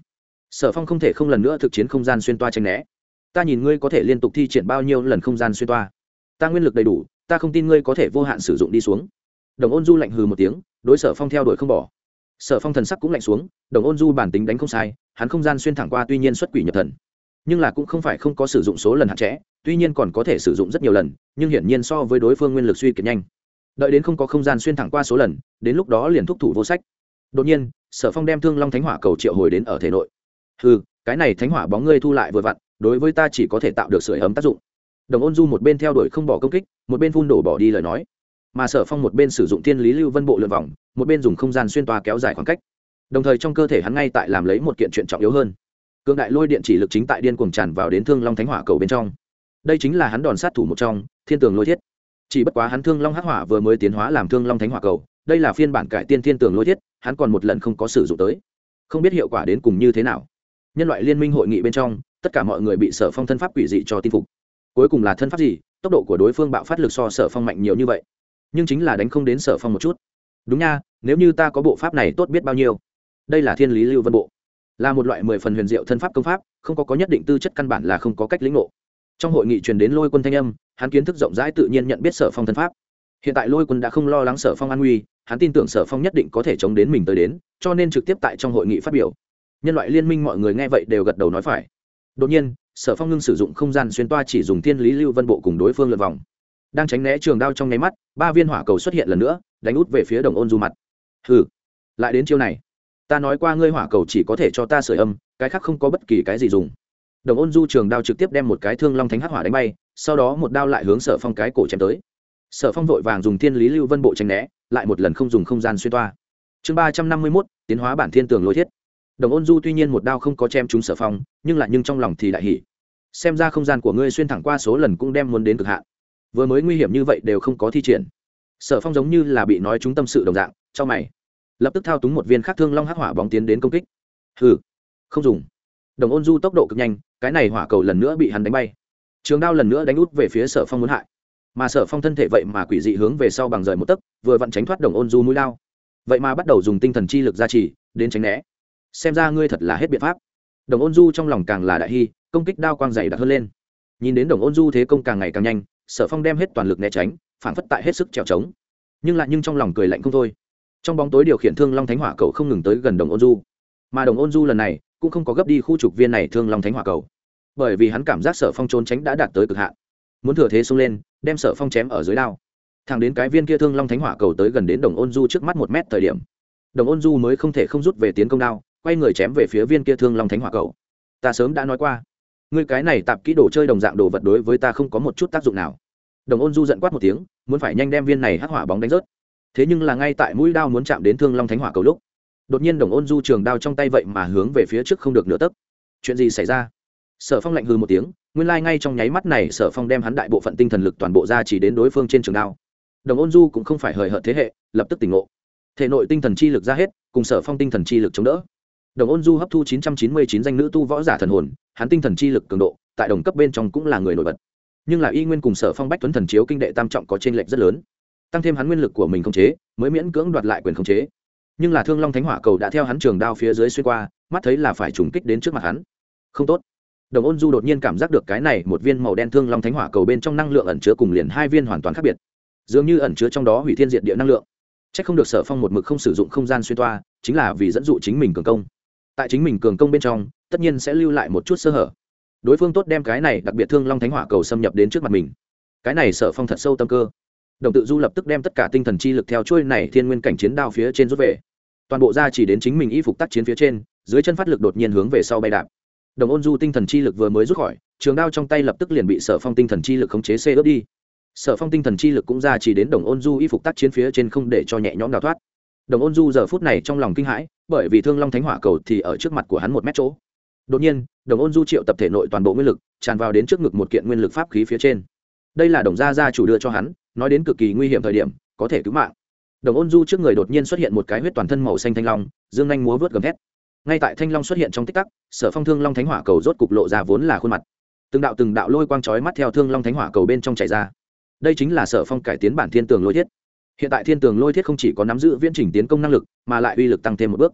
Sở Phong không thể không lần nữa thực chiến không gian xuyên toa tránh né. Ta nhìn ngươi có thể liên tục thi triển bao nhiêu lần không gian xuyên toa. Ta nguyên lực đầy đủ, ta không tin ngươi có thể vô hạn sử dụng đi xuống. Đồng Ôn Du lạnh hừ một tiếng, đối Sở Phong theo đuổi không bỏ. Sở Phong thần sắc cũng lạnh xuống, Đồng Ôn Du bản tính đánh không sai, hắn không gian xuyên thẳng qua tuy nhiên xuất quỷ nhập thần, nhưng là cũng không phải không có sử dụng số lần hạn chế, tuy nhiên còn có thể sử dụng rất nhiều lần, nhưng hiển nhiên so với đối phương nguyên lực suy kiệt nhanh. Đợi đến không có không gian xuyên thẳng qua số lần, đến lúc đó liền thúc thủ vô sách. Đột nhiên, Sở Phong đem Thương Long Thánh Hỏa cầu triệu hồi đến ở thể nội. Hừ, cái này thánh hỏa bóng ngươi thu lại vừa vặn, đối với ta chỉ có thể tạo được sưởi ấm tác dụng. Đồng Ôn Du một bên theo đuổi không bỏ công kích, một bên phun đổ bỏ đi lời nói, mà Sở Phong một bên sử dụng Thiên Lý Lưu Vân bộ lượn vòng, một bên dùng không gian xuyên toa kéo dài khoảng cách. Đồng thời trong cơ thể hắn ngay tại làm lấy một kiện chuyện trọng yếu hơn. Cương đại lôi điện chỉ lực chính tại điên cuồng tràn vào đến Thương Long Thánh Hỏa cầu bên trong. Đây chính là hắn đòn sát thủ một trong, Thiên Tường Lôi Thiết. Chỉ bất quá hắn Thương Long Hắc Hỏa vừa mới tiến hóa làm Thương Long Thánh Hỏa cầu, đây là phiên bản cải tiên Thiên Tường Lôi Thiết, hắn còn một lần không có sử dụng tới, không biết hiệu quả đến cùng như thế nào. Nhân loại liên minh hội nghị bên trong, tất cả mọi người bị Sở Phong thân pháp quỷ dị cho tin phục. Cuối cùng là thân pháp gì? Tốc độ của đối phương bạo phát lực so Sở Phong mạnh nhiều như vậy, nhưng chính là đánh không đến Sở Phong một chút. Đúng nha, nếu như ta có bộ pháp này tốt biết bao nhiêu. Đây là Thiên Lý Lưu Vân bộ, là một loại 10 phần huyền diệu thân pháp công pháp, không có nhất định tư chất căn bản là không có cách lĩnh ngộ. Trong hội nghị truyền đến Lôi Quân thanh âm, hắn kiến thức rộng rãi tự nhiên nhận biết Sở Phong thân pháp. Hiện tại Lôi Quân đã không lo lắng Sở Phong an nguy, hắn tin tưởng Sở Phong nhất định có thể chống đến mình tới đến, cho nên trực tiếp tại trong hội nghị phát biểu. Nhân loại liên minh mọi người nghe vậy đều gật đầu nói phải. Đột nhiên, Sở Phong ngưng sử dụng không gian xuyên toa chỉ dùng Thiên Lý Lưu Vân bộ cùng đối phương lượn vòng. Đang tránh né trường đao trong nháy mắt, 3 viên hỏa cầu xuất hiện lần nữa, đánh út về phía Đồng Ôn Du mặt. Hừ, lại đến chiêu này. Ta nói qua ngươi hỏa cầu chỉ có thể cho ta sưởi âm, cái khác không có bất kỳ cái gì dùng. Đồng Ôn Du trường đao trực tiếp đem một cái Thương Long Thánh Hắc Hỏa đánh bay, sau đó một đao lại hướng Sở Phong cái cổ chém tới. Sở Phong vội vàng dùng Thiên Lý Lưu Vân bộ tránh né, lại một lần không dùng không gian xuyên toa. Chương 351, tiến hóa bản Thiên Tường Lôi Thiết. Đồng Ôn Du tuy nhiên một đao không có chém trúng Sở Phong, nhưng trong lòng thì đại hỉ. Xem ra không gian của ngươi xuyên thẳng qua số lần cũng đem muốn đến cực hạn. Vừa mới nguy hiểm như vậy đều không có thi triển. Sở Phong giống như là bị nói trúng tâm sự đồng dạng, cho mày. Lập tức thao túng một viên khắc Thương Long Hắc Hỏa bóng tiến đến công kích. Hừ, không dùng. Đồng Ôn Du tốc độ cực nhanh, cái này hỏa cầu lần nữa bị hắn đánh bay. Trường đao lần nữa đánh út về phía Sở Phong muốn hại. Mà Sở Phong thân thể vậy mà quỷ dị hướng về sau bằng rời một tấc, vừa vặn tránh thoát Đồng Ôn Du mũi đao. Vậy mà bắt đầu dùng tinh thần chi lực gia trì, đến tránh né. Xem ra ngươi thật là hết biện pháp. Đồng Ôn Du trong lòng càng là đại hy, công kích đao quang dày đặc hơn lên. Nhìn đến Đồng Ôn Du thế công càng ngày càng nhanh, Sở Phong đem hết toàn lực né tránh, phản phất tại hết sức trèo trống. Nhưng trong lòng cười lạnh không thôi. Trong bóng tối điều khiển Thương Long Thánh Hỏa cầu không ngừng tới gần Đồng Ôn Du, mà Đồng Ôn Du lần này cũng không có gấp đi khu trục viên này Thương Long Thánh Hỏa cầu, bởi vì hắn cảm giác Sở Phong trốn tránh đã đạt tới cực hạn, muốn thừa thế xông lên, đem Sở Phong chém ở dưới đao. Thẳng đến cái viên kia Thương Long Thánh Hỏa cầu tới gần đến Đồng Ôn Du trước mắt 1 mét thời điểm, Đồng Ôn Du mới không thể không rút về tiến công đao, quay người chém về phía viên kia Thương Long Thánh Hỏa cầu. Ta sớm đã nói qua, ngươi cái này tạp kỹ đồ chơi đồng dạng đồ vật đối với ta không có một chút tác dụng nào. Đồng Ôn Du giận quát một tiếng, muốn phải nhanh đem viên này hắc hỏa bóng đánh rớt. Thế nhưng là ngay tại mũi đao muốn chạm đến Thương Long Thánh Hỏa cầu lúc, đột nhiên Đồng Ôn Du trường đao trong tay vậy mà hướng về phía trước không được nửa tấc. Chuyện gì xảy ra? Sở Phong lạnh hừ một tiếng, nguyên lai ngay trong nháy mắt này Sở Phong đem hắn đại bộ phận tinh thần lực toàn bộ ra chỉ đến đối phương trên trường đao. Đồng Ôn Du cũng không phải hời hợt thế hệ, lập tức tỉnh ngộ. Thể nội tinh thần chi lực ra hết, cùng Sở Phong tinh thần chi lực chống đỡ. Đồng Ôn Du hấp thu 999 danh nữ tu võ giả thần hồn, hắn tinh thần chi lực cường độ, tại đồng cấp bên trong cũng là người nổi bật. Nhưng là y nguyên cùng Sở Phong Bách Tuấn Thần Chiếu kinh đệ tam trọng có chênh lệch rất lớn. Tăng thêm hắn nguyên lực của mình khống chế, mới miễn cưỡng đoạt lại quyền khống chế. Nhưng là Thương Long Thánh Hỏa cầu đã theo hắn trường đao phía dưới xuyên qua, mắt thấy là phải trùng kích đến trước mặt hắn. Không tốt. Đồng Ôn Du đột nhiên cảm giác được cái này một viên màu đen Thương Long Thánh Hỏa cầu bên trong năng lượng ẩn chứa cùng liền 2 viên hoàn toàn khác biệt. Dường như ẩn chứa trong đó hủy thiên diệt địa năng lượng. Chắc không được Sở Phong một mực không sử dụng không gian xuyên toa, chính là vì dẫn dụ chính mình cường công. Tại chính mình cường công bên trong, tất nhiên sẽ lưu lại một chút sơ hở. Đối phương tốt đem cái này đặc biệt Thương Long Thánh Hỏa cầu xâm nhập đến trước mặt mình. Cái này Sở Phong thật sâu tâm cơ. Đồng Tự Du lập tức đem tất cả tinh thần chi lực theo chuôi này thiên nguyên cảnh chiến đao phía trên rút về. Toàn bộ ra chỉ đến chính mình y phục tác chiến phía trên, dưới chân phát lực đột nhiên hướng về sau bay đạp. Đồng Ôn Du tinh thần chi lực vừa mới rút khỏi, trường đao trong tay lập tức liền bị Sở Phong tinh thần chi lực khống chế xê ướp đi. Sở Phong tinh thần chi lực cũng ra chỉ đến Đồng Ôn Du y phục tác chiến phía trên không để cho nhẹ nhõm đào thoát. Đồng Ôn Du giờ phút này trong lòng kinh hãi, bởi vì Thương Long Thánh Hỏa cầu thì ở trước mặt của hắn 1 mét chỗ. Đột nhiên, Đồng Ôn Du triệu tập thể nội toàn bộ nguyên lực, tràn vào đến trước ngực một kiện nguyên lực pháp khí phía trên. Đây là Đồng gia chủ đưa cho hắn, nói đến cực kỳ nguy hiểm thời điểm, có thể cứu mạng. Đồng Ôn Du trước người đột nhiên xuất hiện một cái huyết toàn thân màu xanh thanh long, dương nhanh múa vớt gầm thét. Ngay tại thanh long xuất hiện trong tích tắc, Sở Phong Thương Long Thánh Hỏa cầu rốt cục lộ ra vốn là khuôn mặt. Từng đạo lôi quang chói mắt theo Thương Long Thánh Hỏa cầu bên trong chảy ra. Đây chính là Sở Phong cải tiến bản Thiên Tường Lôi Thiết. Hiện tại Thiên Tường Lôi Thiết không chỉ có nắm giữ viễn trình tiến công năng lực, mà lại uy lực tăng thêm một bước.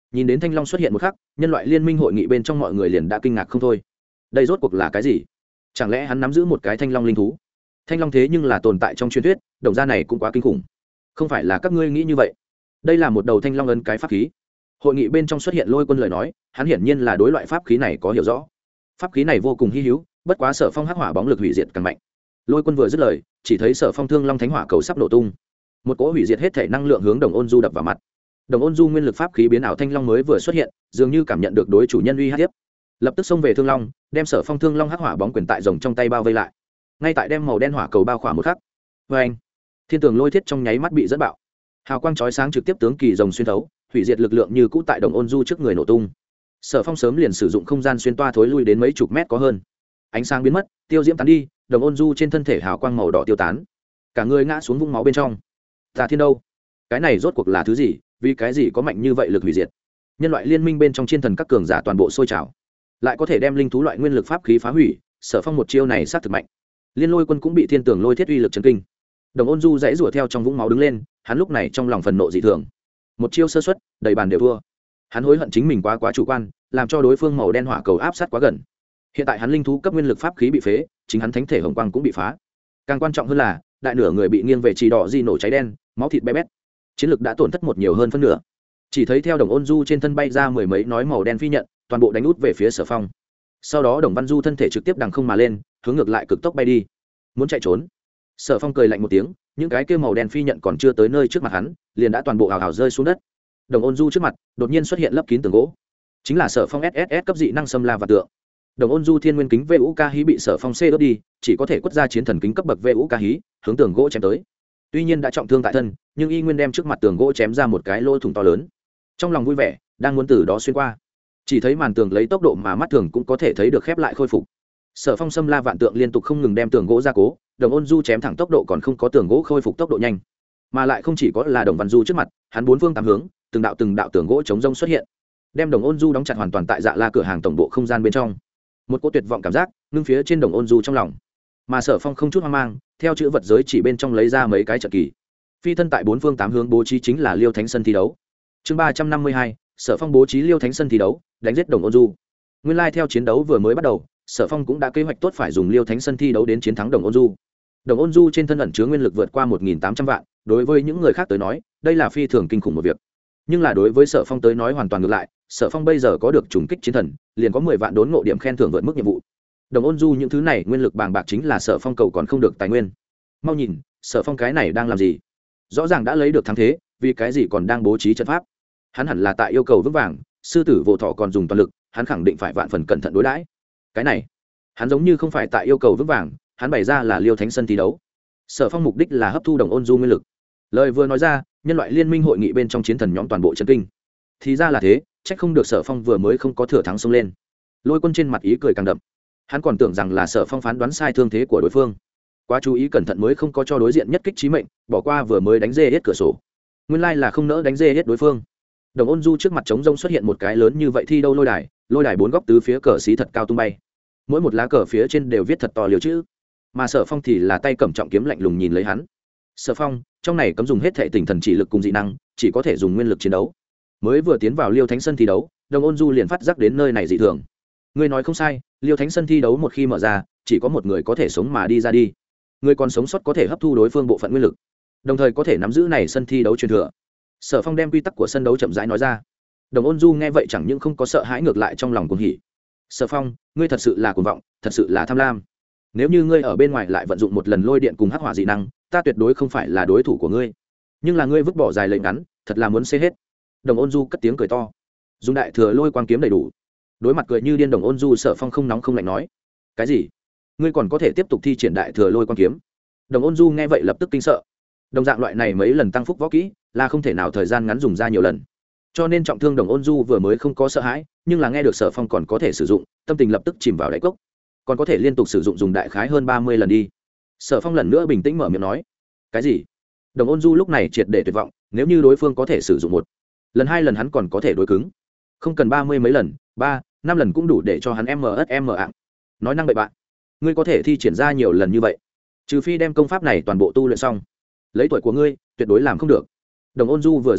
Nhìn đến thanh long xuất hiện một khắc, nhân loại liên minh hội nghị bên trong mọi người liền đã kinh ngạc không thôi. Đây rốt cuộc là cái gì? Chẳng lẽ hắn nắm giữ một cái thanh long linh thú? Thanh long thế nhưng là tồn tại trong truyền thuyết, đồng gia này cũng quá kinh khủng. Không phải là các ngươi nghĩ như vậy. Đây là một đầu thanh long ấn cái pháp khí. Hội nghị bên trong xuất hiện Lôi Quân lời nói, hắn hiển nhiên là đối loại pháp khí này có hiểu rõ. Pháp khí này vô cùng hi hữu, bất quá Sở Phong hắc hỏa bóng lực hủy diệt càng mạnh. Lôi Quân vừa dứt lời, chỉ thấy Sở Phong thương long thánh hỏa cầu sắp nổ tung. Một cỗ hủy diệt hết thể năng lượng hướng Đồng Ôn Du đập vào mặt. Đồng Ôn Du nguyên lực pháp khí biến ảo thanh long mới vừa xuất hiện, dường như cảm nhận được đối chủ nhân uy hiếp, lập tức xông về thương long, đem Sở Phong thương long hắc hỏa bóng quyền tại rồng trong tay bao vây lại. Ngay tại đem màu đen hỏa cầu bao khỏa một khắc, vê anh, thiên tường lôi thiết trong nháy mắt bị dẫn bạo, hào quang chói sáng trực tiếp tướng kỳ rồng xuyên thấu, hủy diệt lực lượng như cũ tại Đồng Ôn Du trước người nổ tung. Sở Phong sớm liền sử dụng không gian xuyên toa thối lui đến mấy chục mét có hơn, ánh sáng biến mất, tiêu diễm tán đi, Đồng Ôn Du trên thân thể hào quang màu đỏ tiêu tán, cả người ngã xuống vũng máu bên trong. Tà Thiên đâu? Cái này rốt cuộc là thứ gì? Vì cái gì có mạnh như vậy lực hủy diệt? Nhân loại liên minh bên trong chiến thần các cường giả toàn bộ sôi trào, lại có thể đem linh thú loại nguyên lực pháp khí phá hủy. Sở Phong một chiêu này sát thực mạnh. Liên Lôi Quân cũng bị thiên tường lôi thiết uy lực chấn kinh. Đồng Ôn Du dãy rủa theo trong vũng máu đứng lên, hắn lúc này trong lòng phần nộ dị thường. Một chiêu sơ suất, đầy bàn đều thua. Hắn hối hận chính mình quá chủ quan, làm cho đối phương màu đen hỏa cầu áp sát quá gần. Hiện tại hắn linh thú cấp nguyên lực pháp khí bị phế, chính hắn thánh thể hồng quang cũng bị phá. Càng quan trọng hơn là, đại nửa người bị nghiêng về chỉ đỏ di nổ cháy đen, máu thịt bé bét. Chiến lực đã tổn thất một nhiều hơn phân nửa. Chỉ thấy theo Đồng Ôn Du trên thân bay ra mười mấy nói màu đen phi nhận, toàn bộ đánh út về phía Sở Phong. Sau đó Đồng Văn Du thân thể trực tiếp đằng không mà lên, hướng ngược lại cực tốc bay đi, muốn chạy trốn. Sở Phong cười lạnh một tiếng, những cái kia màu đen phi nhận còn chưa tới nơi trước mặt hắn, liền đã toàn bộ hào hào rơi xuống đất. Đồng Ôn Du trước mặt đột nhiên xuất hiện lấp kín tường gỗ, chính là Sở Phong SSS cấp dị năng xâm la và tượng. Đồng Ôn Du thiên nguyên kính VU Ca Hí bị Sở Phong C đốt đi, chỉ có thể quất ra chiến thần kính cấp bậc VU Ca Hí, hướng tường gỗ chém tới. Tuy nhiên đã trọng thương tại thân, nhưng y nguyên đem trước mặt tường gỗ chém ra một cái lỗ thủng to lớn. Trong lòng vui vẻ, đang muốn từ đó xuyên qua, chỉ thấy màn tường lấy tốc độ mà mắt thường cũng có thể thấy được khép lại khôi phục. Sở Phong xâm la vạn tượng liên tục không ngừng đem tường gỗ ra cố, Đồng Ôn Du chém thẳng tốc độ còn không có tường gỗ khôi phục tốc độ nhanh, mà lại không chỉ có là Đồng Văn Du trước mặt, hắn bốn phương tám hướng, từng đạo tường gỗ chống rông xuất hiện, đem Đồng Ôn Du đóng chặt hoàn toàn tại Dạ La cửa hàng tổng bộ không gian bên trong. Một cỗ tuyệt vọng cảm giác ngưng phía trên Đồng Ôn Du trong lòng, mà Sở Phong không chút hoang mang, theo chữ vật giới chỉ bên trong lấy ra mấy cái trận kỳ, phi thân tại bốn phương tám hướng bố trí chính là Liêu Thánh sân thi đấu. Chương 352, Sở Phong bố trí Liêu Thánh sân thi đấu, đánh giết Đồng Ôn Du. Nguyên lai theo chiến đấu vừa mới bắt đầu, Sở Phong cũng đã kế hoạch tốt phải dùng Liêu Thánh sân thi đấu đến chiến thắng Đồng Ôn Du. Đồng Ôn Du trên thân ẩn chứa nguyên lực vượt qua 1.800 vạn, đối với những người khác tới nói, đây là phi thường kinh khủng một việc. Nhưng là đối với Sở Phong tới nói hoàn toàn ngược lại, Sở Phong bây giờ có được trùng kích chiến thần, liền có 10 vạn đốn ngộ điểm khen thưởng vượt mức nhiệm vụ. Đồng Ôn Du những thứ này nguyên lực bàng bạc chính là Sở Phong cầu còn không được tài nguyên. Mau nhìn, Sở Phong cái này đang làm gì? Rõ ràng đã lấy được thắng thế, vì cái gì còn đang bố trí trận pháp? Hắn hẳn là tại yêu cầu vững vàng, sư tử vô thọ còn dùng toàn lực, hắn khẳng định phải vạn phần cẩn thận đối đãi. Cái này, hắn giống như không phải tại yêu cầu vững vàng, hắn bày ra là Liêu Thánh sân thi đấu. Sở Phong mục đích là hấp thu Đồng Ôn Du nguyên lực. Lời vừa nói ra, nhân loại liên minh hội nghị bên trong chiến thần nhóm toàn bộ chấn kinh. Thì ra là thế, trách không được Sở Phong vừa mới không có thừa thắng xông lên. Lôi Quân trên mặt ý cười càng đậm. Hắn còn tưởng rằng là Sở Phong phán đoán sai thương thế của đối phương, quá chú ý cẩn thận mới không có cho đối diện nhất kích chí mệnh, bỏ qua vừa mới đánh dê hết cửa sổ. Nguyên lai là không nỡ đánh dê hết đối phương. Đồng Ôn Du trước mặt trống rông xuất hiện một cái lớn như vậy thi đấu lôi đài bốn góc tứ phía cờ xí thật cao tung bay, mỗi một lá cờ phía trên đều viết thật to liều chữ, mà Sở Phong thì là tay cầm trọng kiếm lạnh lùng nhìn lấy hắn. Sở Phong, trong này cấm dùng hết thể tinh thần chỉ lực cùng dị năng, chỉ có thể dùng nguyên lực chiến đấu. Mới vừa tiến vào Liêu Thánh sân thi đấu, Đồng Ôn Du liền phát giác đến nơi này dị thường. Ngươi nói không sai, Liêu Thánh sân thi đấu một khi mở ra, chỉ có một người có thể sống mà đi ra đi. Người còn sống sót có thể hấp thu đối phương bộ phận nguyên lực, đồng thời có thể nắm giữ này sân thi đấu truyền thừa. Sở Phong đem quy tắc của sân đấu chậm rãi nói ra. Đồng Ôn Du nghe vậy chẳng những không có sợ hãi, ngược lại trong lòng cuồng hỉ. Sở Phong, ngươi thật sự là cuồng vọng, thật sự là tham lam. Nếu như ngươi ở bên ngoài lại vận dụng một lần lôi điện cùng hắc hỏa dị năng, ta tuyệt đối không phải là đối thủ của ngươi. Nhưng là ngươi vứt bỏ dài lệnh ngắn, thật là muốn xé hết. Đồng Ôn Du cất tiếng cười to, dùng đại thừa lôi quang kiếm đầy đủ. Đối mặt cười như điên Đồng Ôn Du, Sở Phong không nóng không lạnh nói: cái gì? Ngươi còn có thể tiếp tục thi triển đại thừa lôi quang kiếm? Đồng Ôn Du nghe vậy lập tức kinh sợ. Đồng dạng loại này mấy lần tăng phúc võ kỹ là không thể nào thời gian ngắn dùng ra nhiều lần, cho nên trọng thương Đồng Ôn Du vừa mới không có sợ hãi, nhưng là nghe được Sở Phong còn có thể sử dụng, tâm tình lập tức chìm vào đáy cốc. Còn có thể liên tục sử dụng đại khái hơn 30 lần đi. Sở Phong lần nữa bình tĩnh mở miệng nói: cái gì? Đồng Ôn Du lúc này triệt để tuyệt vọng, nếu như đối phương có thể sử dụng một lần, hai lần hắn còn có thể đối cứng, không cần 30 mấy lần, 3, 5 lần cũng đủ để cho hắn MSM ạng. Nói năng bậy bạn, ngươi có thể thi triển ra nhiều lần như vậy, trừ phi đem công pháp này toàn bộ tu luyện xong, lấy tuổi của ngươi tuyệt đối làm không được. Đồng Ôn Du vừa dứt lời,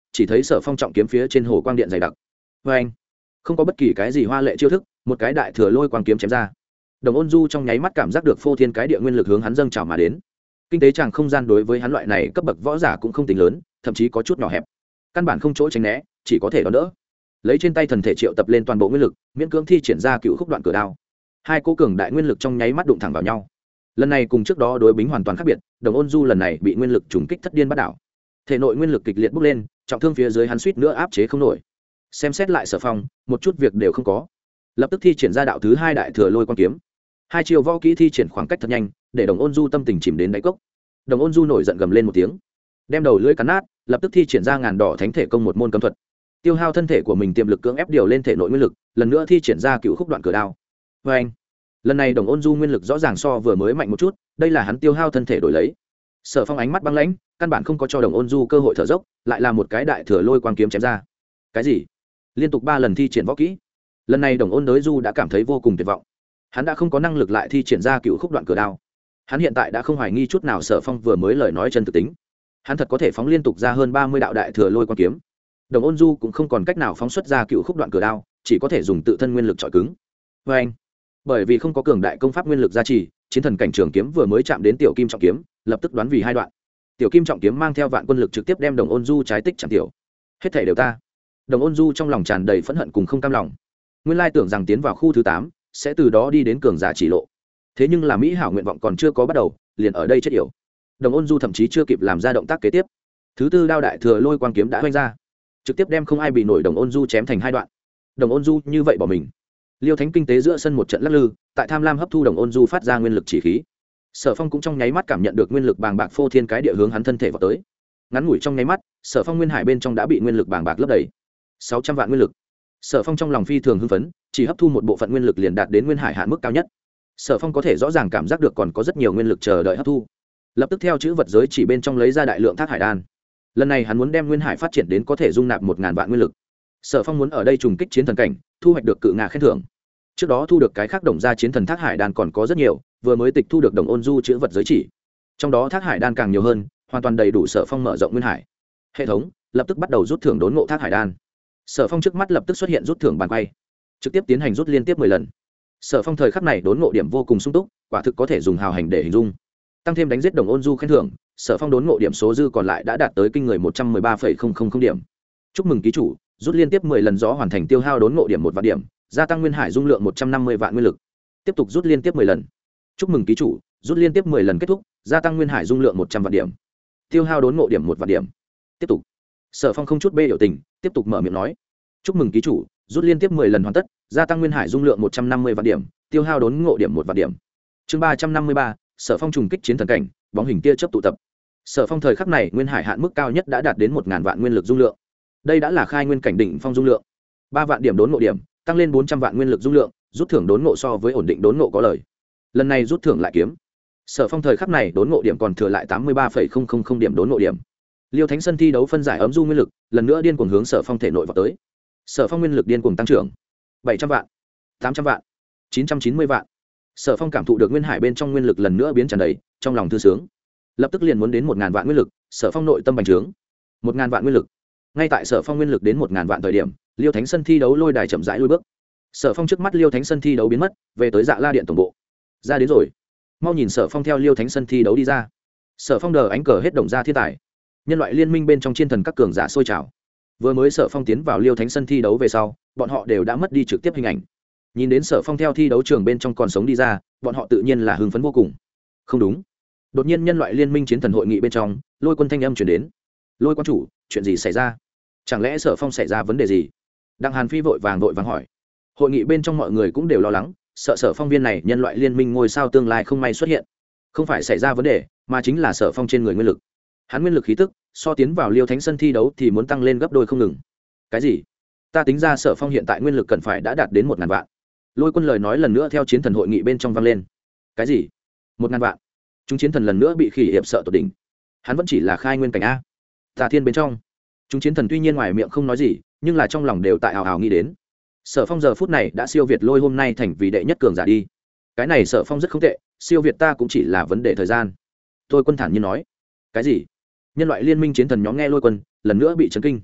chỉ thấy Sở Phong trọng kiếm phía trên hồ quang điện dày đặc. Vê anh, không có bất kỳ cái gì hoa lệ chiêu thức, một cái đại thừa lôi quang kiếm chém ra. Đồng Ôn Du trong nháy mắt cảm giác được phô thiên cái địa nguyên lực hướng hắn dâng trào mà đến. Kinh tế tràng không gian đối với hắn loại này cấp bậc võ giả cũng không tính lớn, thậm chí có chút nhỏ hẹp, căn bản không chỗ tránh né, chỉ có thể đón đỡ. Lấy trên tay thần thể triệu tập lên toàn bộ nguyên lực, miễn cưỡng thi triển ra cựu khúc đoạn cửa đao. Hai cỗ cường đại nguyên lực trong nháy mắt đụng thẳng vào nhau. Lần này cùng trước đó đối bính hoàn toàn khác biệt, Đồng Ôn Du lần này bị nguyên lực trùng kích thất điên bắt đảo. Thể nội nguyên lực kịch liệt bốc lên, trọng thương phía dưới hắn suýt nữa áp chế không nổi. Xem xét lại Sở Phong, một chút việc đều không có. Lập tức thi triển ra đạo thứ hai đại thừa lôi quang kiếm. Hai chiêu võ kỹ thi triển khoảng cách thật nhanh, để Đồng Ôn Du tâm tình chìm đến đáy cốc. Đồng Ôn Du nổi giận gầm lên một tiếng, đem đầu lưỡi cắn nát, lập tức thi triển ra ngàn đỏ thánh thể công một môn cấm thuật. Tiêu hao thân thể của mình tiềm lực cưỡng ép điều lên thể nội nguyên lực, lần nữa thi triển ra cựu khúc đoạn cửa đao. Và anh, lần này Đồng Ôn Du nguyên lực rõ ràng so vừa mới mạnh một chút, đây là hắn tiêu hao thân thể đổi lấy. Sở Phong ánh mắt băng lãnh, căn bản không có cho Đồng Ôn Du cơ hội thở dốc, lại là một cái đại thừa lôi quang kiếm chém ra. Cái gì? Liên tục 3 lần thi triển võ kỹ. Lần này Đồng Ôn Đới Du đã cảm thấy vô cùng tuyệt vọng. Hắn đã không có năng lực lại thi triển ra cựu khúc đoạn cửa đao. Hắn hiện tại đã không hoài nghi chút nào Sở Phong vừa mới lời nói chân thực tính. Hắn thật có thể phóng liên tục ra hơn 30 đạo đại thừa lôi quang kiếm. Đồng Ôn Du cũng không còn cách nào phóng xuất ra cựu khúc đoạn cửa đao, chỉ có thể dùng tự thân nguyên lực chọi cứng. Và anh, bởi vì không có cường đại công pháp nguyên lực gia trì, chiến thần cảnh trường kiếm vừa mới chạm đến tiểu kim trọng kiếm, lập tức đoán vì hai đoạn. Tiểu kim trọng kiếm mang theo vạn quân lực trực tiếp đem Đồng Ôn Du trái tích chạm tiểu. Hết thảy đều ta. Đồng Ôn Du trong lòng tràn đầy phẫn hận cùng không cam lòng. Nguyên lai tưởng rằng tiến vào khu thứ 8, sẽ từ đó đi đến cường giả chỉ lộ. Thế nhưng là mỹ hảo nguyện vọng còn chưa có bắt đầu, liền ở đây chết yểu. Đồng Ôn Du thậm chí chưa kịp làm ra động tác kế tiếp, thứ tư đao đại thừa lôi quang kiếm đã vung ra, trực tiếp đem không ai bị nổi Đồng Ôn Du chém thành hai đoạn. Đồng Ôn Du như vậy bỏ mình. Liêu Thánh kinh tế giữa sân một trận lắc lư, tại tham lam hấp thu Đồng Ôn Du phát ra nguyên lực chỉ khí. Sở Phong cũng trong nháy mắt cảm nhận được nguyên lực bàng bạc phô thiên cái địa hướng hắn thân thể vào tới. Ngắn ngủi trong nháy mắt, Sở Phong nguyên hải bên trong đã bị nguyên lực bàng bạc lấp đầy. 600 vạn nguyên lực. Sở Phong trong lòng phi thường hưng phấn, chỉ hấp thu một bộ phận nguyên lực liền đạt đến nguyên hải hạn mức cao nhất. Sở Phong có thể rõ ràng cảm giác được còn có rất nhiều nguyên lực chờ đợi hấp thu. Lập tức theo chữ vật giới chỉ bên trong lấy ra đại lượng thác hải đan. Lần này hắn muốn đem nguyên hải phát triển đến có thể dung nạp 1000 vạn nguyên lực. Sở Phong muốn ở đây trùng kích chiến thần cảnh, thu hoạch được cự ngạ khen thưởng. Trước đó thu được cái khác đồng gia chiến thần thác hải đan còn có rất nhiều, vừa mới tịch thu được Đồng Ôn Du chữ vật giới chỉ. Trong đó thác hải đan càng nhiều hơn, hoàn toàn đầy đủ Sở Phong mở rộng nguyên hải. Hệ thống lập tức bắt đầu rút thưởng đốn ngộ thác hải đan. Sở Phong trước mắt lập tức xuất hiện rút thưởng bàn quay, trực tiếp tiến hành rút liên tiếp 10 lần. Sở Phong thời khắc này đốn ngộ điểm vô cùng sung túc, quả thực có thể dùng hào hành để hình dung. Tăng thêm đánh giết Đồng Ôn Du khen thưởng, Sở Phong đốn ngộ điểm số dư còn lại đã đạt tới kinh người 113,000 điểm. Chúc mừng ký chủ, rút liên tiếp 10 lần gió hoàn thành tiêu hao đốn ngộ điểm 1 vạn điểm, gia tăng nguyên hải dung lượng 150 vạn nguyên lực. Tiếp tục rút liên tiếp 10 lần. Chúc mừng ký chủ, rút liên tiếp 10 lần kết thúc, gia tăng nguyên hải dung lượng 100 vạn điểm. Tiêu hao đốn ngộ điểm 1 vạn điểm. Tiếp tục. Sở Phong không chút bê biểu tình, tiếp tục mở miệng nói: "Chúc mừng ký chủ, rút liên tiếp 10 lần hoàn tất, gia tăng nguyên hải dung lượng 150 vạn điểm, tiêu hao đốn ngộ điểm 1 vạn điểm." Chương 353, Sở Phong trùng kích chiến thần cảnh, bóng hình tia chớp tụ tập. Sở Phong thời khắc này nguyên hải hạn mức cao nhất đã đạt đến 1000 vạn nguyên lực dung lượng. Đây đã là khai nguyên cảnh đỉnh phong dung lượng. 3 vạn điểm đốn ngộ điểm, tăng lên 400 vạn nguyên lực dung lượng, rút thưởng đốn ngộ so với ổn định đốn ngộ có lời. Lần này rút thưởng lại kiếm. Sở Phong thời khắc này đốn ngộ điểm còn thừa lại 83,000 điểm đốn ngộ điểm. Liêu Thánh sân thi đấu phân giải ấm du nguyên lực, lần nữa điên cuồng hướng Sở Phong thể nội vào tới. Sở Phong nguyên lực điên cuồng tăng trưởng. 700 vạn, 800 vạn, 990 vạn. Sở Phong cảm thụ được nguyên hải bên trong nguyên lực lần nữa biến tràn đầy, trong lòng thư sướng. Lập tức liền muốn đến 1000 vạn nguyên lực, Sở Phong nội tâm bành trướng. 1000 vạn nguyên lực. Ngay tại Sở Phong nguyên lực đến 1000 vạn thời điểm, Liêu Thánh sân thi đấu lôi đài chậm rãi lùi bước. Sở Phong trước mắt Liêu Thánh sân thi đấu biến mất, về tới Dạ La điện tổng bộ. Ra đến rồi. Mau nhìn Sở Phong theo Liêu Thánh sân thi đấu đi ra. Sở Phong đờ ánh cờ hết đồng ra thiên tài. Nhân loại liên minh bên trong chiến thần các cường giả sôi trào. Vừa mới Sở Phong tiến vào Liêu Thánh sân thi đấu về sau, bọn họ đều đã mất đi trực tiếp hình ảnh. Nhìn đến Sở Phong theo thi đấu trường bên trong còn sống đi ra, bọn họ tự nhiên là hưng phấn vô cùng. Không đúng. Đột nhiên nhân loại liên minh chiến thần hội nghị bên trong, Lôi Quân thanh âm truyền đến. Lôi quan chủ, chuyện gì xảy ra? Chẳng lẽ Sở Phong xảy ra vấn đề gì? Đặng Hàn Phi vội vàng hỏi. Hội nghị bên trong mọi người cũng đều lo lắng, sợ Sở Phong viên này nhân loại liên minh ngôi sao tương lai không may xuất hiện. Không phải xảy ra vấn đề, mà chính là Sở Phong trên người nguyên lực. Hắn nguyên lực khí tức, so tiến vào Liêu Thánh sân thi đấu thì muốn tăng lên gấp đôi không ngừng. Cái gì? Ta tính ra Sở Phong hiện tại nguyên lực cần phải đã đạt đến 1000 vạn. Lôi Quân lời nói lần nữa theo chiến thần hội nghị bên trong vang lên. Cái gì? 1000 vạn? Chúng chiến thần lần nữa bị khỉ hiệp sợ tột đỉnh. Hắn vẫn chỉ là khai nguyên cảnh a. Tà Thiên bên trong, chúng chiến thần tuy nhiên ngoài miệng không nói gì, nhưng là trong lòng đều tại ảo ảo nghĩ đến. Sở Phong giờ phút này đã siêu việt Lôi hôm nay thành vì đệ nhất cường giả đi. Cái này Sở Phong rất không tệ, siêu việt ta cũng chỉ là vấn đề thời gian. Tôi Quân thản nhiên nói. Cái gì? Nhân loại liên minh chiến thần nhóm nghe Lôi Quân lần nữa bị chấn kinh.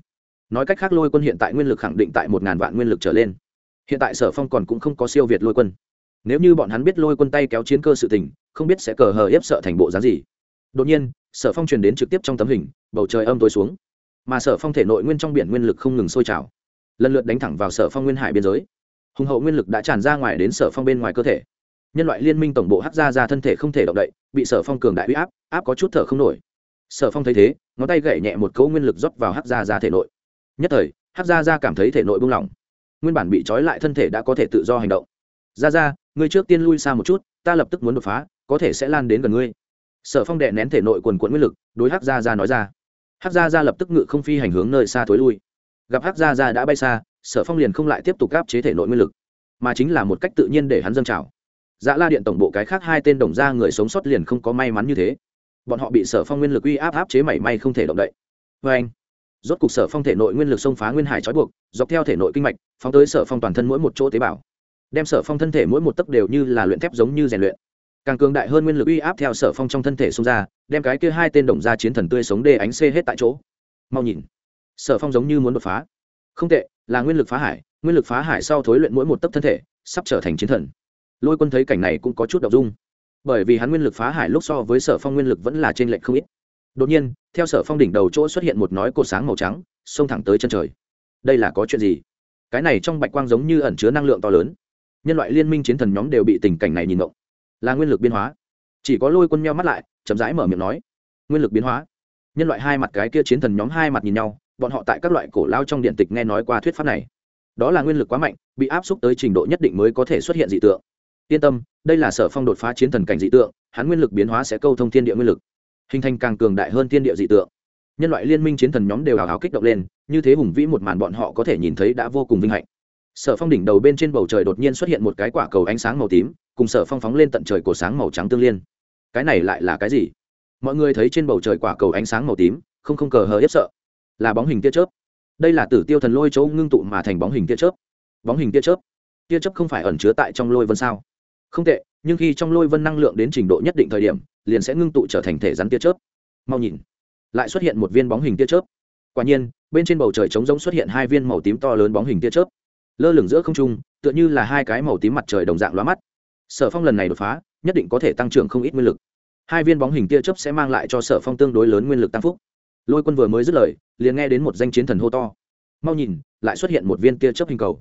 nói cách khác lôi quân hiện tại nguyên lực khẳng định tại 1.000 vạn nguyên lực trở lên. Hiện tại Sở Phong còn cũng không có siêu việt lôi quân. Nếu như bọn hắn biết lôi quân tay kéo chiến cơ sự tình, không biết sẽ cờ hờ ép sợ thành bộ dáng gì. Đột nhiên Sở Phong truyền đến trực tiếp trong tấm hình, bầu trời âm tối xuống, mà Sở Phong thể nội nguyên trong biển nguyên lực không ngừng sôi trào, lần lượt đánh thẳng vào Sở Phong nguyên hải biên giới. Hùng hậu nguyên lực đã tràn ra ngoài đến Sở Phong bên ngoài cơ thể. Nhân loại liên minh tổng bộ hắc ra thân thể không thể động đậy, bị Sở Phong cường đại uy áp có chút thở không nổi. Sở Phong thấy thế, ngón tay gậy nhẹ một cỗ nguyên lực rót vào hắc ra thể nội. Nhất thời hắc ra cảm thấy thể nội buông lỏng, nguyên bản bị trói lại thân thể đã có thể tự do hành động. Ra ngươi trước tiên lui xa một chút, ta lập tức muốn đột phá, có thể sẽ lan đến gần ngươi. Sở Phong đè nén thể nội quần quẫn nguyên lực, đối hắc ra nói ra. Hắc ra lập tức ngự không phi hành hướng nơi xa thối lui. Gặp hắc ra đã bay xa, Sở Phong liền không lại tiếp tục áp chế thể nội nguyên lực, mà chính là một cách tự nhiên để hắn dâng trào. Dạ La Điện tổng bộ cái khác hai tên đồng gia người sống sót liền không có may mắn như thế, bọn họ bị Sở Phong nguyên lực uy áp chế mảy may không thể động đậy. Vê anh, rốt cục Sở Phong thể nội nguyên lực xông phá nguyên hải trói buộc, dọc theo thể nội kinh mạch phóng tới Sở Phong toàn thân mỗi một chỗ tế bào, đem Sở Phong thân thể mỗi một tấc đều như là luyện thép giống như rèn luyện. Càng cường đại hơn nguyên lực uy áp theo Sở Phong trong thân thể xông ra, đem cái kia hai tên đồng gia chiến thần tươi sống đê ánh xê hết tại chỗ. Mau nhìn, Sở Phong giống như muốn đột phá. Không tệ, là nguyên lực phá hải, nguyên lực phá hải sau thối luyện mỗi một tấc thân thể, sắp trở thành chiến thần. Lôi Quân thấy cảnh này cũng có chút động dung, bởi vì hắn nguyên lực phá hải lúc so với Sở Phong nguyên lực vẫn là trên lệch không ít. Đột nhiên theo Sở Phong đỉnh đầu chỗ xuất hiện một nói cột sáng màu trắng, xông thẳng tới chân trời. Đây là có chuyện gì? Cái này trong bạch quang giống như ẩn chứa năng lượng to lớn. Nhân loại liên minh chiến thần nhóm đều bị tình cảnh này nhìn ngộng. Là nguyên lực biến hóa. Chỉ có Lôi Quân nheo mắt lại, chậm rãi mở miệng nói: nguyên lực biến hóa. Nhân loại hai mặt cái kia chiến thần nhóm hai mặt nhìn nhau, bọn họ tại các loại cổ lao trong điện tịch nghe nói qua thuyết pháp này. Đó là nguyên lực quá mạnh, bị áp xúc tới trình độ nhất định mới có thể xuất hiện dị tượng. Yên tâm, đây là Sở Phong đột phá chiến thần cảnh dị tượng, hắn nguyên lực biến hóa sẽ câu thông thiên địa nguyên lực, hình thành càng cường đại hơn thiên địa dị tượng. Nhân loại liên minh chiến thần nhóm đều hào hào kích động lên, như thế hùng vĩ một màn bọn họ có thể nhìn thấy đã vô cùng vinh hạnh. Sở Phong đỉnh đầu bên trên bầu trời đột nhiên xuất hiện một cái quả cầu ánh sáng màu tím, cùng Sở Phong phóng lên tận trời cổ sáng màu trắng tương liên. Cái này lại là cái gì? Mọi người thấy trên bầu trời quả cầu ánh sáng màu tím, không cờ hờ hiếp sợ, là bóng hình tia chớp. Đây là Tử Tiêu Thần Lôi Châu ngưng tụ mà thành bóng hình tia chớp. Bóng hình tia chớp, tia chớp không phải ẩn chứa tại trong lôi vân sao? Không tệ, nhưng khi trong lôi vân năng lượng đến trình độ nhất định thời điểm, liền sẽ ngưng tụ trở thành thể rắn tia chớp. Mau nhìn, lại xuất hiện một viên bóng hình tia chớp. Quả nhiên, bên trên bầu trời trống rỗng xuất hiện hai viên màu tím to lớn bóng hình tia chớp, lơ lửng giữa không trung, tựa như là hai cái màu tím mặt trời đồng dạng lóa mắt. Sở Phong lần này đột phá, nhất định có thể tăng trưởng không ít nguyên lực. Hai viên bóng hình tia chớp sẽ mang lại cho Sở Phong tương đối lớn nguyên lực tăng phúc. Lôi Quân vừa mới dứt lời, liền nghe đến một danh chiến thần hô to: mau nhìn, lại xuất hiện một viên tia chớp hình cầu.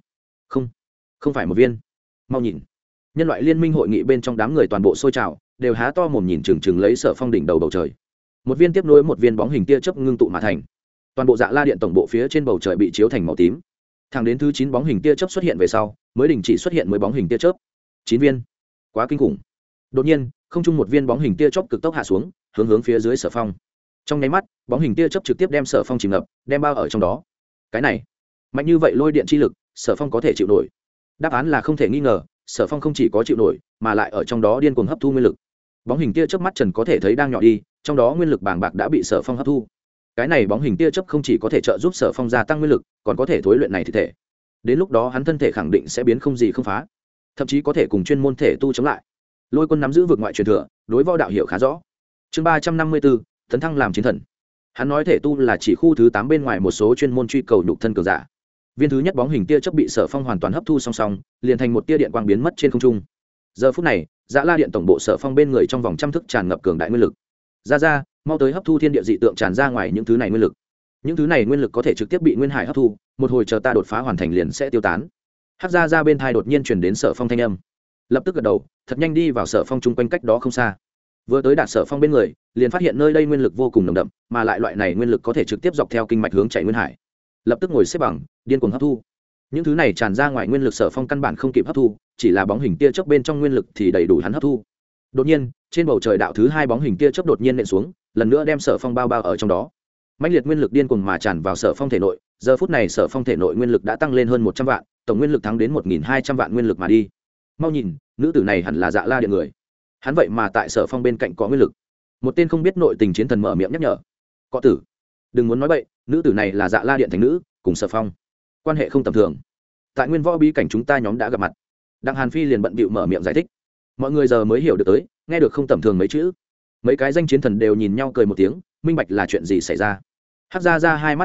Không phải một viên. Mau nhìn. Nhân loại liên minh hội nghị bên trong đám người toàn bộ sôi trào, đều há to mồm nhìn chừng lấy Sở Phong đỉnh đầu bầu trời. Một viên tiếp nối một viên bóng hình tia chớp ngưng tụ mà thành. Toàn bộ Dạ La Điện tổng bộ phía trên bầu trời bị chiếu thành màu tím. Thẳng đến thứ 9 bóng hình tia chớp xuất hiện về sau, mới đình chỉ xuất hiện 10 bóng hình tia chớp. 9 viên. Quá kinh khủng. Đột nhiên, không trung một viên bóng hình tia chớp cực tốc hạ xuống, hướng phía dưới Sở Phong. Trong nháy mắt, bóng hình tia chớp trực tiếp đem Sở Phong chìm ngập, đem bao ở trong đó. Cái này, mạnh như vậy lôi điện chi lực, Sở Phong có thể chịu nổi? Đáp án là không thể nghi ngờ, Sở Phong không chỉ có chịu nổi, mà lại ở trong đó điên cuồng hấp thu nguyên lực. Bóng hình tia chớp mắt trần có thể thấy đang nhỏ đi, trong đó nguyên lực bàng bạc đã bị Sở Phong hấp thu. Cái này bóng hình tia chớp không chỉ có thể trợ giúp Sở Phong gia tăng nguyên lực, còn có thể thối luyện này thì thể. Đến lúc đó hắn thân thể khẳng định sẽ biến không gì không phá, thậm chí có thể cùng chuyên môn thể tu chống lại. Lôi Quân nắm giữ vực ngoại truyền thừa, đối võ đạo hiểu khá rõ. Chương 354, tấn thăng làm chiến thần. Hắn nói thể tu là chỉ khu thứ 8 bên ngoài một số chuyên môn truy cầu nhục thân cường giả. Viên thứ nhất bóng hình tia chớp bị Sở Phong hoàn toàn hấp thu song song, liền thành một tia điện quang biến mất trên không trung. Giờ phút này, Dạ La Điện tổng bộ Sở Phong bên người trong vòng trăm thức tràn ngập cường đại nguyên lực. Ra, mau tới hấp thu thiên địa dị tượng tràn ra ngoài những thứ này nguyên lực. Những thứ này nguyên lực có thể trực tiếp bị nguyên hải hấp thu, một hồi chờ ta đột phá hoàn thành liền sẽ tiêu tán. Hắc ra bên thai đột nhiên truyền đến Sở Phong thanh âm. Lập tức gật đầu, thật nhanh đi vào Sở Phong chung quanh cách đó không xa. Vừa tới đạt Sở Phong bên người, liền phát hiện nơi đây nguyên lực vô cùng nồng đậm, mà lại loại này nguyên lực có thể trực tiếp dọc theo kinh mạch hướng chạy nguyên hải. Lập tức ngồi xếp bằng, điên cuồng hấp thu. Những thứ này tràn ra ngoài nguyên lực Sở Phong căn bản không kịp hấp thu, chỉ là bóng hình tia chớp bên trong nguyên lực thì đầy đủ hắn hấp thu. Đột nhiên, trên bầu trời đạo thứ 2 bóng hình tia chớp đột nhiên nện xuống, lần nữa đem Sở Phong bao ở trong đó. Mãnh liệt nguyên lực điên cuồng mà tràn vào Sở Phong thể nội, giờ phút này Sở Phong thể nội nguyên lực đã tăng lên hơn 100 vạn, tổng nguyên lực thắng đến 1200 vạn nguyên lực mà đi. Mau nhìn, nữ tử này hẳn là Dạ La Điện người. Hắn vậy mà tại Sở Phong bên cạnh có nguyên lực. Một tên không biết nội tình chiến thần mở miệng nhắc nhở. Cọ tử, đừng muốn nói bậy, nữ tử này là Dạ La Điện thành nữ, cùng Sở Phong quan hệ không tầm thường. Tại nguyên võ bí cảnh chúng ta nhóm đã gặp mặt. Đặng Hàn Phi liền bận bịu mở miệng giải thích. Mọi người giờ mới hiểu được tới, nghe được không tầm thường mấy chữ. Mấy cái danh chiến thần đều nhìn nhau cười một tiếng, minh bạch là chuyện gì xảy ra. Hắc ra hai mắt nhắm chặt,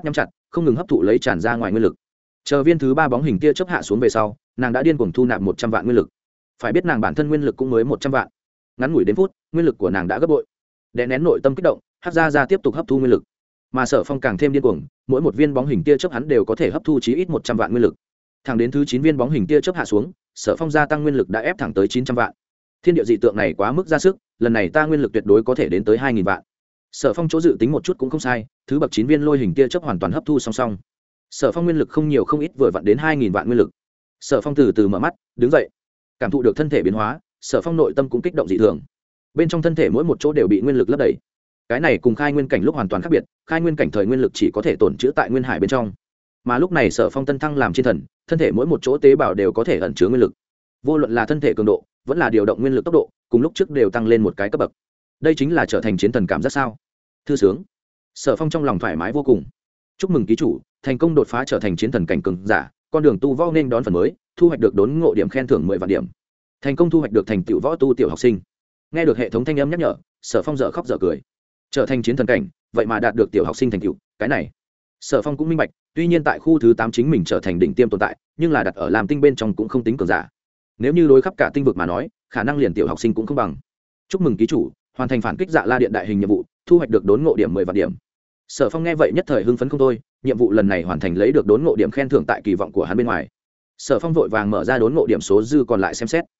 không ngừng hấp thụ lấy tràn ra ngoài nguyên lực. Chờ viên thứ 3 bóng hình tia chớp hạ xuống về sau, nàng đã điên cuồng thu nạp 100 vạn nguyên lực. Phải biết nàng bản thân nguyên lực cũng mới 100 vạn. Ngắn ngủi đến phút, nguyên lực của nàng đã gấp bội. Đè nén nội tâm kích động, Hắc Gia Gia tiếp tục hấp thu nguyên lực. Mà Sở Phong càng thêm điên cuồng, mỗi một viên bóng hình tia chớp hắn đều có thể hấp thu chí ít 100 vạn nguyên lực. Thẳng đến thứ 9 viên bóng hình tia chớp hạ xuống, Sở Phong gia tăng nguyên lực đã ép thẳng tới 900 vạn. Thiên địa dị tượng này quá mức ra sức, lần này ta nguyên lực tuyệt đối có thể đến tới 2000 vạn. Sở Phong chỗ dự tính một chút cũng không sai, thứ bậc 9 viên lôi hình tia chớp hoàn toàn hấp thu song song. Sở Phong nguyên lực không nhiều không ít vừa vặn đến 2000 vạn nguyên lực. Sở Phong từ từ mở mắt, đứng dậy. Cảm thụ được thân thể biến hóa, Sở Phong nội tâm cũng kích động dị thường. Bên trong thân thể mỗi một chỗ đều bị nguyên lực lấp đầy. Cái này cùng khai nguyên cảnh lúc hoàn toàn khác biệt, khai nguyên cảnh thời nguyên lực chỉ có thể tồn trữ tại nguyên hải bên trong. Mà lúc này Sở Phong tân thăng làm chiến thần, thân thể mỗi một chỗ tế bào đều có thể ẩn chứa nguyên lực. Vô luận là thân thể cường độ, vẫn là điều động nguyên lực tốc độ, cùng lúc trước đều tăng lên một cái cấp bậc. Đây chính là trở thành chiến thần cảm giác sao? Thư sướng. Sở Phong trong lòng thoải mái vô cùng. Chúc mừng ký chủ, thành công đột phá trở thành chiến thần cảnh cường giả, con đường tu võ nên đón phần mới, thu hoạch được đốn ngộ điểm khen thưởng 10 vạn điểm. Thành công thu hoạch được thành tựu võ tu tiểu học sinh. Nghe được hệ thống thanh âm nhắc nhở, Sở Phong dở khóc dở cười. Trở thành chiến thần cảnh, vậy mà đạt được tiểu học sinh thành tựu, cái này. Sở Phong cũng minh bạch, tuy nhiên tại khu thứ 8 chính mình trở thành đỉnh tiêm tồn tại, nhưng là đặt ở làm tinh bên trong cũng không tính cường giả. Nếu như đối khắp cả tinh vực mà nói, khả năng liền tiểu học sinh cũng không bằng. Chúc mừng ký chủ, hoàn thành phản kích Dạ La Điện đại hình nhiệm vụ, thu hoạch được đốn ngộ điểm 10 vạn điểm. Sở Phong nghe vậy nhất thời hưng phấn không thôi, nhiệm vụ lần này hoàn thành lấy được đốn ngộ điểm khen thưởng tại kỳ vọng của hắn bên ngoài. Sở Phong vội vàng mở ra đốn ngộ điểm số dư còn lại xem xét.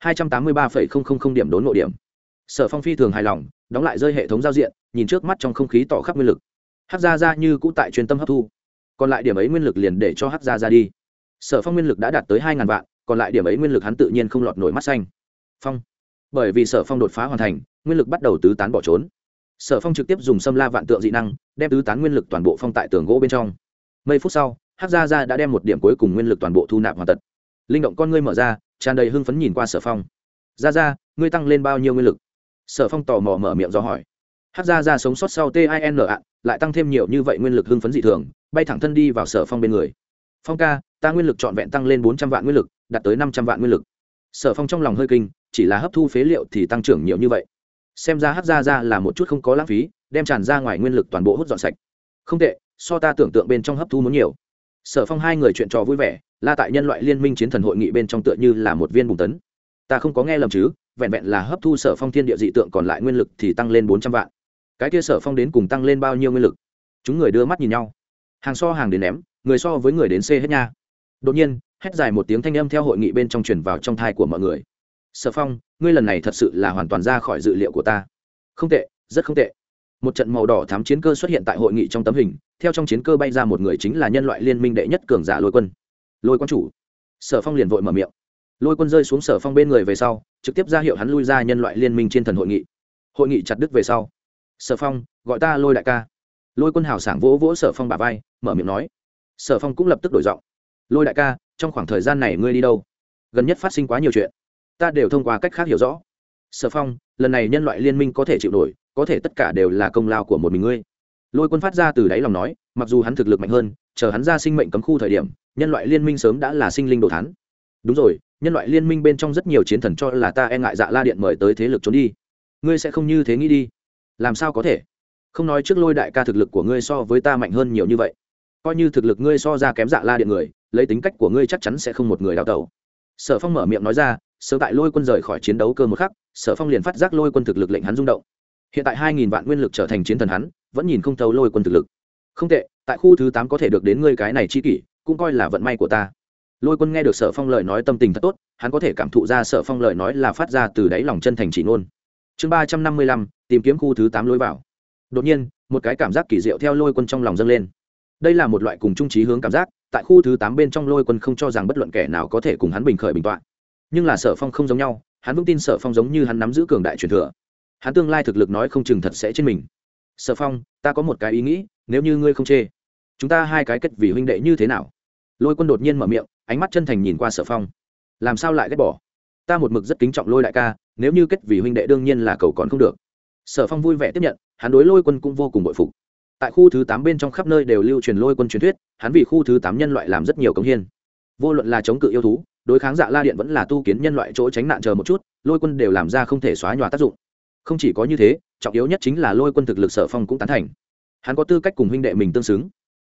283,000 điểm đốn ngộ điểm. Sở Phong phi thường hài lòng, đóng lại rơi hệ thống giao diện, nhìn trước mắt trong không khí tỏ khắp nguyên lực. Hắc Gia Gia như cũ tại chuyên tâm hấp thu. Còn lại điểm ấy nguyên lực liền để cho Hắc Gia Gia đi. Sở Phong nguyên lực đã đạt tới 2000 vạn, còn lại điểm ấy nguyên lực hắn tự nhiên không lọt nổi mắt xanh. Phong. Bởi vì Sở Phong đột phá hoàn thành, nguyên lực bắt đầu tứ tán bỏ trốn. Sở Phong trực tiếp dùng Xâm La Vạn Tượng dị năng, đem tứ tán nguyên lực toàn bộ phong tại tường gỗ bên trong. Mấy phút sau, Hắc Gia Gia đã đem một điểm cuối cùng nguyên lực toàn bộ thu nạp hoàn tất. Linh động con ngươi mở ra, tràn đầy hưng phấn nhìn qua Sở Phong. Gia Gia, ngươi tăng lên bao nhiêu nguyên lực? Sở Phong tò mò mở miệng do hỏi. Hắc Gia Gia sống sót sau tin ạ, lại tăng thêm nhiều như vậy nguyên lực hưng phấn dị thường, bay thẳng thân đi vào Sở Phong bên người. Phong ca, ta nguyên lực trọn vẹn tăng lên 400 vạn nguyên lực, đạt tới 500 vạn nguyên lực. Sở Phong trong lòng hơi kinh, chỉ là hấp thu phế liệu thì tăng trưởng nhiều như vậy. Xem ra Hắc Gia Gia là một chút không có lãng phí, đem tràn ra ngoài nguyên lực toàn bộ hút dọn sạch. Không tệ, so ta tưởng tượng bên trong hấp thu muốn nhiều. Sở Phong hai người chuyện trò vui vẻ, la tại nhân loại liên minh chiến thần hội nghị bên trong tựa như là một viên bùng tấn. Ta không có nghe lầm chứ? Vẹn vẹn là hấp thu Sở Phong thiên địa dị tượng còn lại nguyên lực thì tăng lên 400 vạn. Cái kia Sở Phong đến cùng tăng lên bao nhiêu nguyên lực? Chúng người đưa mắt nhìn nhau. Hàng so hàng đến ném, người so với người đến C hết nha. Đột nhiên, hét dài một tiếng thanh âm theo hội nghị bên trong truyền vào trong thai của mọi người. Sở Phong, ngươi lần này thật sự là hoàn toàn ra khỏi dự liệu của ta. Không tệ, rất không tệ. Một trận màu đỏ thắm chiến cơ xuất hiện tại hội nghị trong tấm hình, theo trong chiến cơ bay ra một người chính là nhân loại liên minh đệ nhất cường giả Lôi Quân. Lôi quan chủ. Sở Phong liền vội mở miệng. Lôi Quân rơi xuống Sở Phong bên người về sau, trực tiếp ra hiệu hắn lui ra nhân loại liên minh trên thần hội nghị. Hội nghị chặt đứt về sau. Sở Phong, gọi ta Lôi đại ca. Lôi Quân hào sảng vỗ vỗ Sở Phong bả vai, mở miệng nói. Sở Phong cũng lập tức đổi giọng. Lôi đại ca, trong khoảng thời gian này ngươi đi đâu? Gần nhất phát sinh quá nhiều chuyện, ta đều thông qua cách khác hiểu rõ. Sở Phong, lần này nhân loại liên minh có thể chịu nổi, có thể tất cả đều là công lao của một mình ngươi. Lôi Quân phát ra từ đáy lòng nói, mặc dù hắn thực lực mạnh hơn, chờ hắn ra sinh mệnh cấm khu thời điểm, nhân loại liên minh sớm đã là sinh linh đồ thán. Đúng rồi, nhân loại liên minh bên trong rất nhiều chiến thần cho là ta e ngại Dạ La Điện mời tới thế lực trốn đi. Ngươi sẽ không như thế nghĩ đi? Làm sao có thể? Không nói trước Lôi đại ca thực lực của ngươi so với ta mạnh hơn nhiều như vậy, coi như thực lực ngươi so ra kém Dạ La Điện người, lấy tính cách của ngươi chắc chắn sẽ không một người đào tẩu. Sở Phong mở miệng nói ra, sớm tại Lôi Quân rời khỏi chiến đấu cơ một khắc, Sở Phong liền phát giác Lôi Quân thực lực lệnh hắn rung động. Hiện tại 2000 vạn nguyên lực trở thành chiến thần hắn, vẫn nhìn không thấu Lôi Quân thực lực. Không tệ, tại khu thứ 8 có thể được đến ngươi cái này chi kỷ, cũng coi là vận may của ta. Lôi Quân nghe được Sở Phong lời nói tâm tình thật tốt, hắn có thể cảm thụ ra Sở Phong lời nói là phát ra từ đáy lòng chân thành chỉ ngôn. Chương 355, tìm kiếm khu thứ 8 lối vào. Đột nhiên, một cái cảm giác kỳ diệu theo Lôi Quân trong lòng dâng lên. Đây là một loại cùng chung chí hướng cảm giác, tại khu thứ 8 bên trong Lôi Quân không cho rằng bất luận kẻ nào có thể cùng hắn bình khởi bình tọa. Nhưng là Sở Phong không giống nhau, hắn vững tin Sở Phong giống như hắn nắm giữ cường đại truyền thừa. Hắn tương lai thực lực nói không chừng thật sẽ trên mình. Sở Phong, ta có một cái ý nghĩ, nếu như ngươi không chê, chúng ta hai cái kết vì huynh đệ như thế nào? Lôi Quân đột nhiên mở miệng, ánh mắt chân thành nhìn qua Sở Phong. Làm sao lại ghét bỏ? Ta một mực rất kính trọng Lôi đại ca, nếu như kết vì huynh đệ đương nhiên là cầu còn không được. Sở Phong vui vẻ tiếp nhận, hắn đối Lôi Quân cũng vô cùng bội phục. Tại khu thứ 8 bên trong khắp nơi đều lưu truyền Lôi Quân truyền thuyết, hắn vì khu thứ 8 nhân loại làm rất nhiều công hiến. Vô luận là chống cự yêu thú, đối kháng Dạ La Điện vẫn là tu kiến nhân loại chỗ tránh nạn chờ một chút, Lôi Quân đều làm ra không thể xóa nhòa tác dụng. Không chỉ có như thế, trọng yếu nhất chính là Lôi Quân thực lực Sở Phong cũng tán thành. Hắn có tư cách cùng huynh đệ mình tương xứng.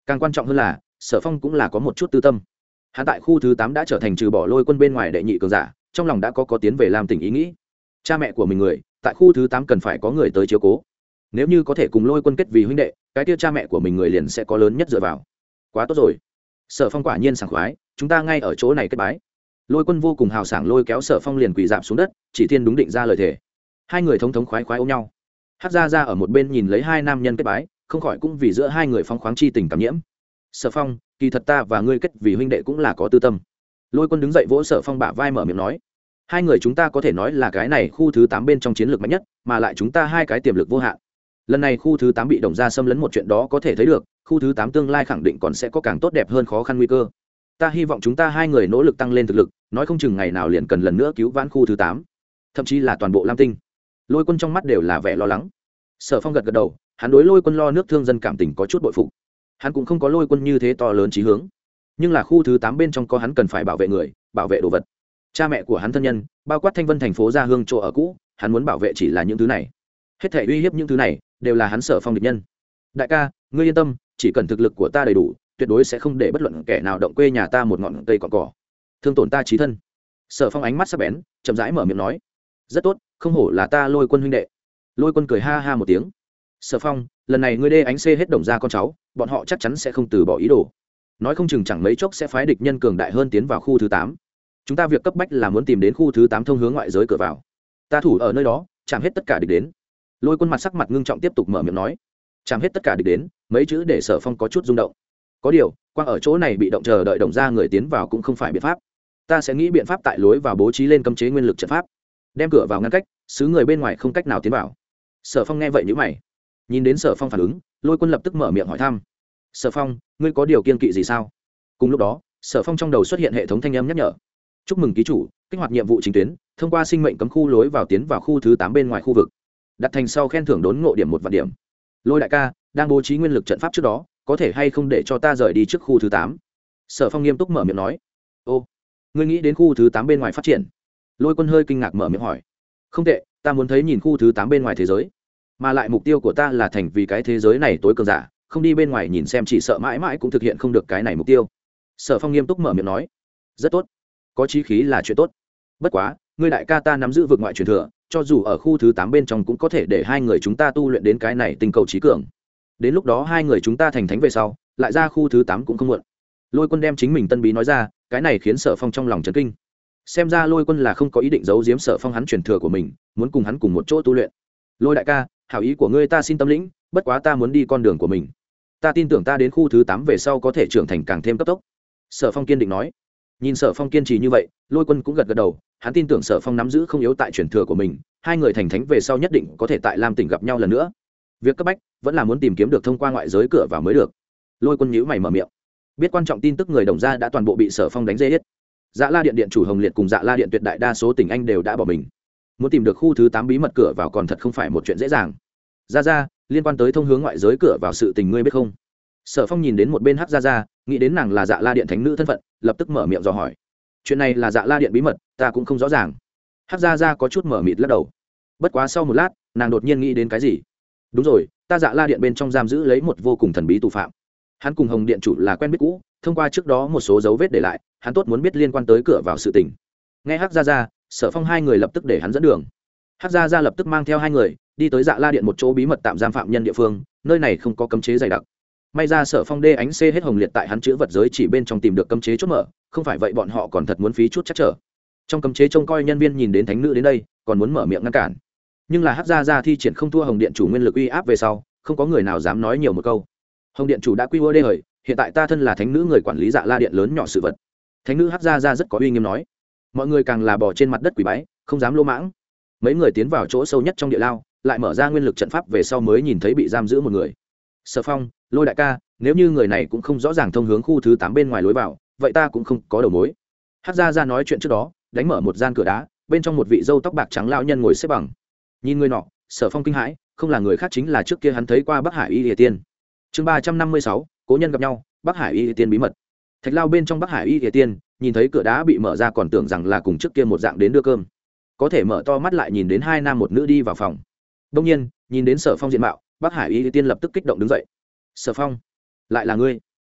Càng quan trọng hơn là Sở Phong cũng là có một chút tư tâm. Hắn tại khu thứ 8 đã trở thành trừ bỏ Lôi Quân bên ngoài đệ nhị cường giả, trong lòng đã có tiến về Lam Tỉnh ý nghĩ. Cha mẹ của mình người tại khu thứ 8 cần phải có người tới chiếu cố. Nếu như có thể cùng Lôi Quân kết vì huynh đệ, cái kia cha mẹ của mình người liền sẽ có lớn nhất dựa vào. Quá tốt rồi. Sở Phong quả nhiên sảng khoái, chúng ta ngay ở chỗ này kết bái. Lôi Quân vô cùng hào sảng lôi kéo Sở Phong liền quỳ rạp xuống đất, chỉ thiên đúng định ra lời thề. Hai người thống thống khoái khoái ôm nhau. Hắc Gia Gia ở một bên nhìn lấy hai nam nhân kết bái, không khỏi cũng vì giữa hai người phong khoáng chi tình cảm nhiễm. Sở Phong, kỳ thật ta và ngươi kết vì huynh đệ cũng là có tư tâm. Lôi Quân đứng dậy vỗ Sở Phong bả vai mở miệng nói, hai người chúng ta có thể nói là cái này khu thứ 8 bên trong chiến lược mạnh nhất, mà lại chúng ta hai cái tiềm lực vô hạn. Lần này khu thứ 8 bị Đồng gia xâm lấn một chuyện đó có thể thấy được, khu thứ 8 tương lai khẳng định còn sẽ có càng tốt đẹp hơn khó khăn nguy cơ. Ta hy vọng chúng ta hai người nỗ lực tăng lên thực lực, nói không chừng ngày nào liền cần lần nữa cứu vãn khu thứ 8, thậm chí là toàn bộ Lam Tinh. Lôi Quân trong mắt đều là vẻ lo lắng. Sở Phong gật gật đầu, hắn đối Lôi Quân lo nước thương dân cảm tình có chút bội phục. Hắn cũng không có Lôi Quân như thế to lớn chí hướng, nhưng là khu thứ 8 bên trong có hắn cần phải bảo vệ người, bảo vệ đồ vật. Cha mẹ của hắn thân nhân, bao quát Thanh Vân thành phố Gia Hương chỗ ở cũ, hắn muốn bảo vệ chỉ là những thứ này. Hết thảy uy hiếp những thứ này đều là hắn Sở Phong địch nhân. Đại ca, ngươi yên tâm, chỉ cần thực lực của ta đầy đủ, tuyệt đối sẽ không để bất luận kẻ nào động quê nhà ta một ngọn cây cọn cỏ, thương tổn ta chí thân. Sở Phong ánh mắt sắc bén, chậm rãi mở miệng nói, rất tốt, không hổ là ta Lôi Quân huynh đệ. Lôi Quân cười ha ha một tiếng. Sở Phong, lần này ngươi đê ánh xê hết Đồng gia con cháu, bọn họ chắc chắn sẽ không từ bỏ ý đồ, nói không chừng chẳng mấy chốc sẽ phái địch nhân cường đại hơn tiến vào khu thứ 8. Chúng ta việc cấp bách là muốn tìm đến khu thứ 8 thông hướng ngoại giới cửa vào, ta thủ ở nơi đó, chạm hết tất cả địch đến. Lôi Quân mặt sắc mặt ngưng trọng tiếp tục mở miệng nói, chạm hết tất cả địch đến, mấy chữ để Sở Phong có chút rung động. Có điều, quang ở chỗ này bị động chờ đợi Đồng gia người tiến vào cũng không phải biện pháp, ta sẽ nghĩ biện pháp tại lối vào bố trí lên cấm chế nguyên lực trận pháp, đem cửa vào ngăn cách, xứ người bên ngoài không cách nào tiến vào. Sở Phong nghe vậy nhíu mày, nhìn đến Sở Phong phản ứng, Lôi Quân lập tức mở miệng hỏi thăm, Sở Phong, ngươi có điều kiêng kỵ gì sao? Cùng lúc đó, Sở Phong trong đầu xuất hiện hệ thống thanh âm nhắc nhở, chúc mừng ký chủ kích hoạt nhiệm vụ chính tuyến, thông qua sinh mệnh cấm khu lối vào tiến vào khu thứ 8 bên ngoài khu vực, đặt thành sau khen thưởng đốn ngộ điểm 1 vạn điểm. Lôi đại ca, đang bố trí nguyên lực trận pháp trước đó, có thể hay không để cho ta rời đi trước khu thứ 8? Sở Phong nghiêm túc mở miệng nói. Ô, ngươi nghĩ đến khu thứ 8 bên ngoài phát triển? Lôi Quân hơi kinh ngạc mở miệng hỏi. Không tệ, ta muốn thấy nhìn khu thứ 8 bên ngoài thế giới, mà lại mục tiêu của ta là thành vì cái thế giới này tối cường giả, không đi bên ngoài nhìn xem chỉ sợ mãi mãi cũng thực hiện không được cái này mục tiêu. Sở Phong nghiêm túc mở miệng nói. Rất tốt, có chí khí là chuyện tốt, bất quá ngươi đại ca ta nắm giữ vực ngoại truyền thừa, cho dù ở khu thứ 8 bên trong cũng có thể để hai người chúng ta tu luyện đến cái này tinh cầu trí cường, đến lúc đó hai người chúng ta thành thánh về sau lại ra khu thứ 8 cũng không muộn. Lôi Quân đem chính mình tân bí nói ra, cái này khiến Sở Phong trong lòng chấn kinh, xem ra Lôi Quân là không có ý định giấu giếm Sở Phong hắn truyền thừa của mình, muốn cùng hắn cùng một chỗ tu luyện. Lôi đại ca, hảo ý của ngươi ta xin tâm lĩnh, bất quá ta muốn đi con đường của mình, ta tin tưởng ta đến khu thứ 8 về sau có thể trưởng thành càng thêm cấp tốc. Sở Phong kiên định nói. Nhìn Sở Phong kiên trì như vậy, Lôi Quân cũng gật gật đầu, hắn tin tưởng Sở Phong nắm giữ không yếu tại truyền thừa của mình, hai người thành thánh về sau nhất định có thể tại Lam Tỉnh gặp nhau lần nữa. Việc cấp bách vẫn là muốn tìm kiếm được thông qua ngoại giới cửa vào mới được. Lôi Quân nhíu mày mở miệng, biết quan trọng tin tức người Đồng gia đã toàn bộ bị Sở Phong đánh dê hết. Dạ La Điện điện chủ Hồng Liệt cùng Dạ La Điện tuyệt đại đa số tỉnh anh đều đã bỏ mình, muốn tìm được khu thứ 8 bí mật cửa vào còn thật không phải một chuyện dễ dàng. Ra liên quan tới thông hướng ngoại giới cửa vào sự tình ngươi biết không? Sở Phong nhìn đến một bên Hắc Ra, nghĩ đến nàng là Dạ La Điện thánh nữ thân phận, lập tức mở miệng dò hỏi. Chuyện này là Dạ La Điện bí mật, ta cũng không rõ ràng. Hắc Ra có chút mở mịt lắc đầu. Bất quá sau một lát, nàng đột nhiên nghĩ đến cái gì. Đúng rồi, ta Dạ La Điện bên trong giam giữ lấy một vô cùng thần bí tù phạm. Hắn cùng Hồng Điện chủ là quen biết cũ, thông qua trước đó một số dấu vết để lại, hắn tốt muốn biết liên quan tới cửa vào sự tình. Nghe Hắc Ra, Sở Phong hai người lập tức để hắn dẫn đường. Hắc Ra lập tức mang theo hai người đi tới Dạ La Điện một chỗ bí mật tạm giam phạm nhân địa phương, nơi này không có cấm chế dày đặc. May ra Sở Phong đê ánh xê hết Hồng Liệt tại hắn chữ vật giới chỉ bên trong tìm được cấm chế chốt mở, không phải vậy bọn họ còn thật muốn phí chút chắc trở. Trong cấm chế trông coi nhân viên nhìn đến thánh nữ đến đây, còn muốn mở miệng ngăn cản, nhưng là Hắc Ra thi triển không thua Hồng Điện chủ nguyên lực uy áp về sau, không có người nào dám nói nhiều một câu. Hồng Điện chủ đã quy ua đê hời, hiện tại ta thân là thánh nữ người quản lý Dạ La Điện lớn nhỏ sự vật. Thánh nữ Hắc Ra rất có uy nghiêm nói. Mọi người càng là bò trên mặt đất quỳ bái, không dám lô mãng. Mấy người tiến vào chỗ sâu nhất trong địa lao, lại mở ra nguyên lực trận pháp về sau mới nhìn thấy bị giam giữ một người. Sở Phong, Lôi đại ca, nếu như người này cũng không rõ ràng thông hướng khu thứ 8 bên ngoài lối vào, vậy ta cũng không có đầu mối. Hắc Ra nói chuyện trước đó, đánh mở một gian cửa đá, bên trong một vị râu tóc bạc trắng lão nhân ngồi xếp bằng. Nhìn người nọ, Sở Phong kinh hãi, không là người khác chính là trước kia hắn thấy qua Bắc Hải Y Lìa Tiên. Chương 356, cố nhân gặp nhau, Bắc Hải Y Lìa Tiên bí mật. Thạch lao bên trong Bắc Hải Y Lìa Tiên, nhìn thấy cửa đá bị mở ra còn tưởng rằng là cùng trước kia một dạng đến đưa cơm. Có thể mở to mắt lại nhìn đến hai nam một nữ đi vào phòng. Đương nhiên, nhìn đến Sở Phong diện mạo, Bắc Hải Y Lìa Tiên lập tức kích động đứng dậy. Sở Phong, lại là ngươi.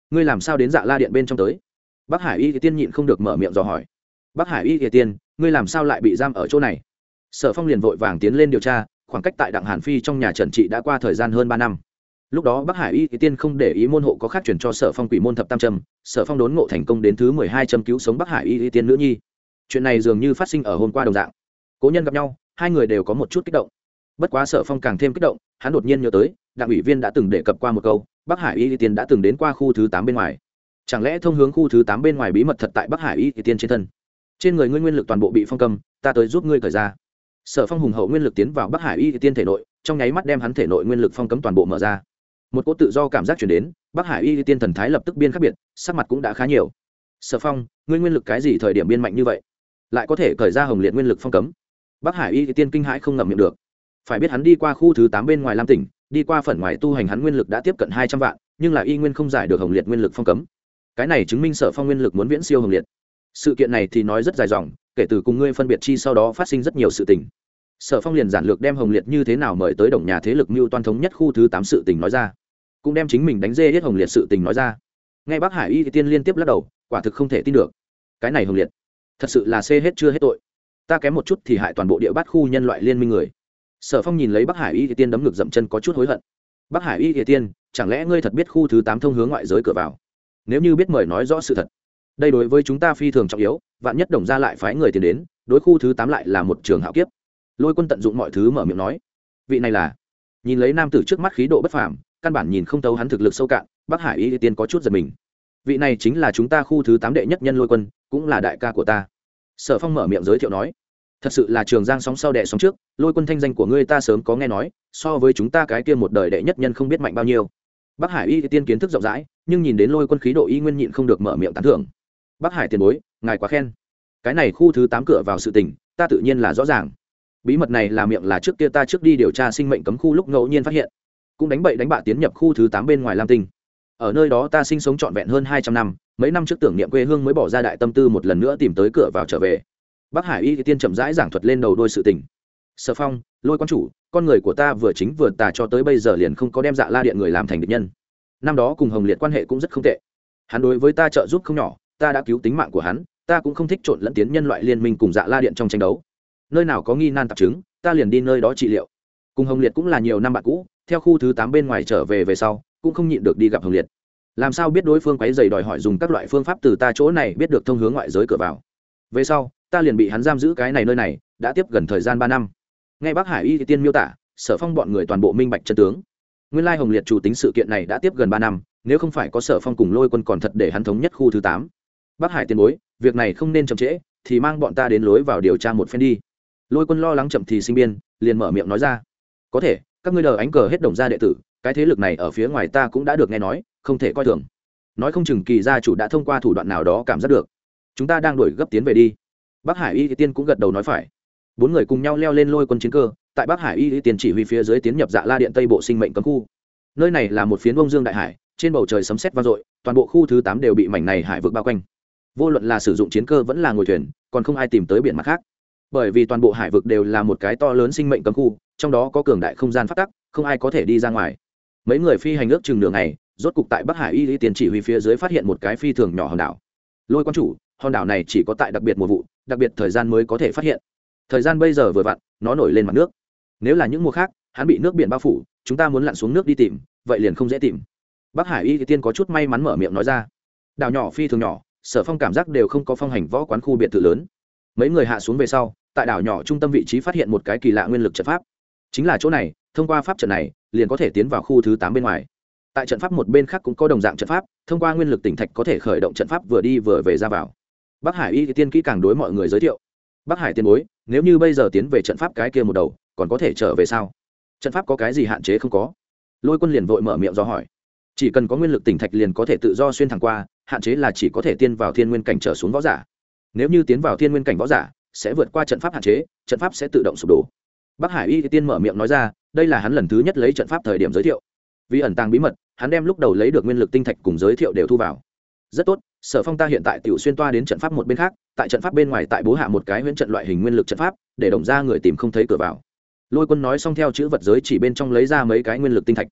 ngươi làm sao đến Dạ La điện bên trong tới? Bắc Hải Y Tiên nhịn không được mở miệng dò hỏi. Bắc Hải Y Tiên, ngươi làm sao lại bị giam ở chỗ này? Sở Phong liền vội vàng tiến lên điều tra, khoảng cách tại Đặng Hàn Phi trong nhà Trần Trị đã qua thời gian hơn 3 năm. Lúc đó Bắc Hải Y Tiên không để ý môn hộ có khác chuyển cho Sở Phong quỷ môn thập tam châm, Sở Phong đốn ngộ thành công đến thứ 12 châm cứu sống Bắc Hải Y Tiên nữ nhi. Chuyện này dường như phát sinh ở hôm qua đồng dạng. Cố nhân gặp nhau, hai người đều có một chút kích động. Bất quá Sở Phong càng thêm kích động, hắn đột nhiên nhớ tới, Đặng ủy viên đã từng đề cập qua một câu, Bắc Hải Y Tiên đã từng đến qua khu thứ 8 bên ngoài. Chẳng lẽ thông hướng khu thứ 8 bên ngoài bí mật thật tại Bắc Hải Y Tiên trên thân? Trên người ngươi nguyên lực toàn bộ bị phong cầm, ta tới giúp ngươi cởi ra. Sở Phong hùng hậu nguyên lực tiến vào Bắc Hải Y Tiên thể nội, trong nháy mắt đem hắn thể nội nguyên lực phong cấm toàn bộ mở ra. Một cỗ tự do cảm giác truyền đến, Bắc Hải Y Tiên thần thái lập tức biên khác biệt, sắc mặt cũng đã khá nhiều. Sở Phong, ngươi nguyên lực cái gì thời điểm biên mạnh như vậy, lại có thể cởi ra hồng liệt nguyên lực phong cấm? Bắc Hải Y Tiên kinh hãi không ngậm miệng được. Phải biết hắn đi qua khu thứ 8 bên ngoài Lam tỉnh, đi qua phần ngoài tu hành hắn nguyên lực đã tiếp cận 200 vạn, nhưng là y nguyên không giải được hồng liệt nguyên lực phong cấm. Cái này chứng minh Sở Phong nguyên lực muốn viễn siêu hồng liệt. Sự kiện này thì nói rất dài dòng, kể từ cùng ngươi phân biệt chi sau đó phát sinh rất nhiều sự tình. Sở Phong liền giản lược đem hồng liệt như thế nào mời tới đồng nhà thế lực mưu toan thống nhất khu thứ 8 sự tình nói ra, cũng đem chính mình đánh dê hết hồng liệt sự tình nói ra. Nghe Bắc Hải Y Tiên liên tiếp lắc đầu, quả thực không thể tin được. Cái này hồng liệt thật sự là xê hết chưa hết tội, ta kém một chút thì hại toàn bộ địa bát khu nhân loại liên minh người. Sở Phong nhìn lấy Bắc Hải Y Tiên đấm ngực dậm chân có chút hối hận. Bắc Hải Y Tiên, chẳng lẽ ngươi thật biết khu thứ 8 thông hướng ngoại giới cửa vào? Nếu như biết mời nói rõ sự thật, đây đối với chúng ta phi thường trọng yếu, vạn nhất Đồng gia lại phái người tiền đến, đối khu thứ 8 lại là một trường hạo kiếp. Lôi Quân tận dụng mọi thứ mở miệng nói. Vị này là? Nhìn lấy nam tử trước mắt khí độ bất phàm, căn bản nhìn không thấu hắn thực lực sâu cạn, Bắc Hải Y Tiên có chút giật mình. Vị này chính là chúng ta khu thứ 8 đệ nhất nhân Lôi Quân, cũng là đại ca của ta. Sở Phong mở miệng giới thiệu nói. Thật sự là trường giang sóng sau đẻ sóng trước, Lôi Quân thanh danh của ngươi ta sớm có nghe nói, so với chúng ta cái kia một đời đệ nhất nhân không biết mạnh bao nhiêu. Bắc Hải Y Tiên kiến thức rộng rãi, nhưng nhìn đến Lôi Quân khí độ y nguyên nhịn không được mở miệng tán thưởng. Bắc Hải tiền bối, ngài quá khen. Cái này khu thứ 8 cửa vào sự tình, ta tự nhiên là rõ ràng. Bí mật này là miệng là trước kia ta trước đi điều tra sinh mệnh cấm khu lúc ngẫu nhiên phát hiện, cũng đánh bậy đánh bạ tiến nhập khu thứ 8 bên ngoài Lam Tinh. Ở nơi đó ta sinh sống trọn vẹn hơn 200 năm, mấy năm trước tưởng niệm quê hương mới bỏ ra đại tâm tư một lần nữa tìm tới cửa vào trở về. Bắc Hải Y Tiên chậm rãi giảng thuật lên đầu đuôi sự tình. Sở Phong, Lôi quan chủ, con người của ta vừa chính vừa tà cho tới bây giờ liền không có đem Dạ La điện người làm thành địch nhân. Năm đó cùng Hồng Liệt quan hệ cũng rất không tệ. Hắn đối với ta trợ giúp không nhỏ, ta đã cứu tính mạng của hắn, ta cũng không thích trộn lẫn tiến nhân loại liên minh cùng Dạ La điện trong tranh đấu. Nơi nào có nghi nan tạp chứng, ta liền đi nơi đó trị liệu. Cùng Hồng Liệt cũng là nhiều năm bạn cũ, theo khu thứ 8 bên ngoài trở về sau, cũng không nhịn được đi gặp Hồng Liệt. Làm sao biết đối phương quấy rầy đòi hỏi dùng các loại phương pháp từ ta chỗ này biết được thông hướng ngoại giới cửa vào. Về sau, ta liền bị hắn giam giữ cái này nơi này, đã tiếp gần thời gian 3 năm. Nghe Bắc Hải Y Tiên miêu tả, Sở Phong bọn người toàn bộ minh bạch chân tướng. Nguyên lai Hồng Liệt chủ tính sự kiện này đã tiếp gần 3 năm, nếu không phải có Sở Phong cùng Lôi Quân còn thật để hắn thống nhất khu thứ 8. Bắc Hải tiền bối, việc này không nên chậm trễ, thì mang bọn ta đến lối vào điều tra một phen đi. Lôi Quân lo lắng chậm thì sinh biên, liền mở miệng nói ra. Có thể, các ngươi đờ ánh cờ hết Đồng gia đệ tử, cái thế lực này ở phía ngoài ta cũng đã được nghe nói, không thể coi thường. Nói không chừng Kỳ gia chủ đã thông qua thủ đoạn nào đó cảm giác được. Chúng ta đang đuổi gấp tiến về đi. Bắc Hải Y Tiên cũng gật đầu nói phải. 4 người cùng nhau leo lên Lôi Quân chiến cơ, tại Bắc Hải Y Tiên chỉ huy phía dưới tiến nhập Dạ La điện Tây bộ sinh mệnh cấm khu. Nơi này là một phiến bông dương đại hải, trên bầu trời sấm sét vang dội, toàn bộ khu thứ 8 đều bị mảnh này hải vực bao quanh. Vô luận là sử dụng chiến cơ vẫn là ngồi thuyền, còn không ai tìm tới biển mặt khác. Bởi vì toàn bộ hải vực đều là một cái to lớn sinh mệnh cấm khu, trong đó có cường đại không gian phát tắc, không ai có thể đi ra ngoài. Mấy người phi hành ước chừng nửa ngày, rốt cục tại Bắc Hải Y Tiên chỉ huy phía dưới phát hiện một cái phi thường nhỏ hòn đảo. Lôi quan chủ, hòn đảo này chỉ có tại đặc biệt mùa vụ, đặc biệt thời gian mới có thể phát hiện. Thời gian bây giờ vừa vặn, nó nổi lên mặt nước. Nếu là những mùa khác, hắn bị nước biển bao phủ, chúng ta muốn lặn xuống nước đi tìm, vậy liền không dễ tìm. Bắc Hải Y Tiên có chút may mắn mở miệng nói ra. Đảo nhỏ phi thường nhỏ, Sở Phong cảm giác đều không có phong hành võ quán khu biệt thự lớn. Mấy người hạ xuống về sau, tại đảo nhỏ trung tâm vị trí phát hiện một cái kỳ lạ nguyên lực trận pháp. Chính là chỗ này, thông qua pháp trận này, liền có thể tiến vào khu thứ 8 bên ngoài. Tại trận pháp một bên khác cũng có đồng dạng trận pháp, thông qua nguyên lực tỉnh thạch có thể khởi động trận pháp vừa đi vừa về ra vào. Bắc Hải Y Tiên kỹ càng đối mọi người giới thiệu. Bắc Hải tiền bối, nếu như bây giờ tiến về trận pháp cái kia một đầu, còn có thể trở về sao? Trận pháp có cái gì hạn chế không có? Lôi Quân liền vội mở miệng do hỏi. Chỉ cần có nguyên lực tỉnh thạch liền có thể tự do xuyên thẳng qua, hạn chế là chỉ có thể tiến vào thiên nguyên cảnh trở xuống võ giả. Nếu như tiến vào thiên nguyên cảnh võ giả, sẽ vượt qua trận pháp hạn chế, trận pháp sẽ tự động sụp đổ. Bắc Hải Y Tiên mở miệng nói ra, đây là hắn lần thứ nhất lấy trận pháp thời điểm giới thiệu. Vì ẩn tàng bí mật, hắn đem lúc đầu lấy được nguyên lực tinh thạch cùng giới thiệu đều thu vào. Rất tốt, Sở Phong ta hiện tại tiểu xuyên toa đến trận pháp một bên khác, tại trận pháp bên ngoài tại bố hạ một cái huyễn trận loại hình nguyên lực trận pháp, để Đồng gia người tìm không thấy cửa vào. Lôi Quân nói xong theo chữ vật giới chỉ bên trong lấy ra mấy cái nguyên lực tinh thạch.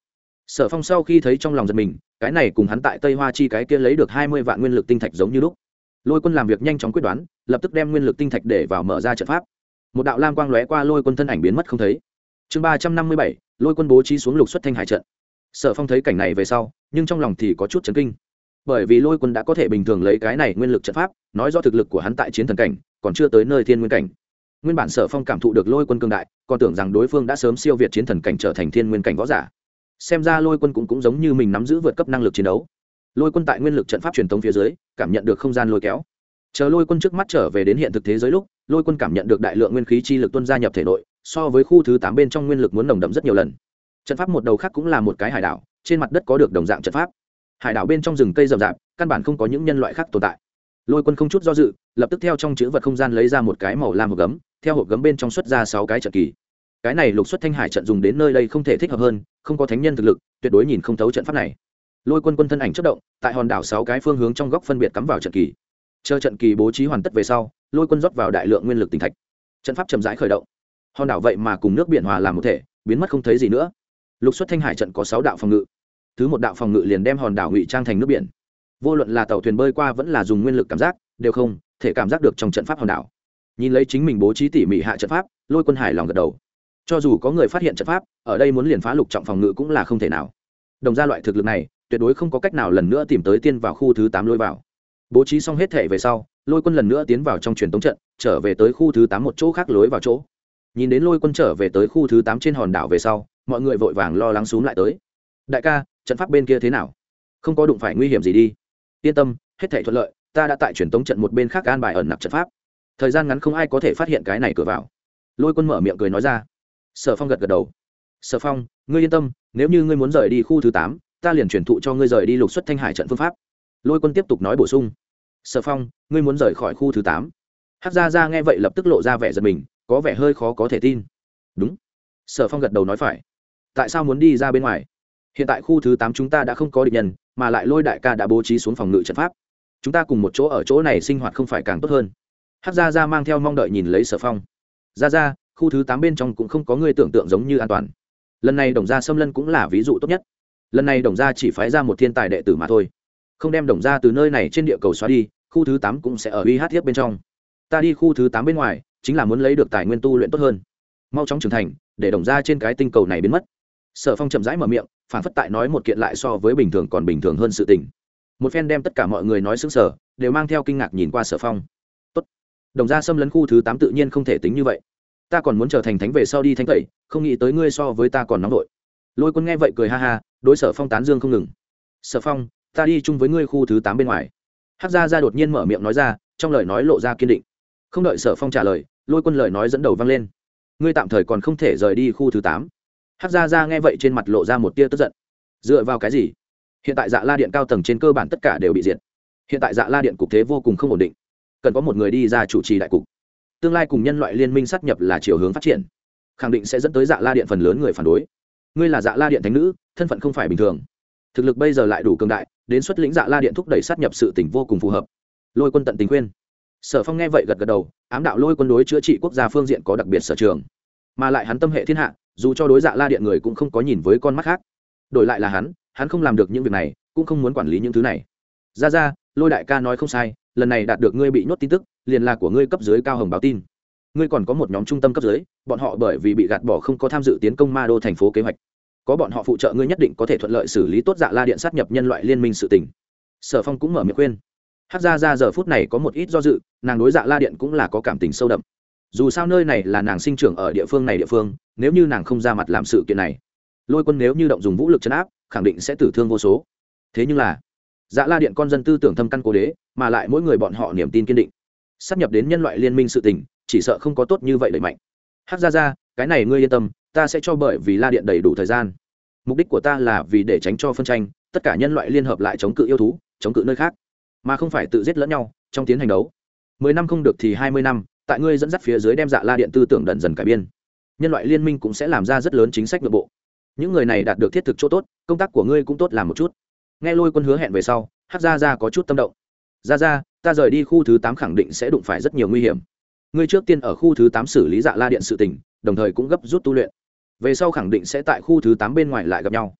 Sở Phong sau khi thấy trong lòng giật mình, cái này cùng hắn tại Tây Hoa Chi cái kia lấy được 20 vạn nguyên lực tinh thạch giống như lúc. Lôi Quân làm việc nhanh chóng quyết đoán, lập tức đem nguyên lực tinh thạch để vào mở ra trận pháp. Một đạo lam quang lóe qua Lôi Quân thân ảnh biến mất không thấy. Chương 357, Lôi Quân bố trí xuống Lục Xuất Thanh Hải trận. Sở Phong thấy cảnh này về sau, nhưng trong lòng thì có chút chấn kinh. Bởi vì Lôi Quân đã có thể bình thường lấy cái này nguyên lực trận pháp, nói rõ thực lực của hắn tại chiến thần cảnh, còn chưa tới nơi thiên nguyên cảnh. Nguyên bản Sở Phong cảm thụ được Lôi Quân cường đại, còn tưởng rằng đối phương đã sớm siêu việt chiến thần cảnh trở thành thiên nguyên cảnh võ giả. Xem ra Lôi Quân cũng giống như mình nắm giữ vượt cấp năng lực chiến đấu. Lôi Quân tại nguyên lực trận pháp truyền thống phía dưới, cảm nhận được không gian lôi kéo. Chờ Lôi Quân trước mắt trở về đến hiện thực thế giới lúc, Lôi Quân cảm nhận được đại lượng nguyên khí chi lực tuôn ra nhập thể nội, so với khu thứ 8 bên trong nguyên lực muốn nồng đậm rất nhiều lần. Trận pháp một đầu khác cũng là một cái hải đảo, trên mặt đất có được đồng dạng trận pháp. Hải đảo bên trong rừng cây rậm rạp, căn bản không có những nhân loại khác tồn tại. Lôi Quân không chút do dự, lập tức theo trong chữ vật không gian lấy ra một cái màu lam hộp gấm, theo hộp gấm bên trong xuất ra 6 cái trận kỳ. Cái này Lục Xuất Thanh Hải trận dùng đến nơi đây không thể thích hợp hơn, không có thánh nhân thực lực, tuyệt đối nhìn không thấu trận pháp này. Lôi Quân thân ảnh chớp động, tại hòn đảo 6 cái phương hướng trong góc phân biệt cắm vào trận kỳ. Chờ trận kỳ bố trí hoàn tất về sau, Lôi Quân rót vào đại lượng nguyên lực tinh thạch. Trận pháp chậm rãi khởi động. Hòn đảo vậy mà cùng nước biển hòa làm một thể, biến mất không thấy gì nữa. Lục Xuất Thanh Hải trận có 6 đạo phòng ngự. Thứ một đạo phòng ngự liền đem hòn đảo ngụy trang thành nước biển. Vô luận là tàu thuyền bơi qua vẫn là dùng nguyên lực cảm giác, đều không thể cảm giác được trong trận pháp hòn đảo. Nhìn lấy chính mình bố trí tỉ mỉ hạ trận pháp, Lôi Quân hài lòng gật đầu. Cho dù có người phát hiện trận pháp, ở đây muốn liền phá lục trọng phòng ngự cũng là không thể nào. Đồng ra loại thực lực này, tuyệt đối không có cách nào lần nữa tìm tới tiên vào khu thứ 8 lôi vào. Bố trí xong hết thể về sau, Lôi Quân lần nữa tiến vào trong truyền tống trận, trở về tới khu thứ 8 một chỗ khác lối vào chỗ. Nhìn đến Lôi Quân trở về tới khu thứ 8 trên hòn đảo về sau, mọi người vội vàng lo lắng xuống lại tới. Đại ca, trận pháp bên kia thế nào? Không có đụng phải nguy hiểm gì đi? Yên tâm, hết thảy thuận lợi, ta đã tại truyền tống trận một bên khác an bài ẩn nặc trận pháp. Thời gian ngắn không ai có thể phát hiện cái này cửa vào. Lôi Quân mở miệng cười nói ra. Sở Phong gật gật đầu. Sở Phong, ngươi yên tâm, nếu như ngươi muốn rời đi khu thứ 8, ta liền truyền thụ cho ngươi rời đi Lục Xuất Thanh Hải trận phương pháp. Lôi Quân tiếp tục nói bổ sung. Sở Phong, ngươi muốn rời khỏi khu thứ 8? Hắc Gia Gia nghe vậy lập tức lộ ra vẻ giật mình, có vẻ hơi khó có thể tin. Đúng. Sở Phong gật đầu nói phải. Tại sao muốn đi ra bên ngoài? Hiện tại khu thứ 8 chúng ta đã không có địch nhân, mà lại Lôi đại ca đã bố trí xuống phòng ngự trận pháp. Chúng ta cùng một chỗ ở chỗ này sinh hoạt không phải càng tốt hơn? Hắc Gia Gia mang theo mong đợi nhìn lấy Sở Phong. Gia Gia, khu thứ 8 bên trong cũng không có người tưởng tượng giống như an toàn. Lần này Đồng gia xâm lân cũng là ví dụ tốt nhất. Lần này Đồng gia chỉ phái ra một thiên tài đệ tử mà thôi, không đem Đồng gia từ nơi này trên địa cầu xóa đi, khu thứ 8 cũng sẽ ở uy hát tiếp bên trong. Ta đi khu thứ 8 bên ngoài, chính là muốn lấy được tài nguyên tu luyện tốt hơn, mau chóng trưởng thành, để Đồng gia trên cái tinh cầu này biến mất. Sở Phong chậm rãi mở miệng, phản phất tại nói một kiện lại so với bình thường còn bình thường hơn sự tình. Một phen đem tất cả mọi người nói sững sờ, đều mang theo kinh ngạc nhìn qua Sở Phong. Tốt, Đồng gia xâm lấn khu thứ 8 tự nhiên không thể tính như vậy. Ta còn muốn trở thành thánh về sau đi thánh tẩy, không nghĩ tới ngươi so với ta còn nóng vội. Lôi Quân nghe vậy cười ha ha, đối Sở Phong tán dương không ngừng. Sở Phong, ta đi chung với ngươi khu thứ 8 bên ngoài. Hắc Gia Gia đột nhiên mở miệng nói ra, trong lời nói lộ ra kiên định. Không đợi Sở Phong trả lời, Lôi Quân lời nói dẫn đầu vang lên. Ngươi tạm thời còn không thể rời đi khu thứ 8. Hắc Gia Gia nghe vậy trên mặt lộ ra một tia tức giận. Dựa vào cái gì? Hiện tại Dạ La Điện cao tầng trên cơ bản tất cả đều bị diệt. Hiện tại Dạ La Điện cục thế vô cùng không ổn định, cần có một người đi ra chủ trì đại cục. Tương lai cùng nhân loại liên minh sát nhập là chiều hướng phát triển, khẳng định sẽ dẫn tới Dạ La Điện phần lớn người phản đối. Ngươi là Dạ La Điện thánh nữ, thân phận không phải bình thường, thực lực bây giờ lại đủ cường đại, đến xuất lĩnh Dạ La Điện thúc đẩy sát nhập sự tình vô cùng phù hợp. Lôi Quân tận tình khuyên. Sở Phong nghe vậy gật gật đầu, ám đạo Lôi Quân đối chữa trị quốc gia phương diện có đặc biệt sở trường, mà lại hắn tâm hệ thiên hạ, dù cho đối Dạ La Điện người cũng không có nhìn với con mắt khác. Đổi lại là hắn không làm được những việc này, cũng không muốn quản lý những thứ này. Ra, Lôi đại ca nói không sai, lần này đạt được ngươi bị nhốt tin tức, liền là của ngươi cấp dưới cao hồng báo tin. Ngươi còn có một nhóm trung tâm cấp dưới, bọn họ bởi vì bị gạt bỏ không có tham dự tiến công Ma Đô thành phố kế hoạch. Có bọn họ phụ trợ ngươi nhất định có thể thuận lợi xử lý tốt Dạ La Điện sát nhập nhân loại liên minh sự tình. Sở Phong cũng mở miệng khuyên. Hắc Gia Gia giờ phút này có một ít do dự, nàng đối Dạ La Điện cũng là có cảm tình sâu đậm. Dù sao nơi này là nàng sinh trưởng ở địa phương, nếu như nàng không ra mặt làm sự kiện này, Lôi Quân nếu như động dùng vũ lực trấn áp, khẳng định sẽ tử thương vô số. Thế nhưng là, Dạ La Điện con dân tư tưởng thâm căn cố đế, mà lại mỗi người bọn họ niềm tin kiên định. Sắp nhập đến nhân loại liên minh sự tình, chỉ sợ không có tốt như vậy đẩy mạnh. Hắc Gia, cái này ngươi yên tâm, ta sẽ cho, bởi vì La Điện đầy đủ thời gian. Mục đích của ta là vì để tránh cho phân tranh, tất cả nhân loại liên hợp lại chống cự yêu thú, chống cự nơi khác, mà không phải tự giết lẫn nhau trong tiến hành đấu. 10 năm không được thì 20 năm, tại ngươi dẫn dắt phía dưới đem Dạ La Điện tư tưởng dần dần cải biên, nhân loại liên minh cũng sẽ làm ra rất lớn chính sách nội bộ. Những người này đạt được thiết thực chỗ tốt, công tác của ngươi cũng tốt làm một chút. Nghe Lôi Quân hứa hẹn về sau, Hắc Gia có chút tâm động. Gia, ta rời đi khu thứ 8 khẳng định sẽ đụng phải rất nhiều nguy hiểm. Ngươi trước tiên ở khu thứ 8 xử lý Dạ La Điện sự tình, đồng thời cũng gấp rút tu luyện. Về sau khẳng định sẽ tại khu thứ 8 bên ngoài lại gặp nhau.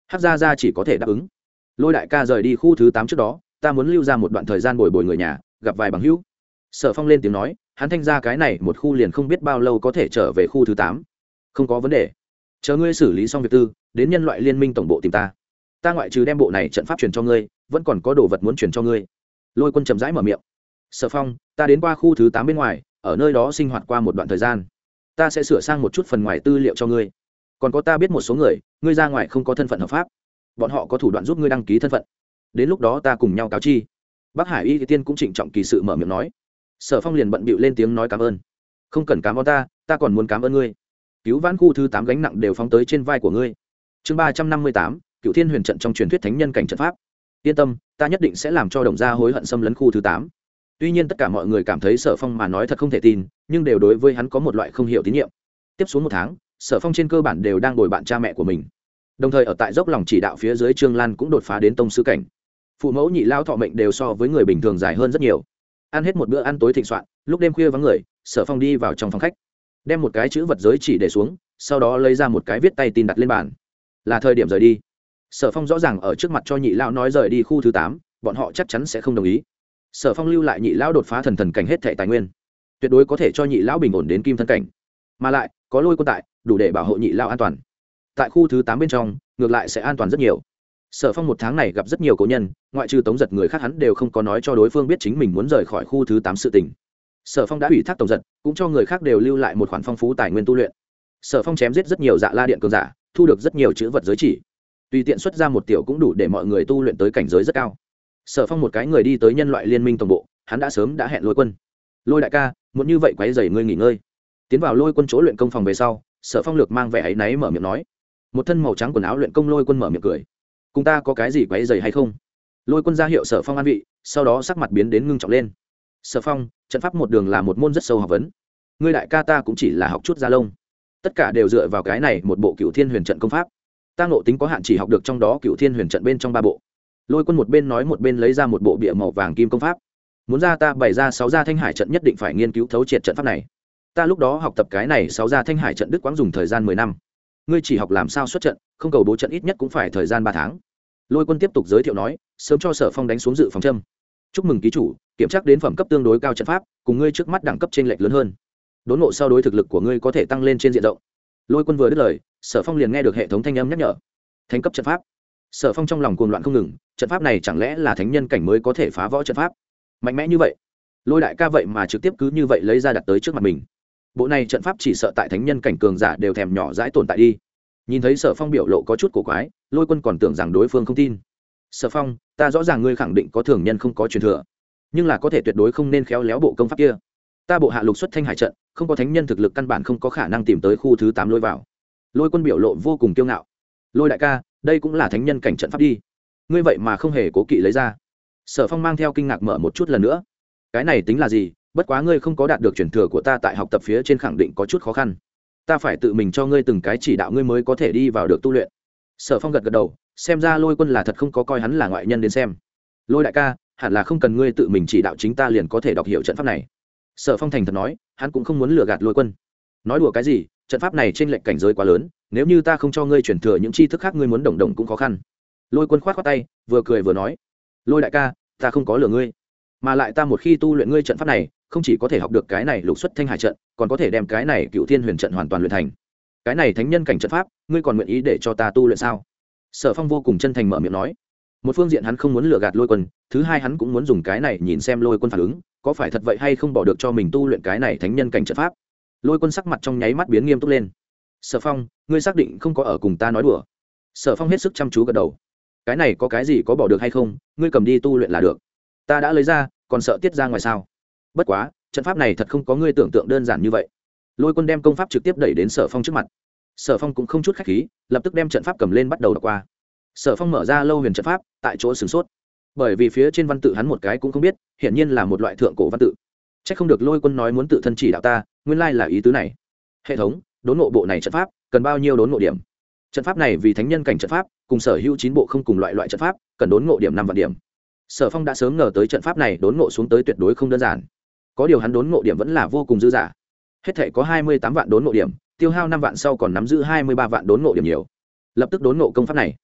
Hắc gia gia chỉ có thể đáp ứng. Lôi đại ca rời đi khu thứ 8 trước đó, ta muốn lưu ra một đoạn thời gian bồi bồi người nhà, gặp vài bằng hữu. Sở Phong lên tiếng nói, hắn thanh ra cái này một khu liền không biết bao lâu có thể trở về khu thứ 8. Không có vấn đề. Chờ ngươi xử lý xong việc tư, đến nhân loại liên minh tổng bộ tìm ta. Ta ngoại trừ đem bộ này trận pháp truyền cho ngươi, vẫn còn có đồ vật muốn truyền cho ngươi. Lôi Quân chậm rãi mở miệng. Sở Phong, ta đến qua khu thứ 8 bên ngoài, ở nơi đó sinh hoạt qua một đoạn thời gian. Ta sẽ sửa sang một chút phần ngoài tư liệu cho ngươi. Còn có ta biết một số người, ngươi ra ngoài không có thân phận hợp pháp, bọn họ có thủ đoạn giúp ngươi đăng ký thân phận. Đến lúc đó ta cùng nhau cáo chi. Bắc Hải Y Tiên cũng trịnh trọng kỳ sự mở miệng nói. Sở Phong liền bận bịu lên tiếng nói cảm ơn. Không cần cảm ơn ta còn muốn cảm ơn ngươi. Cứu vãn khu thứ 8 gánh nặng đều phóng tới trên vai của ngươi. Chương 358, Cựu Thiên Huyền trận trong truyền thuyết thánh nhân cảnh trận pháp. Yên tâm, ta nhất định sẽ làm cho Đồng gia hối hận xâm lấn khu thứ 8. Tuy nhiên tất cả mọi người cảm thấy Sở Phong mà nói thật không thể tin, nhưng đều đối với hắn có một loại không hiểu tín nhiệm. Tiếp xuống một tháng, Sở Phong trên cơ bản đều đang bồi bạn cha mẹ của mình. Đồng thời ở tại dốc lòng chỉ đạo phía dưới, Trương Lan cũng đột phá đến tông sư cảnh. Phụ mẫu nhị lao thọ mệnh đều so với người bình thường dài hơn rất nhiều. Ăn hết một bữa ăn tối thịnh soạn, lúc đêm khuya vắng người, Sở Phong đi vào trong phòng khách, đem một cái chữ vật giới chỉ để xuống, sau đó lấy ra một cái viết tay tin đặt lên bàn. Là thời điểm rời đi. Sở Phong rõ ràng ở trước mặt cho nhị lão nói rời đi khu thứ 8, bọn họ chắc chắn sẽ không đồng ý. Sở Phong lưu lại nhị lão đột phá thần cảnh hết thảy tài nguyên, tuyệt đối có thể cho nhị lão bình ổn đến kim thân cảnh, mà lại có Lôi Quân tại, đủ để bảo hộ nhị lão an toàn. Tại khu thứ 8 bên trong, ngược lại sẽ an toàn rất nhiều. Sở Phong một tháng này gặp rất nhiều cố nhân, ngoại trừ Tống Giật người khác hắn đều không có nói cho đối phương biết chính mình muốn rời khỏi khu thứ 8 sự tình. Sở Phong đã ủy thác Tống Giật, cũng cho người khác đều lưu lại một khoản phong phú tài nguyên tu luyện. Sở Phong chém giết rất nhiều Dạ La Điện cường giả, thu được rất nhiều chữ vật giới chỉ, tùy tiện xuất ra một tiểu cũng đủ để mọi người tu luyện tới cảnh giới rất cao. Sở Phong một cái người đi tới nhân loại liên minh tổng bộ, hắn đã sớm đã hẹn Lôi Quân. Lôi đại ca, muốn như vậy quấy rầy ngươi nghỉ ngơi. Tiến vào Lôi Quân chỗ luyện công phòng về sau, Sở Phong lược mang vẻ áy náy mở miệng nói. Một thân màu trắng quần áo luyện công Lôi Quân mở miệng cười. Cùng ta có cái gì quấy rầy hay không? Lôi Quân ra hiệu Sở Phong an vị, sau đó sắc mặt biến đến ngưng trọng lên. Sở Phong, trận pháp một đường là một môn rất sâu học vấn. Ngươi đại ca ta cũng chỉ là học chút da lông, tất cả đều dựa vào cái này một bộ Cựu Thiên Huyền trận công pháp. Ta ngộ tính có hạn, chỉ học được trong đó Cựu Thiên Huyền trận bên trong 3 bộ. Lôi Quân một bên nói một bên lấy ra một bộ bìa màu vàng kim công pháp. Muốn ra ta bày ra 6 gia Thanh Hải trận nhất định phải nghiên cứu thấu triệt trận pháp này. Ta lúc đó học tập cái này 6 gia Thanh Hải trận đứt quãng dùng thời gian 10 năm. Ngươi chỉ học làm sao xuất trận, không cầu bố trận ít nhất cũng phải thời gian 3 tháng. Lôi Quân tiếp tục giới thiệu nói, sớm cho Sở Phong đánh xuống dự phòng châm. Chúc mừng ký chủ, kiểm tra đến phẩm cấp tương đối cao trận pháp, cùng ngươi trước mắt đẳng cấp trên lệch lớn hơn. Đốn ngộ sau đối thực lực của ngươi có thể tăng lên trên diện rộng. Lôi Quân vừa dứt lời, Sở Phong liền nghe được hệ thống thanh âm nhắc nhở. Thánh cấp trận pháp. Sở Phong trong lòng cuồng loạn không ngừng, trận pháp này chẳng lẽ là thánh nhân cảnh mới có thể phá vỡ trận pháp? Mạnh mẽ như vậy. Lôi đại ca vậy mà trực tiếp cứ như vậy lấy ra đặt tới trước mặt mình. Bộ này trận pháp chỉ sợ tại thánh nhân cảnh cường giả đều thèm nhỏ dãi tồn tại đi. Nhìn thấy Sở Phong biểu lộ có chút cổ quái, Lôi Quân còn tưởng rằng đối phương không tin. Sở Phong, ta rõ ràng ngươi khẳng định có thường nhân không có truyền thừa, nhưng là có thể tuyệt đối không nên khéo léo bộ công pháp kia. Ta bộ hạ lục xuất Thanh Hải trận, không có thánh nhân thực lực căn bản không có khả năng tìm tới khu thứ 8 lôi vào. Lôi Quân biểu lộ vô cùng kiêu ngạo. Lôi đại ca, đây cũng là thánh nhân cảnh trận pháp đi, ngươi vậy mà không hề cố kỵ lấy ra. Sở Phong mang theo kinh ngạc mở một chút lần nữa. Cái này tính là gì, bất quá ngươi không có đạt được truyền thừa của ta tại học tập phía trên khẳng định có chút khó khăn. Ta phải tự mình cho ngươi từng cái chỉ đạo ngươi mới có thể đi vào được tu luyện. Sở Phong gật gật đầu, xem ra Lôi Quân là thật không có coi hắn là ngoại nhân đến xem. Lôi đại ca, hẳn là không cần ngươi tự mình chỉ đạo, chính ta liền có thể đọc hiểu trận pháp này. Sở Phong thành thật nói, hắn cũng không muốn lừa gạt Lôi Quân. Nói đùa cái gì, trận pháp này trên lệnh cảnh giới quá lớn, nếu như ta không cho ngươi truyền thừa những tri thức khác ngươi muốn đồng đồng cũng khó khăn. Lôi Quân khoát khoát tay, vừa cười vừa nói, Lôi đại ca, ta không có lừa ngươi, mà lại ta một khi tu luyện ngươi trận pháp này, không chỉ có thể học được cái này lục xuất Thanh Hải trận, còn có thể đem cái này Cựu Thiên Huyền trận hoàn toàn luyện thành. Cái này thánh nhân cảnh trận pháp, ngươi còn nguyện ý để cho ta tu luyện sao? Sở Phong vô cùng chân thành mở miệng nói. Một phương diện hắn không muốn lừa gạt Lôi Quân, thứ hai hắn cũng muốn dùng cái này nhìn xem Lôi Quân phản ứng, có phải thật vậy hay không bỏ được cho mình tu luyện cái này thánh nhân cảnh trận pháp. Lôi Quân sắc mặt trong nháy mắt biến nghiêm túc lên. Sở Phong, ngươi xác định không có ở cùng ta nói đùa? Sở Phong hết sức chăm chú gật đầu. Cái này có cái gì có bỏ được hay không, ngươi cầm đi tu luyện là được. Ta đã lấy ra, còn sợ tiết ra ngoài sao? Bất quá, trận pháp này thật không có ngươi tưởng tượng đơn giản như vậy. Lôi Quân đem công pháp trực tiếp đẩy đến Sở Phong trước mặt. Sở Phong cũng không chút khách khí, lập tức đem trận pháp cầm lên bắt đầu đọc qua. Sở Phong mở ra Lâu Huyền trận pháp, tại chỗ sửng sốt, bởi vì phía trên văn tự hắn một cái cũng không biết, hiển nhiên là một loại thượng cổ văn tự. Chắc không được Lôi Quân nói muốn tự thân chỉ đạo ta, nguyên lai là ý tứ này. Hệ thống, đốn ngộ bộ này trận pháp cần bao nhiêu đốn ngộ điểm? Trận pháp này vì thánh nhân cảnh trận pháp, cùng sở hữu 9 bộ không cùng loại trận pháp, cần đốn ngộ điểm 5 vạn điểm. Sở Phong đã sớm ngờ tới trận pháp này đốn ngộ xuống tới tuyệt đối không đơn giản. Có điều hắn đốn ngộ điểm vẫn là vô cùng dư dả. Hết thể có 28 vạn đốn ngộ điểm, tiêu hao 5 vạn sau còn nắm giữ 23 vạn đốn ngộ điểm nhiều. Lập tức đốn ngộ công pháp này.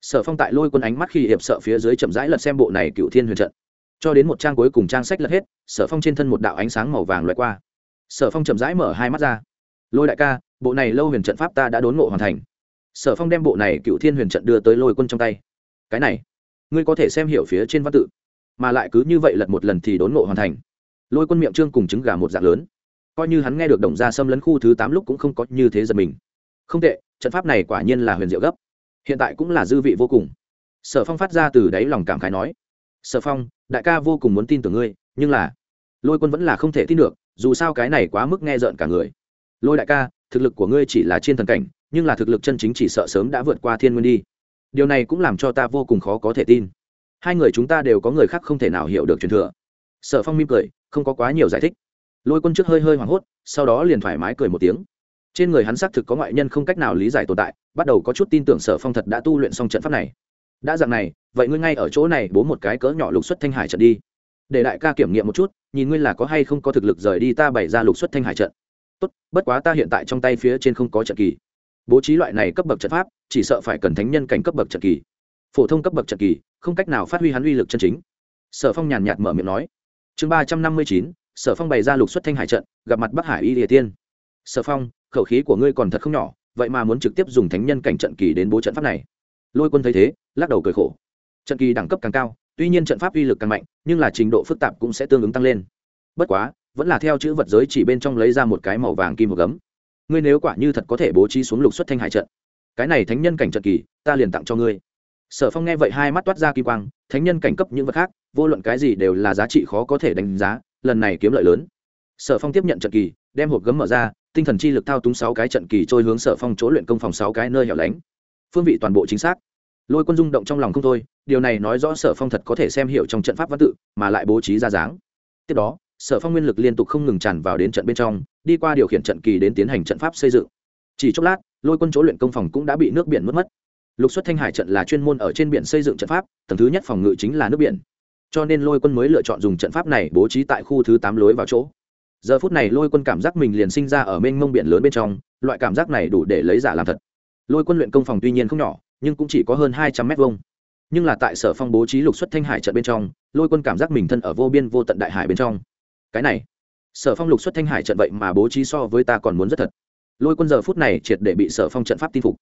Sở Phong tại Lôi Quân ánh mắt khi hiệp sợ phía dưới chậm rãi lật xem bộ này Cựu Thiên Huyền trận, cho đến một trang cuối cùng trang sách lật hết, Sở Phong trên thân một đạo ánh sáng màu vàng loại qua. Sở Phong chậm rãi mở hai mắt ra. Lôi đại ca, bộ này Lâu Huyền trận pháp ta đã đốn ngộ hoàn thành. Sở Phong đem bộ này Cựu Thiên Huyền trận đưa tới Lôi Quân trong tay. Cái này, ngươi có thể xem hiểu phía trên văn tự, mà lại cứ như vậy lật một lần thì đốn ngộ hoàn thành. Lôi Quân miệng trương cùng trứng gà một dạng lớn, coi như hắn nghe được Đồng Gia xâm lấn khu thứ 8 lúc cũng không có như thế giật mình. Không tệ, trận pháp này quả nhiên là huyền diệu gấp, hiện tại cũng là dư vị vô cùng. Sở Phong phát ra từ đáy lòng cảm khái nói. Sở Phong, đại ca vô cùng muốn tin tưởng ngươi, nhưng là Lôi Quân vẫn là không thể tin được, dù sao cái này quá mức nghe rợn cả người. Lôi đại ca, thực lực của ngươi chỉ là trên thần cảnh, nhưng là thực lực chân chính chỉ sợ sớm đã vượt qua thiên nguyên đi. Điều này cũng làm cho ta vô cùng khó có thể tin. Hai người chúng ta đều có người khác không thể nào hiểu được truyền thừa. Sở Phong mỉm cười, không có quá nhiều giải thích. Lôi Quân trước hơi hoảng hốt, sau đó liền thoải mái cười một tiếng. Trên người hắn xác thực có ngoại nhân không cách nào lý giải tồn tại, bắt đầu có chút tin tưởng Sở Phong thật đã tu luyện xong trận pháp này. Đã dạng này, vậy ngươi ngay ở chỗ này bố một cái cỡ nhỏ lục xuất thanh hải trận đi, để đại ca kiểm nghiệm một chút, nhìn ngươi là có hay không có thực lực rời đi ta bày ra lục xuất thanh hải trận. Tốt, bất quá ta hiện tại trong tay phía trên không có trận kỳ, bố trí loại này cấp bậc trận pháp chỉ sợ phải cần thánh nhân cảnh cấp bậc trận kỳ, phổ thông cấp bậc trận kỳ không cách nào phát huy hắn uy lực chân chính. Sở Phong nhàn nhạt mở miệng nói. Chương 359, Sở Phong bày ra lục xuất thanh hải trận, gặp mặt Bắc Hải Y Lìa Tiên. Sở Phong, khẩu khí của ngươi còn thật không nhỏ, vậy mà muốn trực tiếp dùng thánh nhân cảnh trận kỳ đến bố trận pháp này. Lôi Quân thấy thế, lắc đầu cười khổ. Trận kỳ đẳng cấp càng cao, tuy nhiên trận pháp uy lực càng mạnh, nhưng là trình độ phức tạp cũng sẽ tương ứng tăng lên. Bất quá, vẫn là theo chữ vật giới chỉ bên trong lấy ra một cái màu vàng kim hộp gấm. Ngươi nếu quả như thật có thể bố trí xuống lục xuất thanh hải trận, cái này thánh nhân cảnh trận kỳ, ta liền tặng cho ngươi. Sở Phong nghe vậy hai mắt toát ra kim quang, thánh nhân cảnh cấp những vật khác, vô luận cái gì đều là giá trị khó có thể đánh giá, lần này kiếm lợi lớn. Sở Phong tiếp nhận trận kỳ, đem hộp gấm mở ra, tinh thần chi lực thao túng 6 cái trận kỳ trôi hướng Sở Phong chỗ luyện công phòng 6 cái nơi hẻo lánh. Phương vị toàn bộ chính xác. Lôi Quân rung động trong lòng không thôi, điều này nói rõ Sở Phong thật có thể xem hiểu trong trận pháp văn tự, mà lại bố trí ra dáng. Tiếp đó, Sở Phong nguyên lực liên tục không ngừng tràn vào đến trận bên trong, đi qua điều khiển trận kỳ đến tiến hành trận pháp xây dựng. Chỉ chốc lát, Lôi Quân chỗ luyện công phòng cũng đã bị nước biển mất. Lục xuất thanh hải trận là chuyên môn ở trên biển xây dựng trận pháp, tầng thứ nhất phòng ngự chính là nước biển, cho nên Lôi Quân mới lựa chọn dùng trận pháp này bố trí tại khu thứ 8 lối vào chỗ. Giờ phút này Lôi Quân cảm giác mình liền sinh ra ở mênh mông biển lớn bên trong, loại cảm giác này đủ để lấy giả làm thật. Lôi Quân luyện công phòng tuy nhiên không nhỏ, nhưng cũng chỉ có hơn 200 mét vuông. Nhưng là tại Sở Phong bố trí lục xuất thanh hải trận bên trong, Lôi Quân cảm giác mình thân ở vô biên vô tận đại hải bên trong. Cái này, Sở Phong lục xuất thanh hải trận vậy mà bố trí so với ta còn muốn rất thật. Lôi Quân giờ phút này triệt để bị Sở Phong trận pháp tin phục.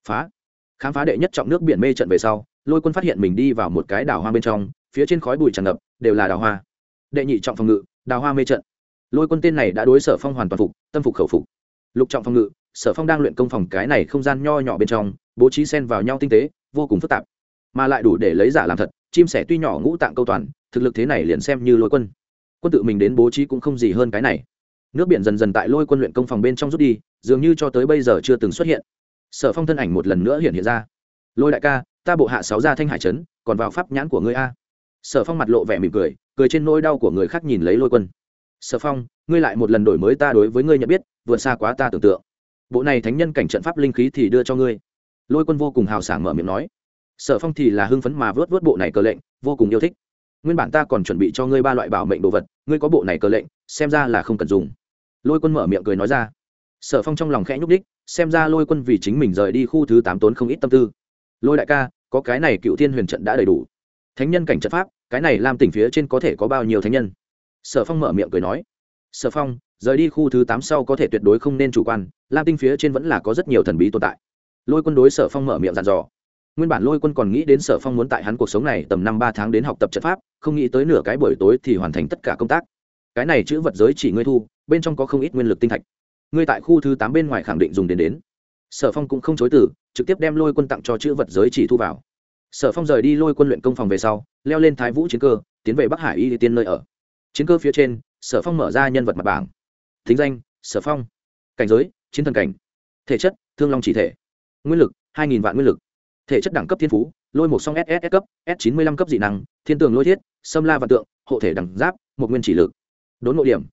Khám phá đệ nhất trọng nước biển mê trận về sau, Lôi Quân phát hiện mình đi vào một cái đảo hoa bên trong, phía trên khói bụi tràn ngập, đều là đào hoa. Đệ nhị trọng phòng ngự, đào hoa mê trận. Lôi Quân tên này đã đối Sở Phong hoàn toàn phục, tâm phục khẩu phục. Lục trọng phòng ngự, Sở Phong đang luyện công phòng cái này không gian nho nhỏ bên trong, bố trí xen vào nhau tinh tế, vô cùng phức tạp, mà lại đủ để lấy giả làm thật. Chim sẻ tuy nhỏ ngũ tạng câu toàn, thực lực thế này liền xem như Lôi Quân. Quân tự mình đến bố trí cũng không gì hơn cái này. Nước biển dần dần tại Lôi Quân luyện công phòng bên trong rút đi, dường như cho tới bây giờ chưa từng xuất hiện. Sở Phong thân ảnh một lần nữa hiện ra. Lôi đại ca, ta bộ hạ 6 gia thanh hải trấn, còn vào pháp nhãn của ngươi a. Sở Phong mặt lộ vẻ mỉm cười, cười trên nỗi đau của người khác nhìn lấy Lôi Quân. Sở Phong, ngươi lại một lần đổi mới ta đối với ngươi nhận biết, vượt xa quá ta tưởng tượng. Bộ này thánh nhân cảnh trận pháp linh khí thì đưa cho ngươi. Lôi Quân vô cùng hào sảng mở miệng nói. Sở Phong thì là hưng phấn mà vớt bộ này cờ lệnh, vô cùng yêu thích. Nguyên bản ta còn chuẩn bị cho ngươi 3 loại bảo mệnh đồ vật, ngươi có bộ này cờ lệnh, xem ra là không cần dùng. Lôi Quân mở miệng cười nói ra. Sở Phong trong lòng khẽ nhúc đích, xem ra Lôi Quân vì chính mình rời đi khu thứ 8 tốn không ít tâm tư. Lôi đại ca, có cái này Cựu Thiên Huyền trận đã đầy đủ. Thánh nhân cảnh trận pháp, cái này Lam tỉnh phía trên có thể có bao nhiêu thánh nhân? Sở Phong mở miệng cười nói. Sở Phong, rời đi khu thứ 8 sau có thể tuyệt đối không nên chủ quan, Lam tinh phía trên vẫn là có rất nhiều thần bí tồn tại. Lôi Quân đối Sở Phong mở miệng dặn dò. Nguyên bản Lôi Quân còn nghĩ đến Sở Phong muốn tại hắn cuộc sống này tầm 5-3 tháng đến học tập trận pháp, không nghĩ tới nửa cái buổi tối thì hoàn thành tất cả công tác. Cái này chữ vật giới chỉ ngươi thu, bên trong có không ít nguyên lực tinh thạch. Ngươi tại khu thứ 8 bên ngoài khẳng định dùng đến. Sở Phong cũng không chối từ, trực tiếp đem Lôi Quân tặng cho chữ vật giới chỉ thu vào. Sở Phong rời đi Lôi Quân luyện công phòng về sau, leo lên Thái Vũ chiến cơ, tiến về Bắc Hải Y Tiên nơi ở. Chiến cơ phía trên, Sở Phong mở ra nhân vật mặt bảng. Thính danh: Sở Phong. Cảnh giới: chiến thần cảnh. Thể chất: Thương Long chỉ thể. Nguyên lực: 2000 vạn nguyên lực. Thể chất đẳng cấp thiên phú: Lôi một song SS cấp, S95 cấp dị năng, Thiên tường lôi thiết, Xâm la vạn tượng, hộ thể đẳng giáp, một nguyên chỉ lực. Đốn ngộ điểm: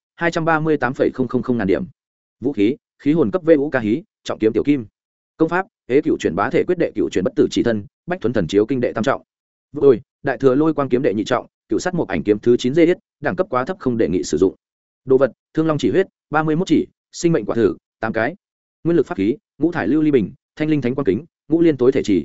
238,000 ngàn điểm. Vũ khí: khí hồn cấp VU ca hí, trọng kiếm tiểu kim. Công pháp: Hế cựu chuyển bá thể quyết đệ cựu chuyển bất tử chỉ thân, Bách thuần thần chiếu kinh đệ tam trọng. Ôi, đại thừa lôi quang kiếm đệ nhị trọng, cựu sát một ảnh kiếm thứ 9 dê hết, đẳng cấp quá thấp không đề nghị sử dụng. Đồ vật: Thương Long chỉ huyết, 31 chỉ, sinh mệnh quả thử, 8 cái. Nguyên lực pháp khí: Ngũ thải lưu ly bình, thanh linh thánh quang kính, ngũ liên tối thể chỉ.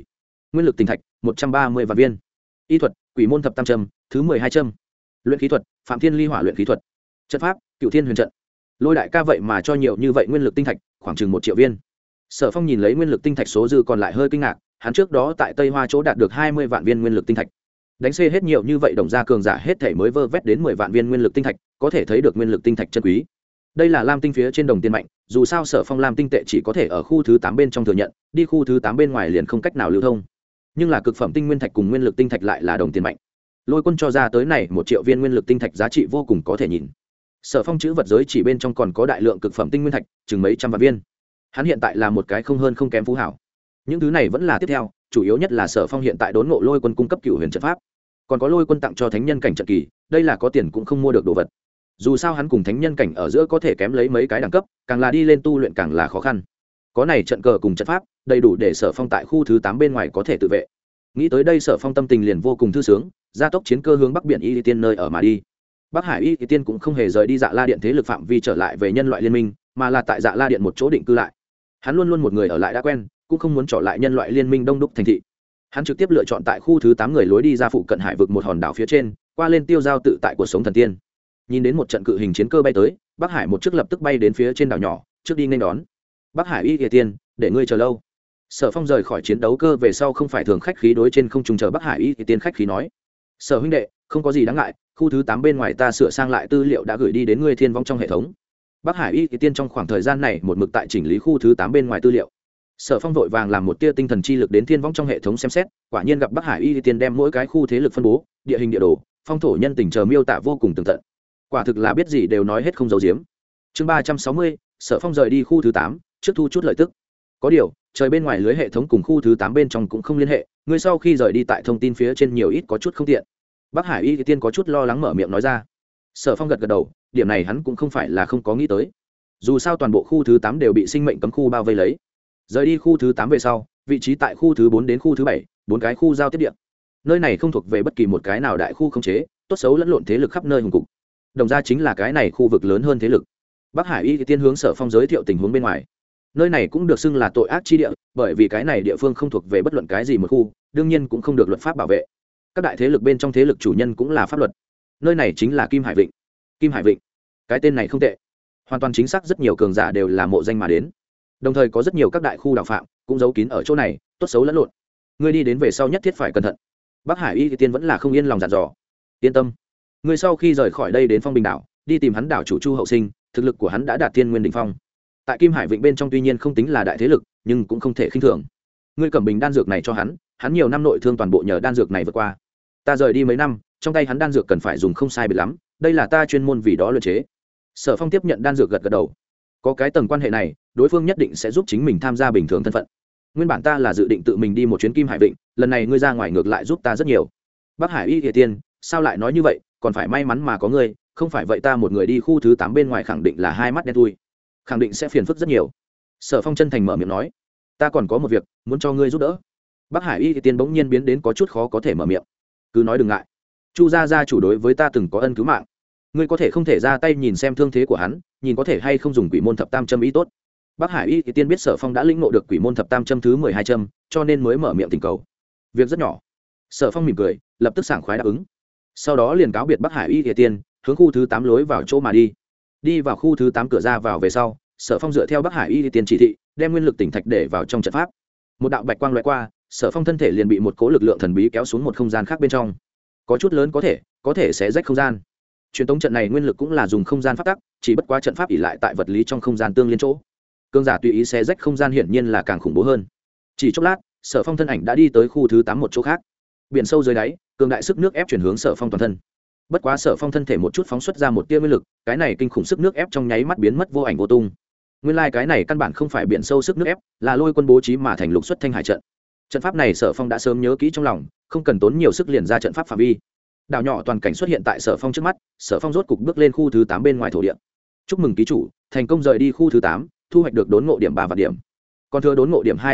nguyên lực tinh thạch 130 vạn viên. Y thuật quỷ môn thập tam châm thứ 12 châm. Luyện khí thuật phạm thiên ly hỏa luyện khí thuật. Trận pháp cựu thiên huyền trận. Lôi đại ca vậy mà cho nhiều như vậy nguyên lực tinh thạch, khoảng chừng 1 triệu viên. Sở Phong nhìn lấy nguyên lực tinh thạch số dư còn lại hơi kinh ngạc, hắn trước đó tại Tây Hoa chỗ đạt được 20 vạn viên nguyên lực tinh thạch. Đánh xê hết nhiều như vậy đồng gia cường giả hết thể mới vơ vét đến 10 vạn viên nguyên lực tinh thạch, có thể thấy được nguyên lực tinh thạch chân quý. Đây là lam tinh phía trên đồng tiền mạnh, dù sao Sở Phong lam tinh tệ chỉ có thể ở khu thứ 8 bên trong thừa nhận, đi khu thứ 8 bên ngoài liền không cách nào lưu thông. Nhưng là cực phẩm tinh nguyên thạch cùng nguyên lực tinh thạch lại là đồng tiền mạnh. Lôi Quân cho ra tới này 1 triệu viên nguyên lực tinh thạch giá trị vô cùng có thể nhìn. Sở Phong chữ vật giới chỉ bên trong còn có đại lượng cực phẩm tinh nguyên thạch, chừng mấy trăm vạn viên. Hắn hiện tại là một cái không hơn không kém phú hảo. Những thứ này vẫn là tiếp theo, chủ yếu nhất là Sở Phong hiện tại đốn ngộ Lôi Quân cung cấp cựu huyền trận pháp, còn có Lôi Quân tặng cho thánh nhân cảnh trận kỳ, đây là có tiền cũng không mua được đồ vật. Dù sao hắn cùng thánh nhân cảnh ở giữa có thể kém lấy mấy cái đẳng cấp, càng là đi lên tu luyện càng là khó khăn. Có này trận cờ cùng trận pháp, đầy đủ để Sở Phong tại khu thứ 8 bên ngoài có thể tự vệ. Nghĩ tới đây Sở Phong tâm tình liền vô cùng thư sướng, gia tốc chiến cơ hướng bắc biển Y Tiên nơi ở mà đi. Bắc Hải Y Tiên cũng không hề rời đi Dạ La Điện thế lực phạm vi trở lại về nhân loại liên minh, mà là tại Dạ La Điện một chỗ định cư lại. Hắn luôn luôn một người ở lại đã quen, cũng không muốn trở lại nhân loại liên minh đông đúc thành thị. Hắn trực tiếp lựa chọn tại khu thứ 8 người lối đi ra phụ cận hải vực một hòn đảo phía trên, qua lên tiêu giao tự tại cuộc sống thần tiên. Nhìn đến một trận cự hình chiến cơ bay tới, Bắc Hải một chiếc lập tức bay đến phía trên đảo nhỏ, trước đi nên đón. Bắc Hải Y Tiên, để ngươi chờ lâu. Sở Phong rời khỏi chiến đấu cơ về sau không phải thường khách khí đối trên không trung chờ Bắc Hải Y Tiên khách khí nói: "Sở huynh đệ, không có gì đáng ngại, khu thứ 8 bên ngoài ta sửa sang lại tư liệu đã gửi đi đến ngươi Thiên Vong trong hệ thống." Bắc Hải Y Tiên trong khoảng thời gian này một mực tại chỉnh lý khu thứ 8 bên ngoài tư liệu. Sở Phong vội vàng làm một tia tinh thần chi lực đến Thiên Vong trong hệ thống xem xét, quả nhiên gặp Bắc Hải Y Tiên đem mỗi cái khu thế lực phân bố, địa hình địa đồ, phong thổ nhân tình chờ miêu tả vô cùng tường tận. Quả thực là biết gì đều nói hết không giấu giếm. Chương 360, Sở Phong rời đi khu thứ 8, trước thu chút lợi tức. Có điều, trời bên ngoài lưới hệ thống cùng khu thứ 8 bên trong cũng không liên hệ, người sau khi rời đi tại thông tin phía trên nhiều ít có chút không tiện. Bắc Hải Y Tiên có chút lo lắng mở miệng nói ra. Sở Phong gật gật đầu, điểm này hắn cũng không phải là không có nghĩ tới. Dù sao toàn bộ khu thứ 8 đều bị sinh mệnh cấm khu bao vây lấy. Rời đi khu thứ 8 về sau, vị trí tại khu thứ 4 đến khu thứ 7, 4 cái khu giao tiếp địa. Nơi này không thuộc về bất kỳ một cái nào đại khu khống chế, tốt xấu lẫn lộn thế lực khắp nơi hùng cục. Đồng ra chính là cái này khu vực lớn hơn thế lực. Bắc Hải Y Tiên hướng Sở Phong giới thiệu tình huống bên ngoài. Nơi này cũng được xưng là tội ác chi địa, bởi vì cái này địa phương không thuộc về bất luận cái gì một khu, đương nhiên cũng không được luật pháp bảo vệ. Các đại thế lực bên trong thế lực chủ nhân cũng là pháp luật. Nơi này chính là Kim Hải Vịnh. Kim Hải Vịnh, cái tên này không tệ, hoàn toàn chính xác, rất nhiều cường giả đều là mộ danh mà đến, đồng thời có rất nhiều các đại khu đạo phạm cũng giấu kín ở chỗ này, tốt xấu lẫn lộn. Ngươi đi đến về sau nhất thiết phải cẩn thận. Bắc Hải Y Tiên vẫn là không yên lòng dặn dò. Yên tâm, ngươi sau khi rời khỏi đây đến Phong Bình đảo, đi tìm hắn đảo chủ Chu Hậu Sinh, thực lực của hắn đã đạt Tiên Nguyên đỉnh phong. Tại Kim Hải Vịnh bên trong tuy nhiên không tính là đại thế lực, nhưng cũng không thể khinh thường. Ngươi cầm bình đan dược này cho hắn, hắn nhiều năm nội thương toàn bộ nhờ đan dược này vượt qua. Ta rời đi mấy năm, trong tay hắn đan dược cần phải dùng không sai biệt lắm, đây là ta chuyên môn vì đó luyện chế. Sở Phong tiếp nhận đan dược gật gật đầu. Có cái tầng quan hệ này, đối phương nhất định sẽ giúp chính mình tham gia bình thường thân phận. Nguyên bản ta là dự định tự mình đi một chuyến Kim Hải Vịnh, lần này ngươi ra ngoài ngược lại giúp ta rất nhiều. Bắc Hải Y Kỳ Tiên, sao lại nói như vậy, còn phải may mắn mà có ngươi, không phải vậy ta một người đi khu thứ 8 bên ngoài khẳng định là hai mắt đen thui, khẳng định sẽ phiền phức rất nhiều. Sở Phong chân thành mở miệng nói, ta còn có một việc muốn cho ngươi giúp đỡ. Bắc Hải Y Kỳ Tiên bỗng nhiên biến đến có chút khó có thể mở miệng. Cứ nói đừng ngại, Chu gia gia chủ đối với ta từng có ân cứu mạng, ngươi có thể không thể ra tay nhìn xem thương thế của hắn, nhìn có thể hay không dùng quỷ môn thập tam châm ý tốt. Bắc Hải Y Kỳ Tiên biết Sở Phong đã lĩnh ngộ được quỷ môn thập tam châm thứ 12 châm, cho nên mới mở miệng tình cầu. Việc rất nhỏ. Sở Phong mỉm cười, lập tức sảng khoái đáp ứng. Sau đó liền cáo biệt Bắc Hải Y Kỳ Tiên, hướng khu thứ 8 lối vào chỗ mà đi. Đi vào khu thứ 8 cửa ra vào về sau, Sở Phong dựa theo Bắc Hải Y Kỳ Tiên chỉ thị, đem nguyên lực tỉnh thạch để vào trong trận pháp. Một đạo bạch quang lóe qua, Sở Phong thân thể liền bị một cỗ lực lượng thần bí kéo xuống một không gian khác bên trong. Có chút lớn có thể sẽ rách không gian. Truyền tống trận này nguyên lực cũng là dùng không gian pháp tắc, chỉ bất quá trận pháp ỷ lại tại vật lý trong không gian tương liên chỗ. Cương giả tùy ý xé rách không gian hiển nhiên là càng khủng bố hơn. Chỉ chốc lát, Sở Phong thân ảnh đã đi tới khu thứ 8 một chỗ khác. Biển sâu dưới đáy, cường đại sức nước ép chuyển hướng Sở Phong toàn thân. Bất quá Sở Phong thân thể một chút phóng xuất ra một tia nguyên lực, cái này kinh khủng sức nước ép trong nháy mắt biến mất vô ảnh vô tung. Nguyên lai cái này căn bản không phải biển sâu sức nước ép, là Lôi Quân bố trí mà thành lục xuất thanh hải trận. Trận pháp này Sở Phong đã sớm nhớ kỹ trong lòng, không cần tốn nhiều sức liền ra trận pháp phạm vi. Đảo nhỏ toàn cảnh xuất hiện tại Sở Phong trước mắt, Sở Phong rốt cục bước lên khu thứ 8 bên ngoài thổ địa. Chúc mừng ký chủ, thành công rời đi khu thứ 8, thu hoạch được đốn ngộ điểm 3 vạn điểm. Còn thừa đốn ngộ điểm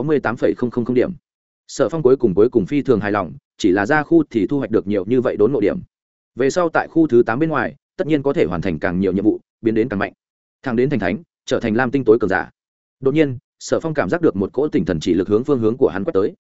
268,000 điểm. Sở Phong cuối cùng phi thường hài lòng, chỉ là ra khu thì thu hoạch được nhiều như vậy đốn ngộ điểm. Về sau tại khu thứ 8 bên ngoài, tất nhiên có thể hoàn thành càng nhiều nhiệm vụ, biến đến càng mạnh. Thẳng đến thành thánh, trở thành lam tinh tối cường giả. Đột nhiên, Sở Phong cảm giác được một cỗ tinh thần chỉ lực hướng phương hướng của hắn quét tới.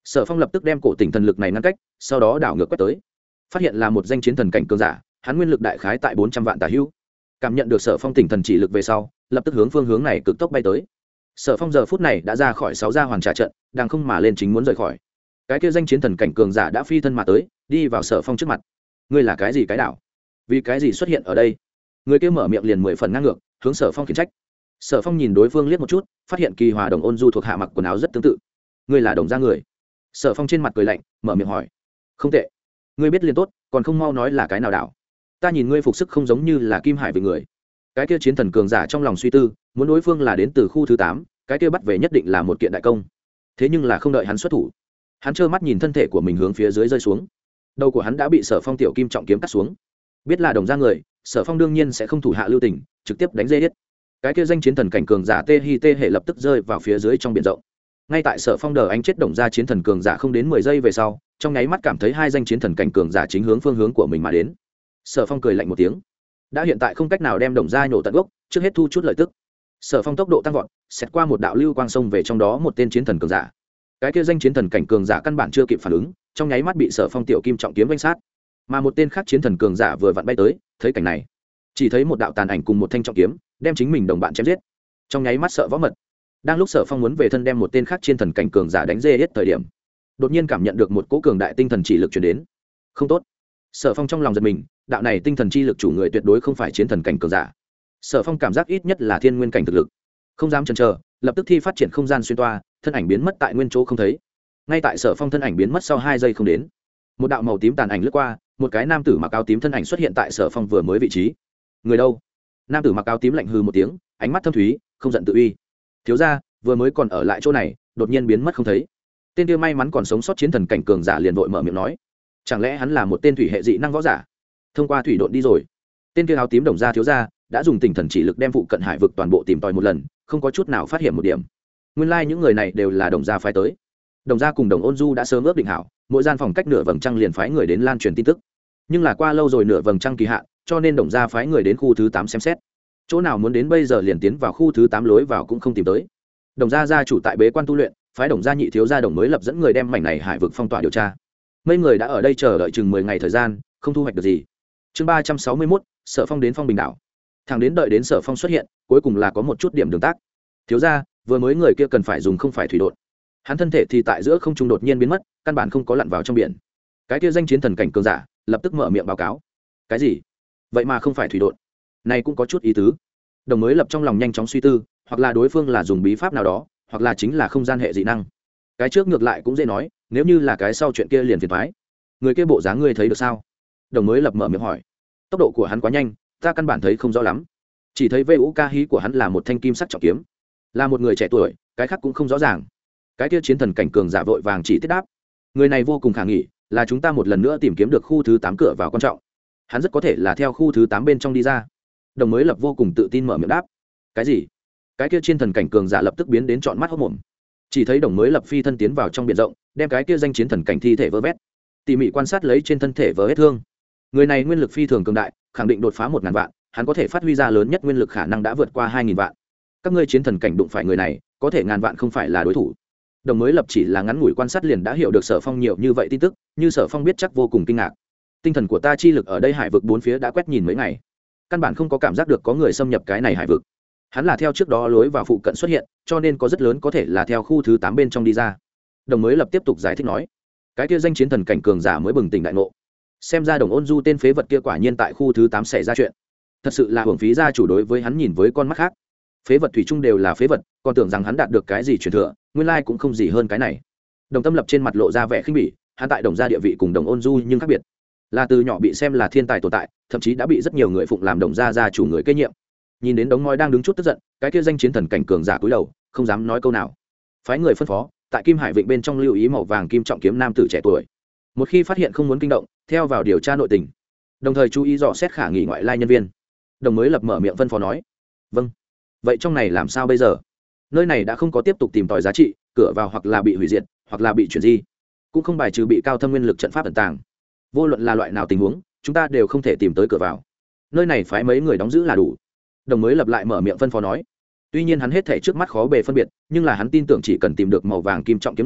Sở Phong lập tức đem cổ tỉnh thần lực này ngăn cách, sau đó đảo ngược quét tới, phát hiện là một danh chiến thần cảnh cường giả, hắn nguyên lực đại khái tại 400 vạn tả hữu. Cảm nhận được Sở Phong tỉnh thần chỉ lực về sau, lập tức hướng phương hướng này cực tốc bay tới. Sở Phong giờ phút này đã ra khỏi 6 gia hoàn trả trận, đang không mà lên chính muốn rời khỏi. Cái kia danh chiến thần cảnh cường giả đã phi thân mà tới, đi vào Sở Phong trước mặt. Ngươi là cái gì cái đảo? Vì cái gì xuất hiện ở đây? Người kia mở miệng liền 10 phần ngang ngược, hướng Sở Phong khiển trách. Sở Phong nhìn đối phương liếc một chút, phát hiện Kỳ Hòa Đồng Ôn Du thuộc hạ mặc quần áo rất tương tự. Ngươi là Đồng gia người? Sở Phong trên mặt cười lạnh, mở miệng hỏi. Không tệ, ngươi biết liền tốt, còn không mau nói là cái nào đảo? Ta nhìn ngươi phục sức không giống như là Kim Hải về người. Cái kia chiến thần cường giả trong lòng suy tư, muốn đối phương là đến từ khu thứ 8, cái kia bắt về nhất định là một kiện đại công. Thế nhưng là không đợi hắn xuất thủ, hắn trơ mắt nhìn thân thể của mình hướng phía dưới rơi xuống. Đầu của hắn đã bị Sở Phong tiểu kim trọng kiếm cắt xuống. Biết là Đồng gia người, Sở Phong đương nhiên sẽ không thủ hạ lưu tình, trực tiếp đánh dê hết. Cái kia danh chiến thần cảnh cường giả Tê Hi Tê hệ lập tức rơi vào phía dưới trong biển rộng. Ngay tại Sở Phong đờ anh chết Đồng gia chiến thần cường giả không đến 10 giây về sau, trong nháy mắt cảm thấy hai danh chiến thần cảnh cường giả chính hướng phương hướng của mình mà đến. Sở Phong cười lạnh một tiếng, đã hiện tại không cách nào đem Đồng gia nhổ tận gốc, trước hết thu chút lợi tức. Sở Phong tốc độ tăng vọt, xét qua một đạo lưu quang sông về trong đó một tên chiến thần cường giả. Cái kia danh chiến thần cảnh cường giả căn bản chưa kịp phản ứng, trong nháy mắt bị Sở Phong tiểu kim trọng kiếm vây sát. Mà một tên khác chiến thần cường giả vừa vặn bay tới, thấy cảnh này, chỉ thấy một đạo tàn ảnh cùng một thanh trọng kiếm, đem chính mình đồng bạn chém giết. Trong nháy mắt sợ võ mật. Đang lúc Sở Phong muốn về thân đem một tên khác chiến thần cảnh cường giả đánh dê hết thời điểm, đột nhiên cảm nhận được một cỗ cường đại tinh thần chỉ lực truyền đến. Không tốt. Sở Phong trong lòng giật mình, đạo này tinh thần chi lực chủ người tuyệt đối không phải chiến thần cảnh cường giả. Sở Phong cảm giác ít nhất là thiên nguyên cảnh thực lực, không dám chần chờ, lập tức thi phát triển không gian xuyên toa, thân ảnh biến mất tại nguyên chỗ không thấy. Ngay tại Sở Phong thân ảnh biến mất sau 2 giây không đến, một đạo màu tím tàn ảnh lướt qua, một cái nam tử mặc áo tím thân ảnh xuất hiện tại Sở Phong vừa mới vị trí. Người đâu? Nam tử mặc áo tím lạnh hừ một tiếng, ánh mắt thâm thúy, không giận tự uy. Thiếu gia, vừa mới còn ở lại chỗ này, đột nhiên biến mất không thấy. Tên kia may mắn còn sống sót chiến thần cảnh cường giả liền vội mở miệng nói, chẳng lẽ hắn là một tên thủy hệ dị năng võ giả, thông qua thủy độn đi rồi? Tên kia áo tím Đồng gia thiếu gia đã dùng tinh thần chỉ lực đem phụ cận hải vực toàn bộ tìm tòi một lần, không có chút nào phát hiện một điểm. Nguyên lai những người này đều là Đồng gia phái tới. Đồng gia cùng Đồng Ôn Du đã sớm ước định hảo, mỗi gian phòng cách nửa vầng trăng liền phái người đến lan truyền tin tức. Nhưng là qua lâu rồi nửa vầng trăng kỳ hạn, cho nên Đồng gia phái người đến khu thứ 8 xem xét. Chỗ nào muốn đến bây giờ liền tiến vào khu thứ 8 lối vào cũng không tìm tới. Đồng gia gia chủ tại bế quan tu luyện, phái Đồng gia nhị thiếu gia Đồng mới lập dẫn người đem mảnh này hải vực phong tỏa điều tra. Mấy người đã ở đây chờ đợi chừng 10 ngày thời gian, không thu hoạch được gì. Chương 361, Sở Phong đến Phong Bình đảo. Thằng đến đợi đến Sở Phong xuất hiện, cuối cùng là có một chút điểm đường tác. Thiếu gia, vừa mới người kia cần phải dùng không phải thủy độn. Hắn thân thể thì tại giữa không trung đột nhiên biến mất, căn bản không có lặn vào trong biển. Cái kia danh chiến thần cảnh cường giả lập tức mở miệng báo cáo. Cái gì? Vậy mà không phải thủy độn? Này cũng có chút ý tứ. Đồng mới lập trong lòng nhanh chóng suy tư, hoặc là đối phương là dùng bí pháp nào đó, hoặc là chính là không gian hệ dị năng. Cái trước ngược lại cũng dễ nói, nếu như là cái sau chuyện kia liền phiền toái. Người kia bộ dáng ngươi thấy được sao? Đồng mới lập mở miệng hỏi. Tốc độ của hắn quá nhanh, ta căn bản thấy không rõ lắm. Chỉ thấy VU ca hí của hắn là một thanh kim sắc trọng kiếm, là một người trẻ tuổi, cái khác cũng không rõ ràng. Cái kia chiến thần cảnh cường giả vội vàng chỉ tiết đáp. Người này vô cùng khả nghi, là chúng ta một lần nữa tìm kiếm được khu thứ 8 cửa vào quan trọng. Hắn rất có thể là theo khu thứ 8 bên trong đi ra. Đồng mới lập vô cùng tự tin mở miệng đáp. Cái gì? Cái kia chiến thần cảnh cường giả lập tức biến đến trọn mắt hốt mồm. Chỉ thấy Đồng mới lập phi thân tiến vào trong biển rộng, đem cái kia danh chiến thần cảnh thi thể vơ vét, tỉ mỉ quan sát lấy trên thân thể vỡ hết thương. Người này nguyên lực phi thường cường đại, khẳng định đột phá 1000 vạn, hắn có thể phát huy ra lớn nhất nguyên lực khả năng đã vượt qua 2000 vạn. Các ngươi chiến thần cảnh đụng phải người này, có thể ngàn vạn không phải là đối thủ. Đồng mới lập chỉ là ngắn ngủi quan sát liền đã hiểu được Sở Phong nhiều như vậy tin tức, như Sở Phong biết chắc vô cùng kinh ngạc. Tinh thần của ta chi lực ở đây hải vực bốn phía đã quét nhìn mấy ngày, căn bản không có cảm giác được có người xâm nhập cái này hải vực. Hắn là theo trước đó lối vào phụ cận xuất hiện, cho nên có rất lớn có thể là theo khu thứ 8 bên trong đi ra. Đồng mới lập tiếp tục giải thích nói, cái kia danh chiến thần cảnh cường giả mới bừng tỉnh đại ngộ. Xem ra Đồng Ôn Du tên phế vật kia quả nhiên tại khu thứ 8 xảy ra chuyện. Thật sự là hưởng phí gia chủ đối với hắn nhìn với con mắt khác. Phế vật thủy chung đều là phế vật, còn tưởng rằng hắn đạt được cái gì truyền thừa, nguyên lai cũng không gì hơn cái này. Đồng Tâm Lập trên mặt lộ ra vẻ khinh bỉ, hắn tại Đồng gia địa vị cùng Đồng Ôn Du nhưng khác biệt, là từ nhỏ bị xem là thiên tài tồn tại, thậm chí đã bị rất nhiều người phụng làm Đồng gia gia chủ người kế nhiệm. Nhìn đến đống ngói đang đứng chút tức giận, cái kia danh chiến thần cảnh cường giả cúi đầu, không dám nói câu nào. Phái người phân phó, tại Kim Hải Vịnh bên trong lưu ý màu vàng kim trọng kiếm nam tử trẻ tuổi. Một khi phát hiện không muốn kinh động, theo vào điều tra nội tình, đồng thời chú ý dò xét khả nghi ngoại lai nhân viên. Đồng mới lập mở miệng phân phó nói. Vâng. Vậy trong này làm sao bây giờ? Nơi này đã không có tiếp tục tìm tòi giá trị, cửa vào hoặc là bị hủy diệt, hoặc là bị chuyển di, cũng không bài trừ bị cao thâm nguyên lực trận pháp ẩn tàng. Vô luận là loại nào tình huống, chúng ta đều không thể tìm tới cửa vào. Nơi này phái mấy người đóng giữ là đủ. Đồng mới lập lại mở miệng phân phó nói. Tuy nhiên hắn hết thể trước mắt khó bề phân biệt, nhưng là hắn tin tưởng chỉ cần tìm được màu vàng kim trọng kiếm người,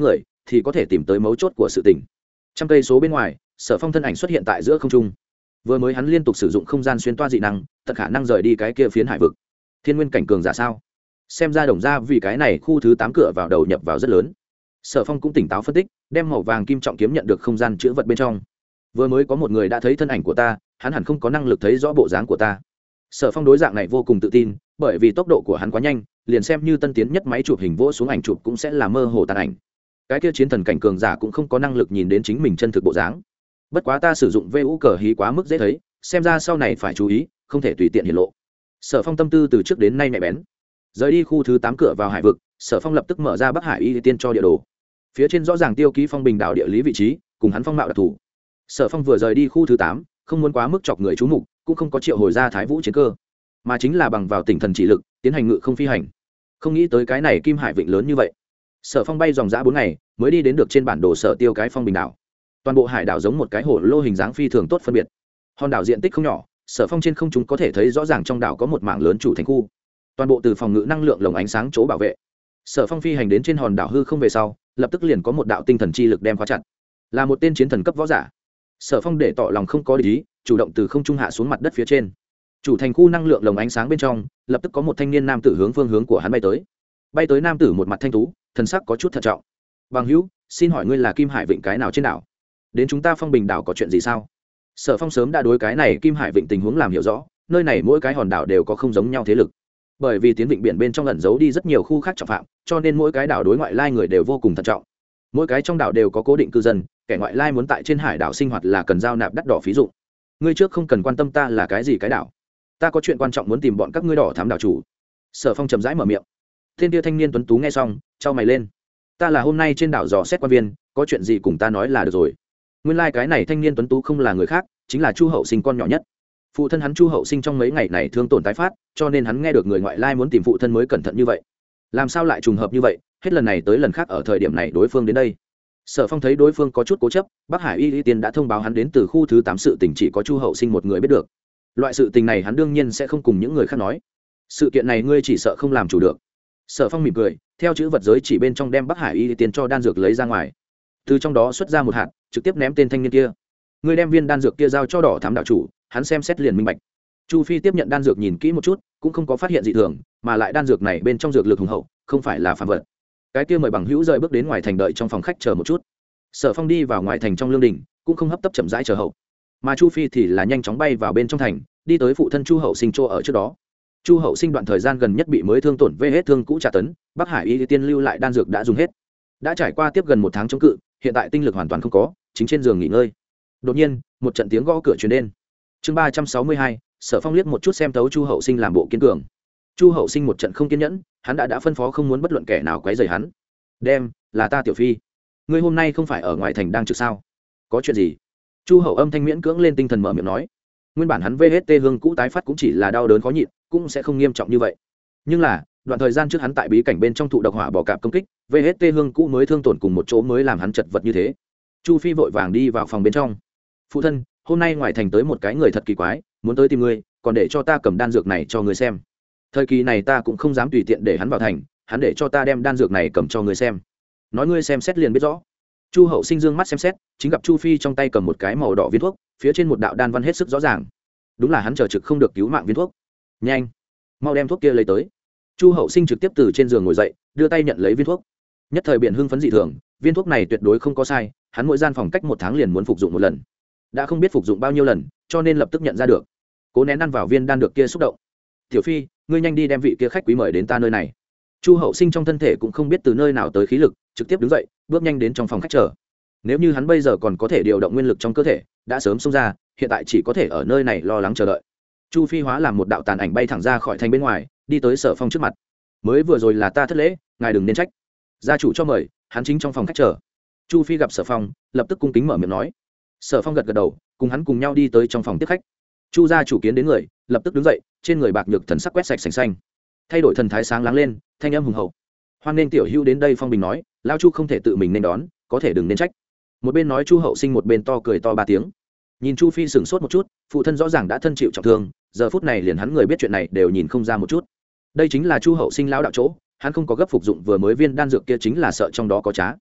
thì có thể tìm tới mấu chốt của sự tình. Trăm cây số bên ngoài, Sở Phong thân ảnh xuất hiện tại giữa không trung. Vừa mới hắn liên tục sử dụng không gian xuyên toa dị năng, tận khả năng rời đi cái kia phiến hải vực. Thiên nguyên cảnh cường giả sao? Xem ra đồng ra vì cái này khu thứ 8 cửa vào đầu nhập vào rất lớn. Sở Phong cũng tỉnh táo phân tích, đem màu vàng kim trọng kiếm nhận được không gian chứa vật bên trong. Vừa mới có một người đã thấy thân ảnh của ta, hắn hẳn không có năng lực thấy rõ bộ dáng của ta. Sở Phong đối dạng này vô cùng tự tin, bởi vì tốc độ của hắn quá nhanh, liền xem như tân tiến nhất máy chụp hình vỗ xuống ảnh chụp cũng sẽ là mơ hồ tàn ảnh. Cái kia chiến thần cảnh cường giả cũng không có năng lực nhìn đến chính mình chân thực bộ dáng. Bất quá ta sử dụng VU cờ hí quá mức dễ thấy, xem ra sau này phải chú ý, không thể tùy tiện hiển lộ. Sở Phong tâm tư từ trước đến nay nhạy bén. Rời đi khu thứ 8 cửa vào hải vực, Sở Phong lập tức mở ra Bắc Hải Y Tiên cho địa đồ. Phía trên rõ ràng tiêu ký Phong Bình đảo địa lý vị trí, cùng hắn phong mạo đặc thù. Sở Phong vừa rời đi khu thứ 8, không muốn quá mức chọc người chú mục, cũng không có triệu hồi ra Thái Vũ chiến cơ, mà chính là bằng vào tinh thần chỉ lực, tiến hành ngự không phi hành. Không nghĩ tới cái này Kim Hải Vịnh lớn như vậy. Sở Phong bay dòng dã 4 ngày, mới đi đến được trên bản đồ Sở Tiêu cái Phong Bình đảo. Toàn bộ hải đảo giống một cái hồ lô hình dáng phi thường tốt phân biệt. Hòn đảo diện tích không nhỏ, Sở Phong trên không trung có thể thấy rõ ràng trong đảo có một mảng lớn chủ thành khu. Toàn bộ từ phòng ngự năng lượng lồng ánh sáng chỗ bảo vệ. Sở Phong phi hành đến trên hòn đảo hư không về sau, lập tức liền có một đạo tinh thần chi lực đem khóa chặt. Là một tên chiến thần cấp võ giả. Sở Phong để tỏ lòng không có ý, chủ động từ không trung hạ xuống mặt đất phía trên. Chủ thành khu năng lượng lồng ánh sáng bên trong, lập tức có một thanh niên nam tử hướng phương hướng của hắn bay tới. Bay tới nam tử một mặt thanh tú, thần sắc có chút thận trọng. "Bằng hữu, xin hỏi ngươi là Kim Hải Vịnh cái nào trên đảo? Đến chúng ta Phong Bình đảo có chuyện gì sao?" Sở Phong sớm đã đối cái này Kim Hải Vịnh tình huống làm hiểu rõ, nơi này mỗi cái hòn đảo đều có không giống nhau thế lực. Bởi vì tiến vịnh biển bên trong ẩn giấu đi rất nhiều khu khác trọng phạm, cho nên mỗi cái đảo đối ngoại lai người đều vô cùng thận trọng. Mỗi cái trong đảo đều có cố định cư dân, kẻ ngoại lai muốn tại trên hải đảo sinh hoạt là cần giao nạp đắt đỏ phí dụng. Ngươi trước không cần quan tâm ta là cái gì cái đảo, ta có chuyện quan trọng muốn tìm bọn các ngươi đỏ thám đảo chủ. Sở Phong chậm rãi mở miệng. Thiên tia thanh niên tuấn tú nghe xong, chau mày lên. Ta là hôm nay trên đảo dò xét quan viên, có chuyện gì cùng ta nói là được rồi. Nguyên lai cái này thanh niên tuấn tú không là người khác, chính là Chu Hậu Sinh con nhỏ nhất. Phụ thân hắn Chu Hậu Sinh trong mấy ngày này thương tổn tái phát, cho nên hắn nghe được người ngoại lai muốn tìm phụ thân mới cẩn thận như vậy. Làm sao lại trùng hợp như vậy, hết lần này tới lần khác ở thời điểm này đối phương đến đây. Sở Phong thấy đối phương có chút cố chấp, Bắc Hải Y Tiên đã thông báo hắn đến từ khu thứ 8 sự tình chỉ có Chu Hậu Sinh một người biết được. Loại sự tình này hắn đương nhiên sẽ không cùng những người khác nói. Sự kiện này ngươi chỉ sợ không làm chủ được. Sở Phong mỉm cười, theo chữ vật giới chỉ bên trong đem Bắc Hải Y Tiên cho đan dược lấy ra ngoài. Từ trong đó xuất ra một hạt, trực tiếp ném tên thanh niên kia. Ngươi đem viên đan dược kia giao cho đỏ thám đạo chủ, hắn xem xét liền minh bạch. Chu Phi tiếp nhận đan dược nhìn kỹ một chút, cũng không có phát hiện gì thường, mà lại đan dược này bên trong dược lực hùng hậu, không phải là phàm vật. Cái kia mời bằng hữu rời bước đến ngoài thành đợi trong phòng khách chờ một chút. Sở Phong đi vào ngoài thành trong lương đình, cũng không hấp tấp chậm rãi chờ hậu. Mà Chu Phi thì là nhanh chóng bay vào bên trong thành, đi tới phụ thân Chu Hậu Sinh chỗ ở trước đó. Chu Hậu Sinh đoạn thời gian gần nhất bị mới thương tổn vê hết thương cũ trả tấn, Bắc Hải Y Tiên lưu lại đan dược đã dùng hết. Đã trải qua tiếp gần 1 tháng chống cự, hiện tại tinh lực hoàn toàn không có, chính trên giường nghỉ ngơi. Đột nhiên, một trận tiếng gõ cửa truyền đến. Chương 362, Sở Phong liếc một chút xem thấu Chu Hậu Sinh làm bộ kiên cường. Chu Hậu Sinh một trận không kiên nhẫn, hắn đã phân phó không muốn bất luận kẻ nào quấy rầy hắn. "Đem, là ta Tiểu Phi. Ngươi hôm nay không phải ở ngoài thành đang trực sao? Có chuyện gì?" Chu Hậu âm thanh miễn cưỡng lên tinh thần mở miệng nói. Nguyên bản hắn VHT hương cũ tái phát cũng chỉ là đau đớn khó nhịn, cũng sẽ không nghiêm trọng như vậy. Nhưng là, đoạn thời gian trước hắn tại bí cảnh bên trong thụ độc hỏa bò cạp công kích, VHT hương cũ mới thương tổn cùng một chỗ mới làm hắn chật vật như thế. Chu Phi vội vàng đi vào phòng bên trong. "Phụ thân, hôm nay ngoài thành tới một cái người thật kỳ quái, muốn tới tìm ngươi, còn để cho ta cầm đan dược này cho ngươi xem. Thời kỳ này ta cũng không dám tùy tiện để hắn vào thành, hắn để cho ta đem đan dược này cầm cho ngươi xem. Nói ngươi xem xét liền biết rõ." Chu Hậu Sinh dương mắt xem xét, chính gặp Chu Phi trong tay cầm một cái màu đỏ viên thuốc, phía trên một đạo đan văn hết sức rõ ràng. Đúng là hắn chờ trực không được cứu mạng viên thuốc. "Nhanh, mau đem thuốc kia lấy tới." Chu Hậu Sinh trực tiếp từ trên giường ngồi dậy, đưa tay nhận lấy viên thuốc. Nhất thời biện hưng phấn dị thường, viên thuốc này tuyệt đối không có sai, hắn mỗi gian phòng cách 1 tháng liền muốn phục dụng một lần. Đã không biết phục dụng bao nhiêu lần, cho nên lập tức nhận ra được. Cố nén ăn vào viên đan được kia xúc động. "Tiểu Phi, ngươi nhanh đi đem vị kia khách quý mời đến ta nơi này." Chu Hậu Sinh trong thân thể cũng không biết từ nơi nào tới khí lực, trực tiếp đứng dậy, bước nhanh đến trong phòng khách chờ. Nếu như hắn bây giờ còn có thể điều động nguyên lực trong cơ thể, đã sớm xông ra, hiện tại chỉ có thể ở nơi này lo lắng chờ đợi. Chu Phi hóa làm một đạo tàn ảnh bay thẳng ra khỏi thành bên ngoài, đi tới Sở Phong trước mặt. "Mới vừa rồi là ta thất lễ, ngài đừng nên trách. Gia chủ cho mời, hắn chính trong phòng khách chờ." Chu Phi gặp Sở Phong, lập tức cung kính mở miệng nói. Sở Phong gật gật đầu, cùng hắn cùng nhau đi tới trong phòng tiếp khách. Chu gia chủ kiến đến người, lập tức đứng dậy, trên người bạc nhược thần sắc quét sạch sành xanh, thay đổi thần thái sáng láng lên, thanh âm hùng hậu. "Hoan nên tiểu hữu đến đây." Phong Bình nói, "Lão Chu không thể tự mình nên đón, có thể đừng nên trách." Một bên nói Chu Hậu Sinh một bên to cười to 3 tiếng. Nhìn Chu Phi sững sốt một chút, phụ thân rõ ràng đã thân chịu trọng thương, giờ phút này liền hắn người biết chuyện này đều nhìn không ra một chút. Đây chính là Chu Hậu Sinh lão đạo chỗ, hắn không có gấp phục dụng vừa mới viên đan dược kia chính là sợ trong đó có trá.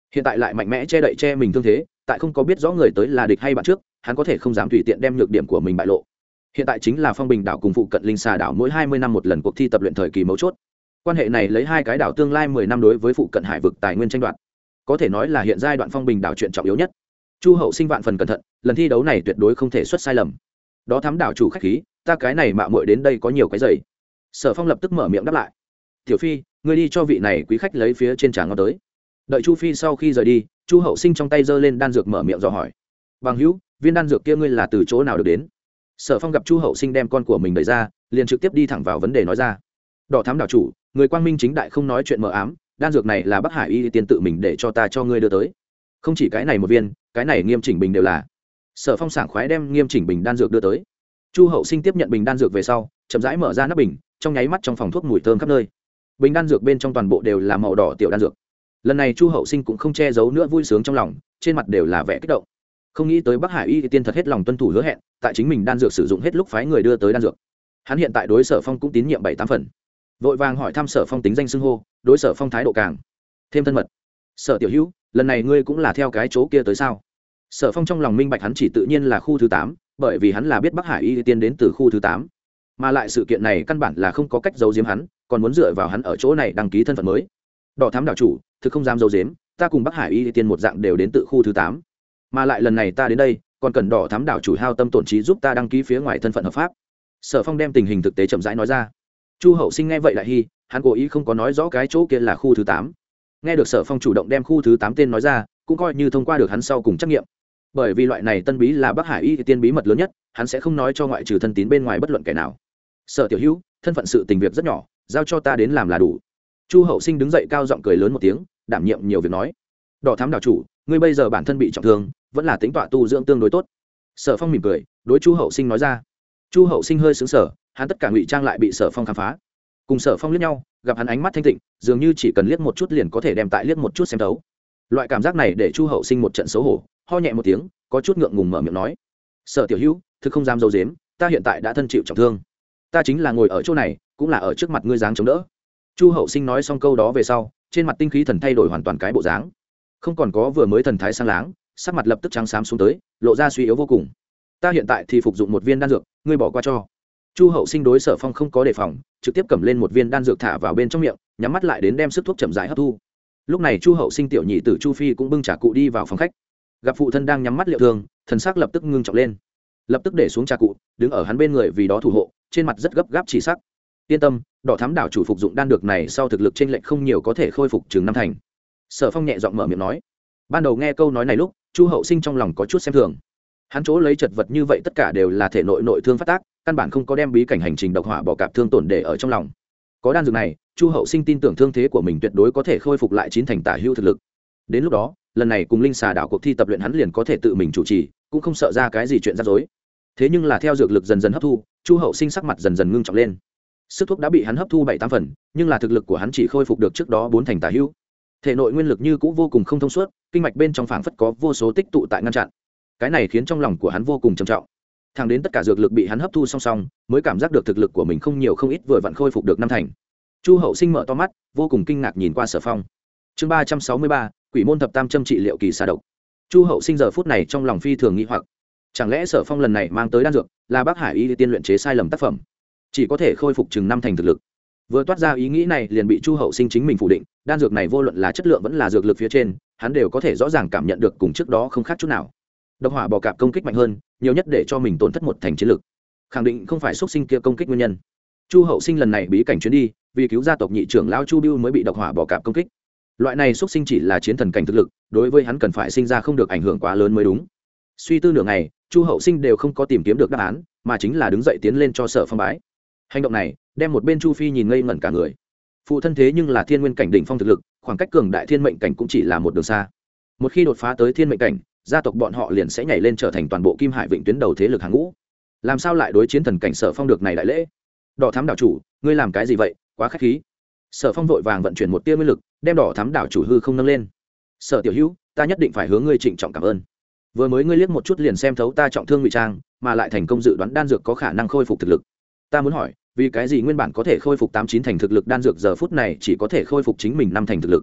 hiện tại lại mạnh mẽ che đậy che mình thương thế, tại không có biết rõ người tới là địch hay bạn trước, hắn có thể không dám tùy tiện đem nhược điểm của mình bại lộ. Hiện tại chính là Phong Bình đảo cùng phụ cận Linh Xà đảo mỗi 20 năm một lần cuộc thi tập luyện thời kỳ mấu chốt. Quan hệ này lấy hai cái đảo tương lai 10 năm đối với phụ cận hải vực tài nguyên tranh đoạt, có thể nói là hiện giai đoạn Phong Bình đảo chuyện trọng yếu nhất. Chu Hậu Sinh vạn phần cẩn thận, lần thi đấu này tuyệt đối không thể xuất sai lầm. Đó thám đảo chủ khách khí, ta cái này mạo muội đến đây có nhiều cái giày. Sở Phong lập tức mở miệng đáp lại. Tiểu Phi, ngươi đi cho vị này quý khách lấy phía trên trà ngon tới. Đợi Chu Phi sau khi rời đi, Chu Hậu Sinh trong tay giơ lên đan dược mở miệng dò hỏi. Bằng hữu, viên đan dược kia ngươi là từ chỗ nào được đến? Sở Phong gặp Chu Hậu Sinh đem con của mình đẩy ra, liền trực tiếp đi thẳng vào vấn đề nói ra. Đỏ thám đảo chủ, người quang minh chính đại không nói chuyện mờ ám, đan dược này là Bắc Hải Y tiên tự mình để cho ta cho ngươi đưa tới. Không chỉ cái này một viên, cái này Nghiêm Chỉnh Bình đều là. Sở Phong sảng khoái đem Nghiêm Chỉnh Bình đan dược đưa tới. Chu Hậu Sinh tiếp nhận bình đan dược về sau, chậm rãi mở ra nắp bình, trong nháy mắt trong phòng thuốc mùi thơm khắp nơi. Bình đan dược bên trong toàn bộ đều là màu đỏ tiểu đan dược. Lần này Chu Hậu Sinh cũng không che giấu nữa vui sướng trong lòng, trên mặt đều là vẻ kích động. Không nghĩ tới Bắc Hải Y tiên thật hết lòng tuân thủ hứa hẹn, tại chính mình đan dược sử dụng hết lúc phái người đưa tới đan dược. Hắn hiện tại đối Sở Phong cũng tín nhiệm 7-8 phần. Vội vàng hỏi thăm Sở Phong tính danh xưng hô, đối Sở Phong thái độ càng thêm thân mật. Sở tiểu hữu, lần này ngươi cũng là theo cái chỗ kia tới sao? Sở Phong trong lòng minh bạch hắn chỉ tự nhiên là khu thứ 8, bởi vì hắn là biết Bắc Hải Y tiên đến từ khu thứ 8, mà lại sự kiện này căn bản là không có cách giấu giếm hắn, còn muốn dựa vào hắn ở chỗ này đăng ký thân phận mới. Đỏ thám đảo chủ, thực không dám giấu giếm, ta cùng Bắc Hải Y tiên một dạng đều đến từ khu thứ 8, mà lại lần này ta đến đây, còn cần đỏ thám đảo chủ hao tâm tổn trí giúp ta đăng ký phía ngoài thân phận hợp pháp. Sở Phong đem tình hình thực tế chậm rãi nói ra. Chu Hậu Sinh nghe vậy lại hi, hắn cố ý không có nói rõ cái chỗ kia là khu thứ 8. Nghe được Sở Phong chủ động đem khu thứ 8 tên nói ra, cũng coi như thông qua được hắn sau cùng trắc nghiệm. Bởi vì loại này tân bí là Bắc Hải Y tiên bí mật lớn nhất, hắn sẽ không nói cho ngoại trừ thân tín bên ngoài bất luận kẻ nào. Sở tiểu hữu, thân phận sự tình việc rất nhỏ, giao cho ta đến làm là đủ. Chu Hậu Sinh đứng dậy cao giọng cười lớn một tiếng, đảm nhiệm nhiều việc nói. Đỏ thám đảo chủ, ngươi bây giờ bản thân bị trọng thương, vẫn là tính tọa tu dưỡng tương đối tốt. Sở Phong mỉm cười, đối Chu Hậu Sinh nói ra. Chu Hậu Sinh hơi sững sờ, hắn tất cả ngụy trang lại bị Sở Phong khám phá. Cùng Sở Phong liếc nhau, gặp hắn ánh mắt thanh tịnh, dường như chỉ cần liếc một chút liền có thể đem tại liếc một chút xem thấu. Loại cảm giác này để Chu Hậu Sinh một trận xấu hổ, ho nhẹ một tiếng, có chút ngượng ngùng mở miệng nói. Sở tiểu hữu, thực không dám giấu giếm, ta hiện tại đã thân chịu trọng thương, ta chính là ngồi ở chỗ này, cũng là ở trước mặt ngươi dáng chống đỡ. Chu Hậu Sinh nói xong câu đó về sau, trên mặt tinh khí thần thay đổi hoàn toàn cái bộ dáng, không còn có vừa mới thần thái sang láng, sắc mặt lập tức trắng xám xuống tới, lộ ra suy yếu vô cùng. Ta hiện tại thì phục dụng một viên đan dược, ngươi bỏ qua cho. Chu Hậu Sinh đối Sở Phong không có đề phòng, trực tiếp cầm lên một viên đan dược thả vào bên trong miệng, nhắm mắt lại đến đem sức thuốc chậm rãi hấp thu. Lúc này Chu Hậu Sinh tiểu nhị tử Chu Phi cũng bưng trà cụ đi vào phòng khách, gặp phụ thân đang nhắm mắt liệu thương, thần sắc lập tức ngưng trọng lên, lập tức để xuống trà cụ, đứng ở hắn bên người vì đó thủ hộ, trên mặt rất gấp gáp chỉ sắc. Yên tâm, đỏ thám đảo chủ phục dụng đan dược này sau thực lực chênh lệch không nhiều, có thể khôi phục chừng 5 thành. Sở Phong nhẹ giọng mở miệng nói. Ban đầu nghe câu nói này lúc, Chu Hậu Sinh trong lòng có chút xem thường. Hắn chỗ lấy chật vật như vậy tất cả đều là thể nội nội thương phát tác, căn bản không có đem bí cảnh hành trình độc hỏa bỏ cạp thương tổn để ở trong lòng. Có đan dược này, Chu Hậu Sinh tin tưởng thương thế của mình tuyệt đối có thể khôi phục lại 9 thành tả hữu thực lực. Đến lúc đó, lần này cùng Linh Xà đảo cuộc thi tập luyện hắn liền có thể tự mình chủ trì, cũng không sợ ra cái gì chuyện rắc rối. Thế nhưng là theo dược lực dần dần hấp thu, Chu Hậu Sinh sắc mặt dần dần ngưng trọng lên. Sức thuốc đã bị hắn hấp thu 7-8 phần, nhưng là thực lực của hắn chỉ khôi phục được trước đó 4 thành tả hữu. Thể nội nguyên lực như cũ vô cùng không thông suốt, kinh mạch bên trong phảng phất có vô số tích tụ tại ngăn chặn. Cái này khiến trong lòng của hắn vô cùng trầm trọng. Thẳng đến tất cả dược lực bị hắn hấp thu song song, mới cảm giác được thực lực của mình không nhiều không ít, vừa vặn khôi phục được 5 thành. Chu Hậu Sinh mở to mắt, vô cùng kinh ngạc nhìn qua Sở Phong. Chương 363, Quỷ môn thập tam châm trị liệu kỳ xà độc. Chu Hậu Sinh giờ phút này trong lòng phi thường nghi hoặc, chẳng lẽ Sở Phong lần này mang tới đan dược là Bắc Hải Y tiên luyện chế sai lầm tác phẩm, chỉ có thể khôi phục chừng 5 thành thực lực. Vừa toát ra ý nghĩ này liền bị Chu Hậu Sinh chính mình phủ định, đan dược này vô luận là chất lượng vẫn là dược lực phía trên, hắn đều có thể rõ ràng cảm nhận được cùng trước đó không khác chút nào. Độc hỏa bò cạp công kích mạnh hơn, nhiều nhất để cho mình tổn thất 1 thành chiến lực, khẳng định không phải xuất sinh kia công kích nguyên nhân. Chu Hậu Sinh lần này bí cảnh chuyến đi, vì cứu gia tộc nhị trưởng lão Chu Bưu mới bị độc hỏa bò cạp công kích. Loại này xuất sinh chỉ là chiến thần cảnh thực lực, đối với hắn cần phải sinh ra không được ảnh hưởng quá lớn mới đúng. Suy tư nửa ngày, Chu Hậu Sinh đều không có tìm kiếm được đáp án, mà chính là đứng dậy tiến lên cho Sở Phong bái. Hành động này đem một bên Chu Phi nhìn ngây ngẩn cả người. Phụ thân thế nhưng là thiên nguyên cảnh đỉnh phong thực lực, khoảng cách cường đại thiên mệnh cảnh cũng chỉ là một đường xa. Một khi đột phá tới thiên mệnh cảnh, gia tộc bọn họ liền sẽ nhảy lên trở thành toàn bộ Kim Hải Vịnh tuyến đầu thế lực hàng ngũ. Làm sao lại đối chiến thần cảnh Sở Phong được này đại lễ? Đỏ thám đảo chủ, ngươi làm cái gì vậy, quá khách khí. Sở Phong vội vàng vận chuyển một tia nguyên lực, đem đỏ thám đảo chủ hư không nâng lên. Sở tiểu hữu, ta nhất định phải hướng ngươi trịnh trọng cảm ơn. Vừa mới ngươi liếc một chút liền xem thấu ta trọng thương ngụy trang, mà lại thành công dự đoán đan dược có khả năng khôi phục thực lực. Ta muốn hỏi, vì cái gì nguyên bản có thể khôi phục 8-9 thành thực lực đan dược giờ phút này chỉ có thể khôi phục chính mình 5 thành thực lực?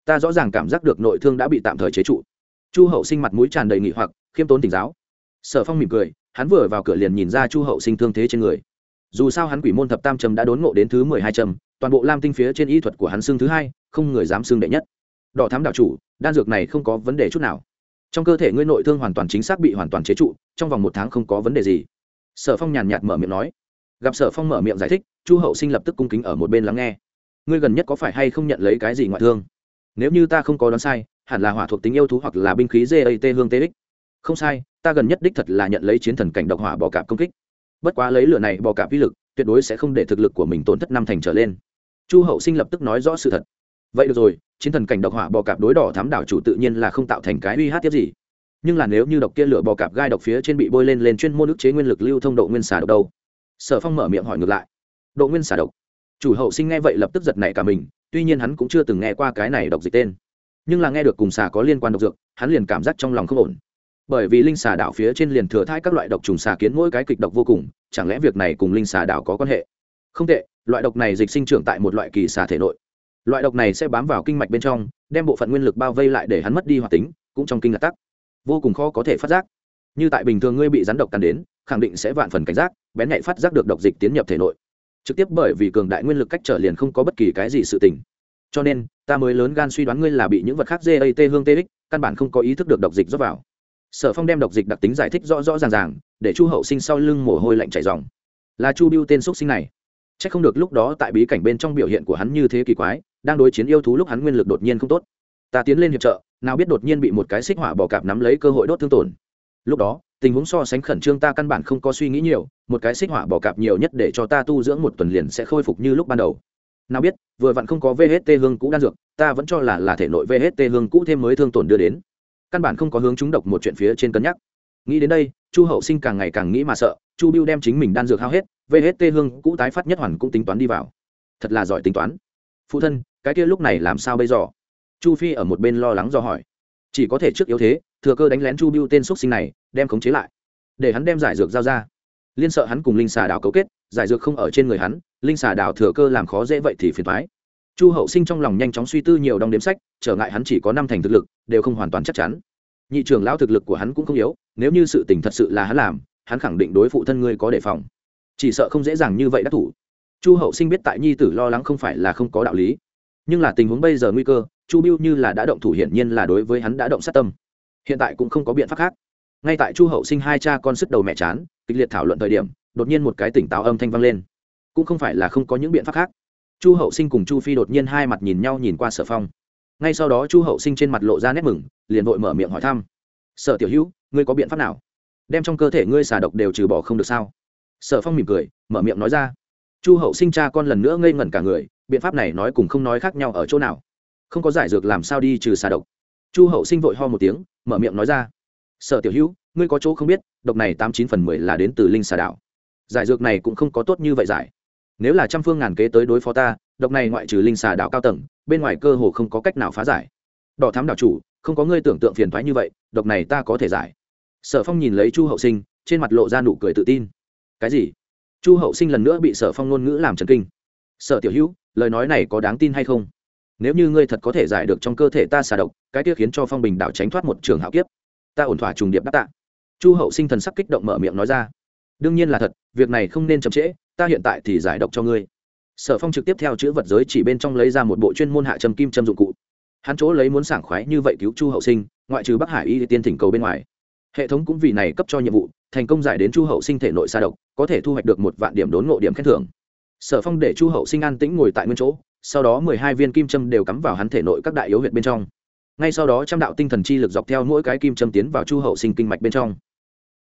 ta rõ ràng cảm giác được nội thương đã bị tạm thời chế trụ. Chu Hậu Sinh mặt mũi tràn đầy nghị hoặc khiêm tốn tỉnh giáo. Sở Phong mỉm cười, hắn vừa vào cửa liền nhìn ra Chu Hậu Sinh thương thế trên người. Dù sao hắn quỷ môn thập tam trầm đã đốn ngộ đến thứ 12 trầm, toàn bộ lam tinh phía trên y thuật của hắn xưng thứ 2, không người dám xưng đệ nhất. Đỏ thám đạo chủ, đan dược này không có vấn đề chút nào. Trong cơ thể ngươi nội thương hoàn toàn chính xác bị hoàn toàn chế trụ, trong vòng 1 tháng không có vấn đề gì. Sở Phong nhàn nhạt mở miệng nói. Gặp Sở Phong mở miệng giải thích, Chu Hậu Sinh lập tức cung kính ở một bên lắng nghe. Ngươi gần nhất có phải hay không nhận lấy cái gì ngoại thương? Nếu như ta không có đoán sai, hẳn là hỏa thuộc tính yêu thú hoặc là binh khí GAT hương TX. Không sai, ta gần nhất đích thật là nhận lấy chiến thần cảnh độc hỏa bò cạp công kích. Bất quá lấy lửa này bò cạp uy lực, tuyệt đối sẽ không để thực lực của mình tổn thất 5 thành trở lên. Chu Hậu Sinh lập tức nói rõ sự thật. Vậy được rồi, chiến thần cảnh độc hỏa bò cạp đối đỏ thám đảo chủ tự nhiên là không tạo thành cái uy tiếp gì. Nhưng là nếu như độc kia lửa bò cạp gai độc phía trên bị bôi lên chuyên môn ức chế nguyên lực lưu thông độ nguyên xả độc đâu? Sở Phong mở miệng hỏi ngược lại. Độ nguyên xả độc? Chủ Hậu Sinh nghe vậy lập tức giật nảy cả mình, tuy nhiên hắn cũng chưa từng nghe qua cái này độc dịch tên, nhưng là nghe được cùng xà có liên quan độc dược, hắn liền cảm giác trong lòng không ổn. Bởi vì linh xà đảo phía trên liền thừa thãi các loại độc trùng xà kiến mỗi cái kịch độc vô cùng, chẳng lẽ việc này cùng linh xà đảo có quan hệ? Không tệ, loại độc này dịch sinh trưởng tại một loại kỳ xà thể nội. Loại độc này sẽ bám vào kinh mạch bên trong, đem bộ phận nguyên lực bao vây lại để hắn mất đi hoạt tính, cũng trong kinh là tắc, vô cùng khó có thể phát giác. Như tại bình thường ngươi bị rắn độc cắn đến, khẳng định sẽ vạn phần cảnh giác, bén nhạy phát giác được độc dịch tiến nhập thể nội. Trực tiếp bởi vì cường đại nguyên lực cách trở liền không có bất kỳ cái gì sự tình. Cho nên, ta mới lớn gan suy đoán ngươi là bị những vật khác GAT hương TX, căn bản không có ý thức được độc dịch rót vào. Sở Phong đem độc dịch đặc tính giải thích rõ rõ ràng ràng, để Chu Hậu Sinh sau lưng mồ hôi lạnh chảy ròng. Là Chu Bưu tên xúc sinh này. Chắc không được lúc đó tại bí cảnh bên trong biểu hiện của hắn như thế kỳ quái, đang đối chiến yêu thú lúc hắn nguyên lực đột nhiên không tốt. Ta tiến lên hiệp trợ, nào biết đột nhiên bị một cái xích hỏa bò cạp nắm lấy cơ hội đốt thương tổn. Lúc đó, tình huống so sánh khẩn trương, ta căn bản không có suy nghĩ nhiều, một cái xích hỏa bò cạp nhiều nhất để cho ta tu dưỡng 1 tuần liền sẽ khôi phục như lúc ban đầu. Nào biết, vừa vặn không có VHT hương cũ đan dược, ta vẫn cho là thể nội VHT hương cũ thêm mới thương tổn đưa đến. Căn bản không có hướng chúng độc một chuyện phía trên cân nhắc. Nghĩ đến đây, Chu Hậu Sinh càng ngày càng nghĩ mà sợ, Chu Bưu đem chính mình đan dược hao hết, VHT hương cũ tái phát nhất hoàn cũng tính toán đi vào. Thật là giỏi tính toán. Phụ thân, cái kia lúc này làm sao bây giờ? Chu Phi ở một bên lo lắng do hỏi. Chỉ có thể trước yếu thế, thừa cơ đánh lén Chu Bưu tên xúc sinh này, đem khống chế lại, để hắn đem giải dược giao ra. Liên sợ hắn cùng linh xà đảo cấu kết, giải dược không ở trên người hắn, linh xà đảo thừa cơ làm khó dễ vậy thì phiền toái. Chu Hậu Sinh trong lòng nhanh chóng suy tư nhiều đong đếm sách, trở ngại hắn chỉ có 5 thành thực lực, đều không hoàn toàn chắc chắn. Nhị trưởng lão thực lực của hắn cũng không yếu, nếu như sự tình thật sự là hắn làm, hắn khẳng định đối phụ thân ngươi có đề phòng, chỉ sợ không dễ dàng như vậy đắc thủ. Chu Hậu Sinh biết tại nhi tử lo lắng không phải là không có đạo lý, nhưng là tình huống bây giờ nguy cơ, Chu Bưu như là đã động thủ, hiển nhiên là đối với hắn đã động sát tâm. Hiện tại cũng không có biện pháp khác. Ngay tại Chu Hậu Sinh hai cha con sức đầu mẹ chán, kịch liệt thảo luận thời điểm, đột nhiên một cái tỉnh táo âm thanh vang lên. Cũng không phải là không có những biện pháp khác. Chu Hậu Sinh cùng Chu Phi đột nhiên hai mặt nhìn nhau, nhìn qua Sở Phong. Ngay sau đó Chu Hậu Sinh trên mặt lộ ra nét mừng, liền vội mở miệng hỏi thăm: Sở tiểu hữu, ngươi có biện pháp nào đem trong cơ thể ngươi xà độc đều trừ bỏ không được sao? Sở Phong mỉm cười, mở miệng nói ra. Chu Hậu Sinh cha con lần nữa ngây ngẩn cả người, biện pháp này nói cùng không nói khác nhau ở chỗ nào? Không có giải dược làm sao đi trừ xà độc? Chu Hậu Sinh vội ho một tiếng, mở miệng nói ra: Sở tiểu hữu, ngươi có chỗ không biết, độc này 89 phần 10 là đến từ linh xà đảo. Giải dược này cũng không có tốt như vậy giải. Nếu là trăm phương ngàn kế tới đối phó ta, độc này ngoại trừ linh xà đảo cao tầng, bên ngoài cơ hồ không có cách nào phá giải. Đỏ thám đảo chủ, không có ngươi tưởng tượng phiền toái như vậy, độc này ta có thể giải. Sở Phong nhìn lấy Chu Hậu Sinh, trên mặt lộ ra nụ cười tự tin. Cái gì? Chu Hậu Sinh lần nữa bị Sở Phong ngôn ngữ làm chấn kinh. Sở tiểu hữu, lời nói này có đáng tin hay không? Nếu như ngươi thật có thể giải được trong cơ thể ta xà độc, cái kia khiến cho Phong Bình đảo tránh thoát một trường hạo kiếp, ta ổn thỏa trùng điệp đáp tạ. Chu Hậu Sinh thần sắc kích động mở miệng nói ra. Đương nhiên là thật, việc này không nên chậm trễ, ta hiện tại thì giải độc cho ngươi. Sở Phong trực tiếp theo chữ vật giới chỉ bên trong lấy ra một bộ chuyên môn hạ châm kim châm dụng cụ. Hắn chỗ lấy muốn sảng khoái như vậy cứu Chu Hậu Sinh, ngoại trừ Bắc Hải Y tiên thỉnh cầu bên ngoài, hệ thống cũng vì này cấp cho nhiệm vụ, thành công giải đến Chu Hậu Sinh thể nội sa độc, có thể thu hoạch được 1 vạn điểm đốn ngộ điểm khen thưởng. Sở Phong để Chu Hậu Sinh an tĩnh ngồi tại nguyên chỗ, sau đó 12 viên kim châm đều cắm vào hắn thể nội các đại yếu huyệt bên trong. Ngay sau đó trăm đạo tinh thần chi lực dọc theo mỗi cái kim châm tiến vào Chu Hậu Sinh kinh mạch bên trong.